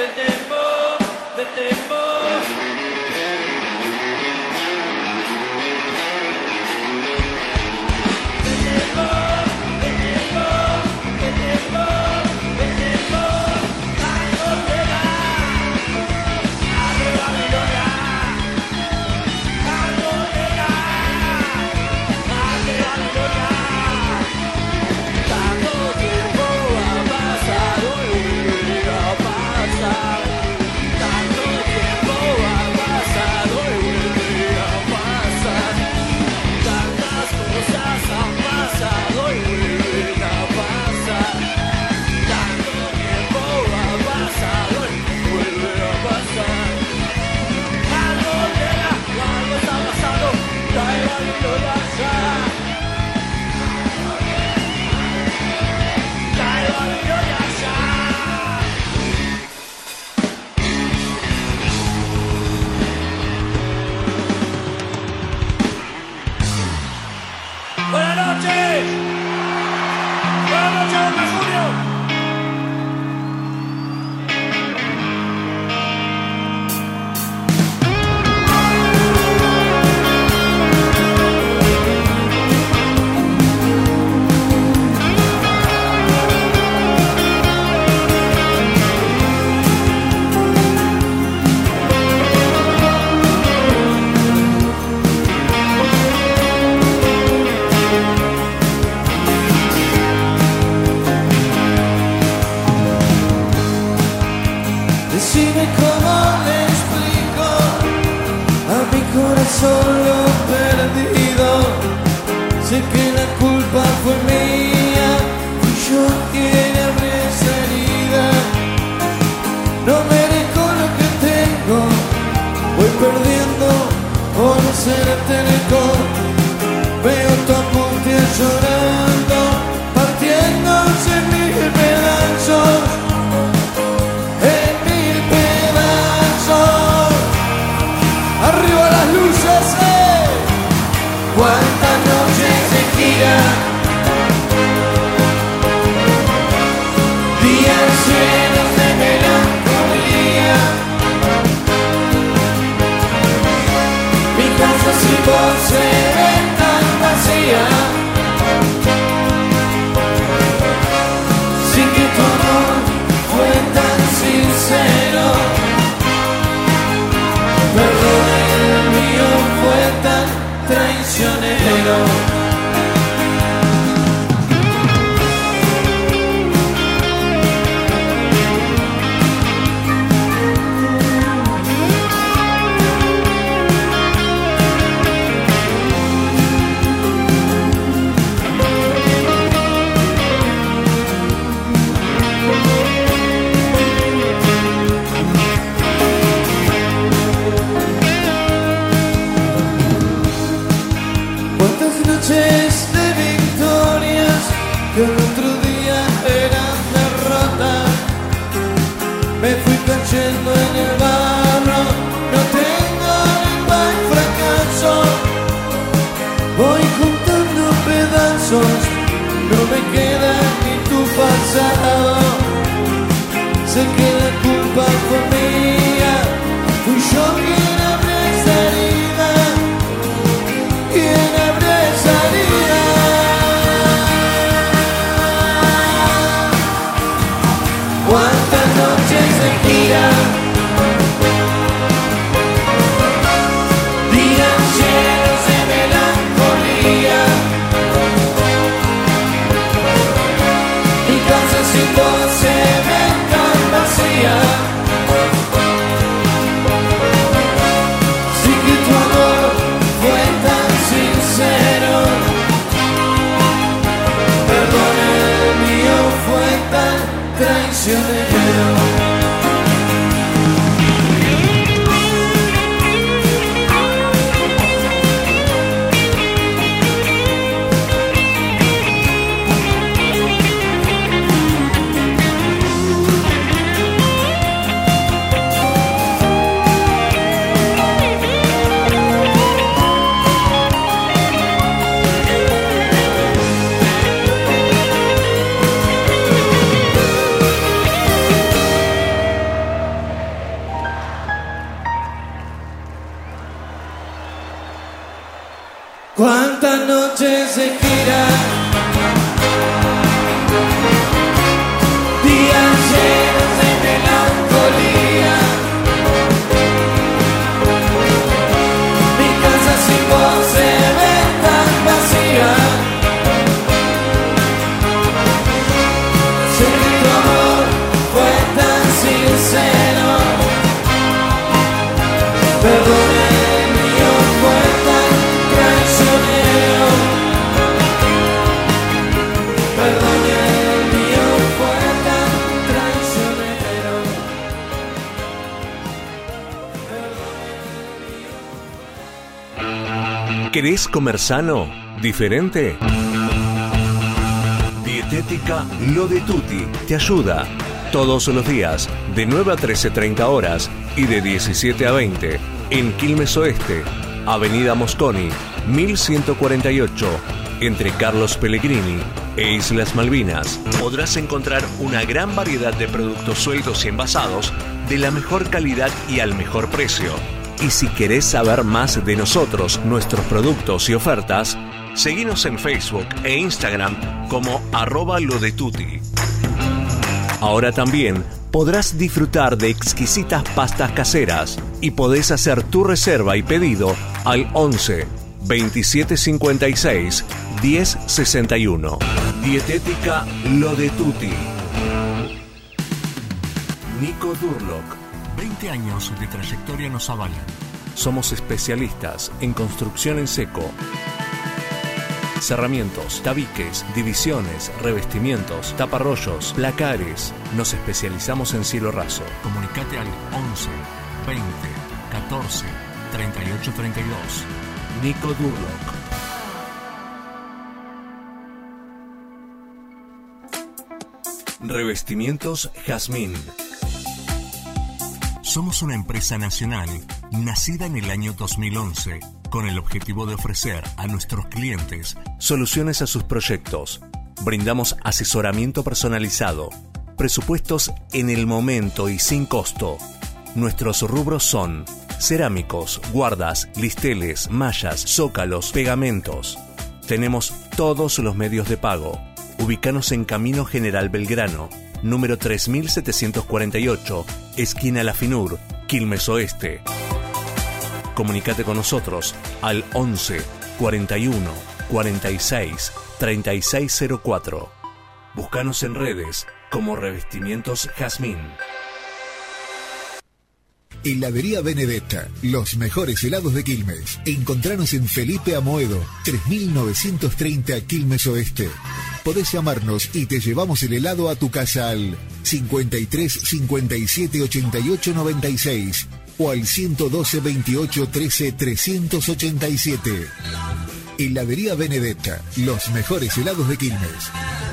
Buenas noches. Buenas noches, Boca Juniors. Decime cómo le explico a mi corazón lo perdido. Sé que la culpa fue mía, fui yo quien abrí esa herida. No merezco lo que tengo, voy perdiendo por ser terco. Veo tu apunte llorando, partiéndose en mil pedazos. Arriba las luces, eh. Cuántas noches de gira, días llenos de melancolía. Mi casa sin vos se ve tan vacía, sin que tu amor fue tan sincero. Perdón, el mío fue tan traicionero. Cuántas noches de victorias que el otro día eran derrotas. Me fui cayendo en el barro, no tengo ningún fracaso. Voy juntando pedazos, no me queda ni tu pasado. Sé que la culpa fue mía, fui yo quien abrió esa herida. ¿Quién abrió esa herida? Cuántas noches de gira, Cuántas noches se giran, días llenos de melancolía. Mi casa sin vos se ve tan vacía. Sé que tu amor fue tan sincero. Perdón, el mío fue tan traicionero. Perdón, el mío fue tan traicionero. ¿Querés comer sano? ¿Diferente? Dietética Lo de Tutti te ayuda. Todos los días, de nueve a trece treinta horas y de diecisiete a veinte, en Quilmes Oeste, Avenida Mosconi, mil ciento cuarenta y ocho, entre Carlos Pellegrini e Islas Malvinas. Podrás encontrar una gran variedad de productos sueltos y envasados de la mejor calidad y al mejor precio. Y si querés saber más de nosotros, nuestros productos y ofertas, seguinos en Facebook e Instagram como arroba lo de tutti. Ahora también podrás disfrutar de exquisitas pastas caseras y podés hacer tu reserva y pedido al once veintisiete cincuenta y seis diez sesenta y uno. Dietética Lo de Tutti. Nico Durlock. veinte años de trayectoria nos avalan. Somos especialistas en construcción en seco. Cerramientos, tabiques, divisiones, revestimientos, taparrollos, placares. Nos especializamos en cielo raso. Comunicate al once veinte catorce treinta y ocho treinta y dos. Nico Durlock. Revestimientos Jazmín. Somos una empresa nacional nacida en el año dos mil once con el objetivo de ofrecer a nuestros clientes soluciones a sus proyectos. Brindamos asesoramiento personalizado, presupuestos en el momento y sin costo. Nuestros rubros son cerámicos, guardas, listeles, mallas, zócalos, pegamentos. Tenemos todos los medios de pago. Ubícanos en Camino General Belgrano, número tres mil setecientos cuarenta y ocho, esquina La Finur, Quilmes Oeste. Comunicate con nosotros al once cuarenta y uno cuarenta y seis treinta y seis cero cuatro. Búscanos en redes como Revestimientos Jazmín. Heladería Benedetta, los mejores helados de Quilmes. Encontranos en Felipe Amoedo, tres mil novecientos treinta, Quilmes Oeste. Podés llamarnos y te llevamos el helado a tu casa al cincuenta y tres cincuenta y siete ochenta y ocho noventa y seis o al ciento doce veintiocho trece trescientos ochenta y siete. Heladería Benedetta, los mejores helados de Quilmes.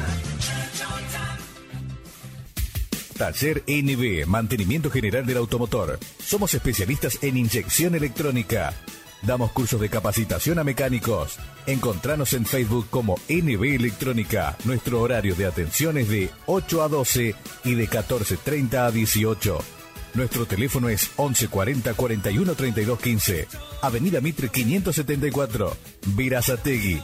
Taller N B, mantenimiento general del automotor. Somos especialistas en inyección electrónica. Damos cursos de capacitación a mecánicos. Encontranos en Facebook como N B Electrónica. Nuestro horario de atención es de ocho a doce y de catorce treinta a dieciocho. Nuestro teléfono es once cuarenta cuarenta y uno treinta y dos quince. Avenida Mitre quinientos setenta y cuatro, Verazategui.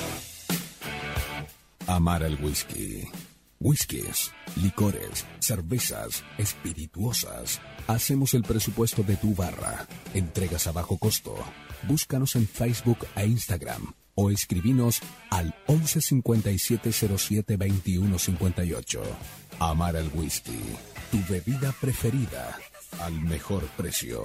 Amar al whisky. Whiskies, licores, cervezas, espirituosas. Hacemos el presupuesto de tu barra. Entregas a bajo costo. Búscanos en Facebook e Instagram o escribinos al once cincuenta y siete cero siete veintiuno cincuenta y ocho. Amar al whisky, tu bebida preferida al mejor precio.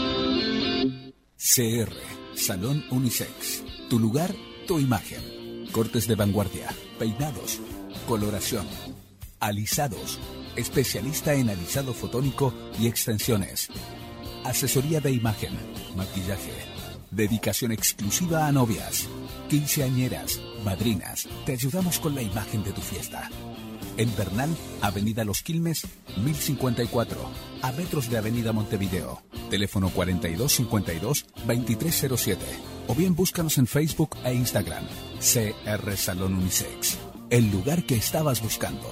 C R, Salón Unisex. Tu lugar, tu imagen. Cortes de vanguardia, peinados, coloración, alisados, especialista en alisado fotónico y extensiones, asesoría de imagen, maquillaje, dedicación exclusiva a novias, quinceañeras, madrinas. Te ayudamos con la imagen de tu fiesta. En Bernal, Avenida Los Quilmes, mil cincuenta y cuatro, a metros de Avenida Montevideo. Teléfono cuarenta y dos cincuenta y dos veintitrés cero siete. O bien búscanos en Facebook e Instagram. C R Salón Unisex. El lugar que estabas buscando.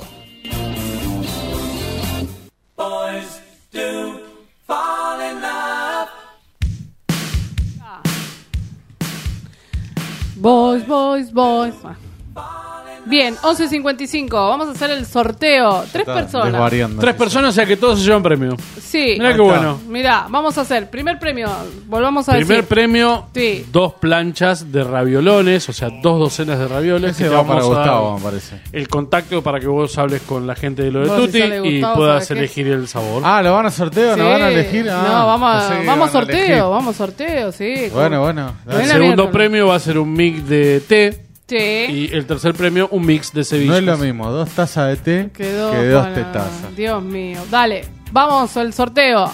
Boys do fall in love. boys, boys, boys. Bien, once cincuenta y cinco. Vamos a hacer el sorteo. Tres personas. Tres personas, o sea que todos se llevan premio. Sí. Mirá qué bueno. Mirá, vamos a hacer. Primer premio. Volvamos a Primer decir. premio, Sí. dos planchas de raviolones, o sea, dos docenas de ravioles. Ese que te va vamos para a dar Gustavo, me parece. El contacto para que vos hables con la gente de lo de Vos, si Tutti sale y Gustavo, puedas ¿sabes qué? elegir el sabor. Ah, ¿lo van a sorteo? ¿No Sí. van a elegir? Ah, no, vamos pensé a, que vamos iban a elegir. sorteo, vamos sorteo, sí. Bueno, bueno. El Ven a segundo miércoles. premio va a ser un mix de té. Sí. Y el tercer premio, un mix de ceviche. No es lo mismo, dos tazas de té Quedó que dos para- tetazas. Dios mío. Dale, vamos al sorteo.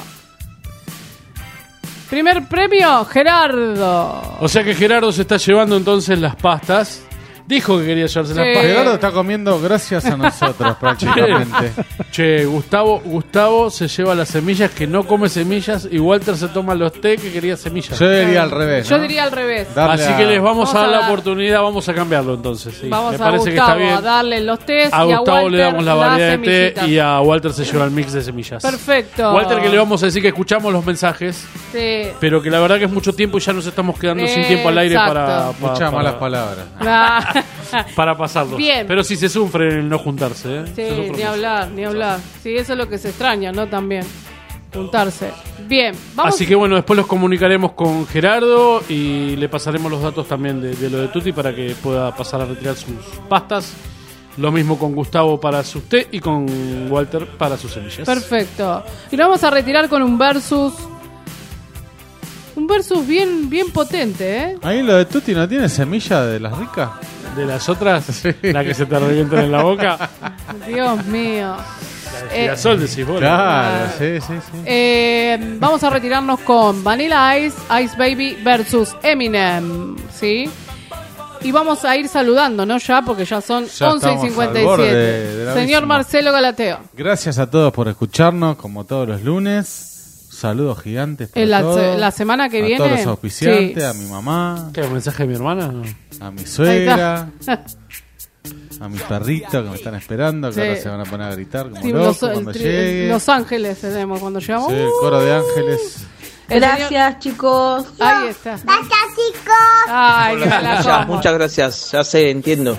Primer premio, Gerardo. O sea que Gerardo se está llevando entonces las pastas. Dijo que quería llevarse las Sí. pastas. Gerardo está comiendo gracias a nosotros prácticamente. Che, Gustavo, Gustavo se lleva las semillas, que no come semillas, y Walter se toma los té que quería semillas. Yo diría al revés. Yo ¿no? diría al revés. Darle Así a- que les vamos, Vamos a dar a la dar- oportunidad, vamos a cambiarlo entonces. Sí. Vamos Me a parece que Gustavo está bien. a darle los test A y a Gustavo Walter le damos la variedad de té semillitas. y a Walter se lleva el mix de semillas. Perfecto. Walter, que le vamos a decir que escuchamos los mensajes, Sí. pero que la verdad que es mucho tiempo y ya nos estamos quedando sin tiempo al aire Exacto. para, para, Muchas para- malas palabras. Ah, para pasarlos. Bien. Pero sí se sufre el no juntarse. ¿eh? Se sí, sufre ni mucho. hablar, ni hablar. Sí, eso es lo que se extraña, ¿no? También. Juntarse. Bien, vamos. Así que bueno, después los comunicaremos con Gerardo y le pasaremos los datos también de, de lo de Tutti para que pueda pasar a retirar sus pastas. Lo mismo con Gustavo para sus té y con Walter para sus semillas. Perfecto. Y lo vamos a retirar con un versus. Un versus bien, bien potente, ¿eh? Ahí lo de Tutti no tiene semilla de las ricas. De las otras, la que se te revientan en la boca. Dios mío. La de Eh, girasol, decís vos. Claro, sí, sí, sí. Eh, vamos a retirarnos con Vanilla Ice, Ice Baby versus Eminem, ¿sí? Y vamos a ir saludando, ¿no? Ya, porque ya son Ya once y estamos cincuenta al y borde siete. de la Señor misma. Marcelo Galateo. Gracias a todos por escucharnos, como todos los lunes. Saludos gigantes para Eh, la, todos. la semana que a viene. todos los auspiciantes, sí. a mi mamá, ¿Qué? ¿Un mensaje de mi hermana? a mi Ahí suegra, está. a mis perritos que me están esperando, que Sí. ahora se van a poner a gritar como Sí, locos los, cuando el tri- llegue. Los Ángeles tenemos cuando llegamos. Sí, el coro de ángeles. El Gracias, señor- chicos. Ahí está. Gracias, chicos. Ay, que la Muchas, como. muchas gracias, ya sé, entiendo.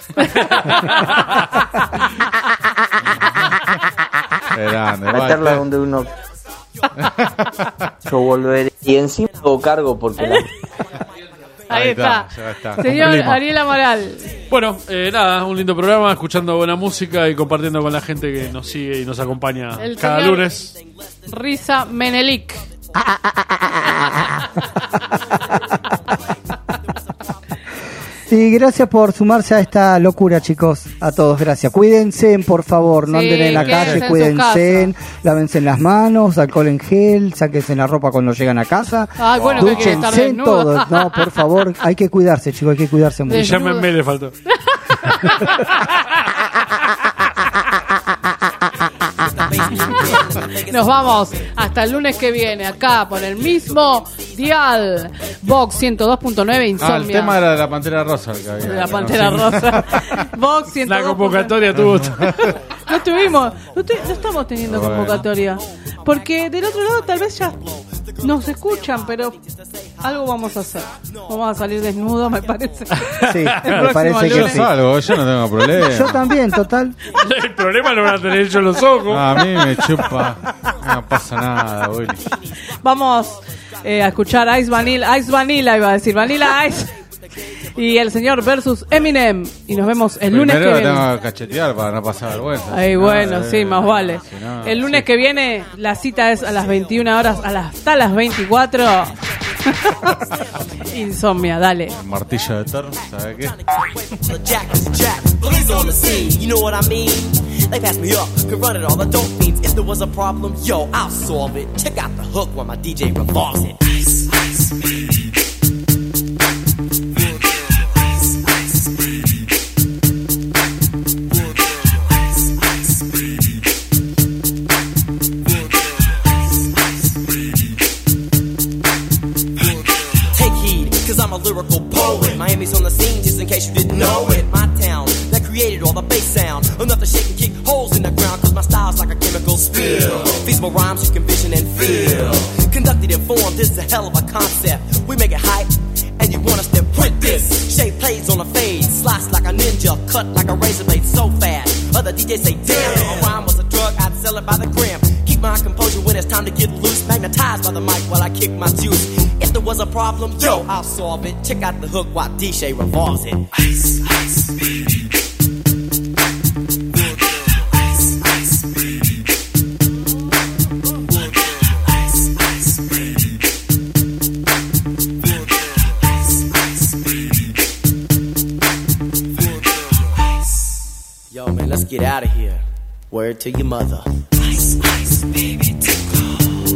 Grande, Meterla Walter. donde uno. Yo volveré. Y encima hago cargo porque la. Ahí, Ahí está. está, ya está. Señor Cumplimos. Ariel Amaral. Bueno, eh, nada, un lindo programa, escuchando buena música y compartiendo con la gente que nos sigue y nos acompaña El cada señor- lunes. Risa Menelik. Y gracias por sumarse a esta locura, chicos. A todos, gracias. Cuídense, por favor. No Sí, anden en la quédense calle, en su cuídense. Lávense las manos, alcohol en gel, sáquense la ropa cuando llegan a casa. Ay, bueno, que quiere estar Dúchense desnudo. todos. No, por favor, hay que cuidarse, chicos, hay que cuidarse Y mucho. ya me, me le faltó. Nos vamos hasta el lunes que viene acá por el mismo dial. Vox ciento dos punto nueve Ah, Insomnia. el tema era de la Pantera Rosa. El que había, de la ¿no? Pantera Sí. Rosa. Vox ciento dos. La convocatoria tuvo. No tuvimos, no, tu- no estamos teniendo Bueno. convocatoria. Porque del otro lado tal vez ya nos escuchan, pero algo vamos a hacer. Vamos a salir desnudos, me parece. Sí, El me próximo parece que Yo lunes. sí. salgo, yo no tengo problema. Yo también, total. El problema lo van a tener yo los ojos. A mí me chupa. No pasa nada, Willy. Vamos eh, a escuchar Ice Vanilla, Ice Vanilla iba a decir, Vanilla Ice y el señor versus Eminem y nos vemos el lunes que Primero la viene. tengo que cachetear para no pasar vergüenza. Ay, Si no, bueno, eh, sí, más vale. si no, El lunes sí. que viene la cita es a las veintiuna horas, a las, hasta las veinticuatro. Insomnia, dale. El martillo de Thor, ¿sabe qué? Jack is Jack, police on the scene, you know what I mean? They pass me up, could run it all, the dope fiends. If there was a problem, yo, I'll solve it. Check out the hook while my D J revolves it. Ice, ice. Take heed, cause I'm a lyrical poet. Miami's on the scene, just in case you didn't know it. My town, that created all the bass sound. Enough to shake and kick holes in the ground, cause my style's like a chemical spill. Feasible rhymes you can vision and feel. Conducted in form, this is a hell of a concept. We make it hype, and you want us to print this. this. Shape plays on a fade, slice like a ninja, cut like a razor blade so fast. Other D Js say, damn, if a rhyme was a drug, I'd sell it by the gram. Keep my composure when it's time to get loose. Magnetized by the mic while I kick my juice. If there was a problem, yo, I'll solve it. Check out the hook while D J revolves it. Ice, ice, baby. Yo, man, let's get out of here. Word to your mother. Ice, ice, baby, tickle.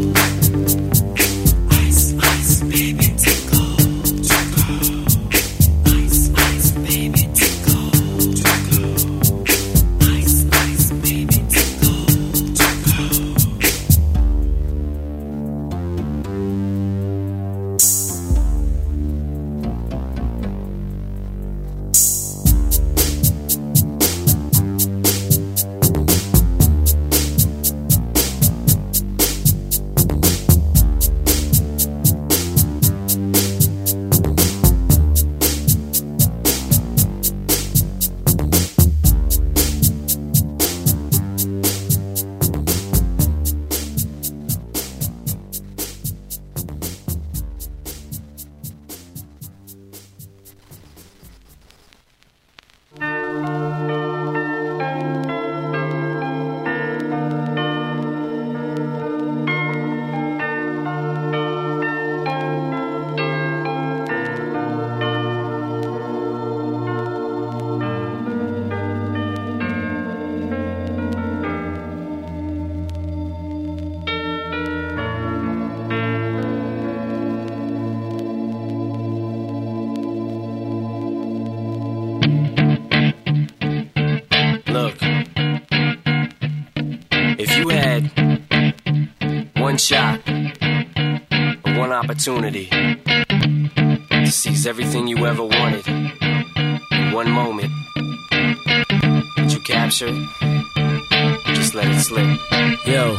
Ice, ice, baby, tickle. Tickle. Ice, ice, baby, tickle. Tickle. Ice, ice, baby, tickle. Tickle. One shot, one opportunity to seize everything you ever wanted in one moment. Did you capture it? Just let it slip. Yo.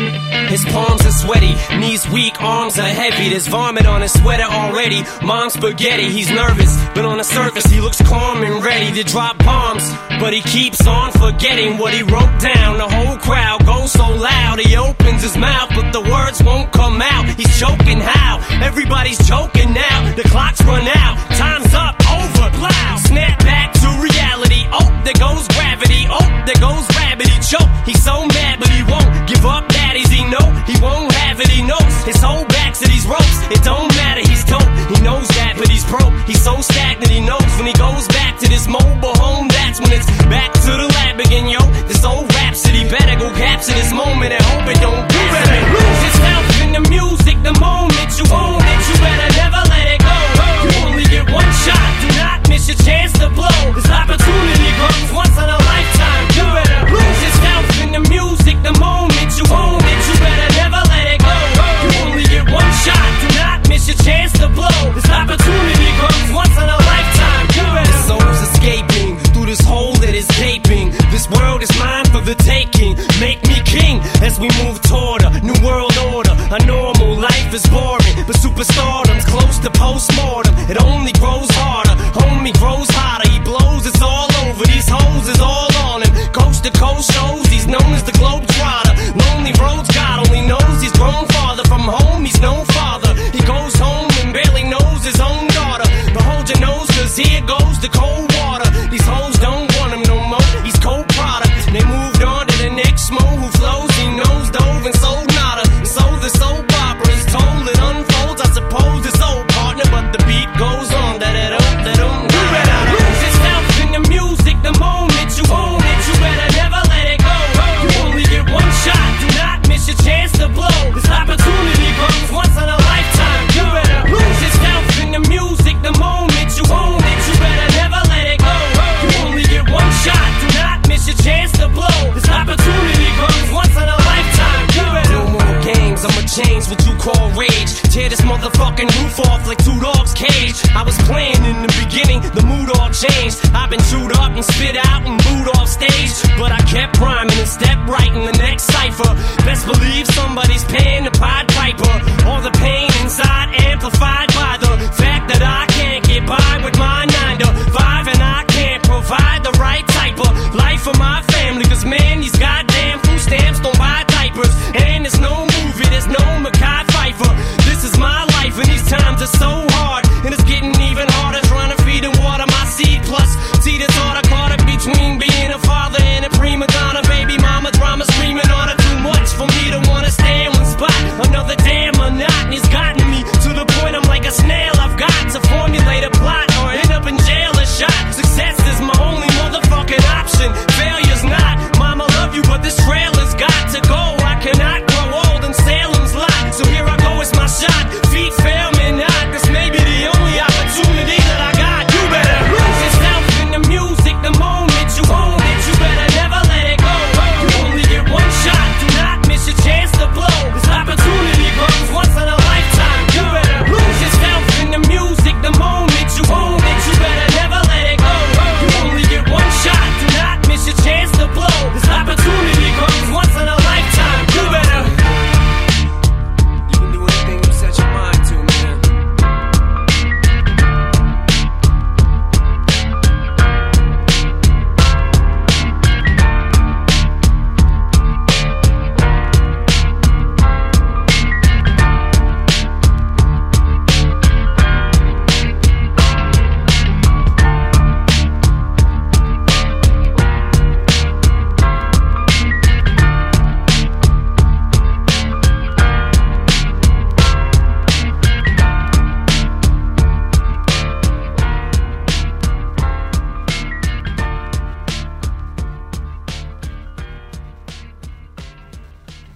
His palms are sweaty, knees weak, arms are heavy. There's vomit on his sweater already. Mom's spaghetti, he's nervous, but on the surface he looks calm and ready to drop bombs. But he keeps on forgetting what he wrote down. The whole crowd goes so loud, he opens his mouth, but the words won't come out. He's choking how? Everybody's joking now. The clock's run out, time's up, over, loud. Snap back to reality. Oh, there goes gravity. Oh, there goes rabbit. He choke. He's so mad, but he won't give up. Daddies, he know he won't have it. He knows his whole back to these ropes. It don't matter. He's dope. He knows that, but he's broke. He's so stagnant. He knows when he goes back to this mobile home. That's when it's back to the lab again, yo. This old rhapsody better go capture this moment and hope it don't do it. Lose yourself in the music the moment you own it. You better never let it go. You only get one shot. Do not miss your chance to blow. This opportunity comes once in a lifetime. You better lose yourself in the music the moment you own it. You better never let it go. You only get one shot. Do not miss your chance to blow. This opportunity comes once in a lifetime. You better. The soul's escaping through this hole that is gaping. This world is mine for the taking. Make me king as we move toward a new world order. A normal life is boring, but superstardom's close to postmortem. It only grows harder, homie grows hotter. He blows, it's all over. These hoes is all on him. Coast to coast shows, he's known as the Globetrotter. Lonely roads, God only knows he's grown farther from home. He's no father. He goes home and barely knows his own daughter. But hold your nose, cause here goes the cold water. These hoes don't want him no more. He's cold product. They moved on to the next mo who flows. He knows dove and sold nada. And so the soap opera is told. It unfolds. I suppose it's old partner, but the beat goes on. Da da da da da. You better lose yourself in the music the moment you own it. You better never let it go. You only get one shot. Do not miss your chance to blow. This opportunity comes once in a lifetime. You better lose yourself in the music the moment you own it. You better never let it go. You only get one shot. Do not miss your chance to blow. This opportunity comes once in a lifetime. You better. No more games. I'ma change what you call rage. Tear this motherfucking roof off like two dogs' cage. I was playing in the beginning, the mood all changed. I've been chewed up and spit out and booed off stage, but I kept rhyming and stepped right in the next cipher. Best believe somebody's paying the Pied Piper. All the pain inside amplified by the fact that I can't get by with my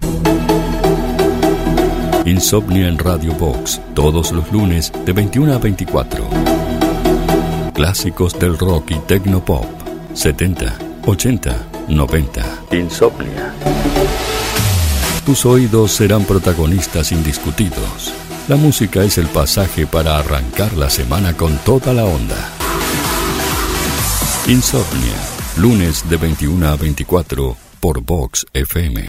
Insomnia en Radio Box, todos los lunes de veintiuna a veinticuatro. Clásicos del rock y tecnopop, setenta, ochenta, noventa. Insomnia. Tus oídos serán protagonistas indiscutidos. La música es el pasaje para arrancar la semana con toda la onda. Insomnia, lunes de veintiuna a veinticuatro por Vox F M.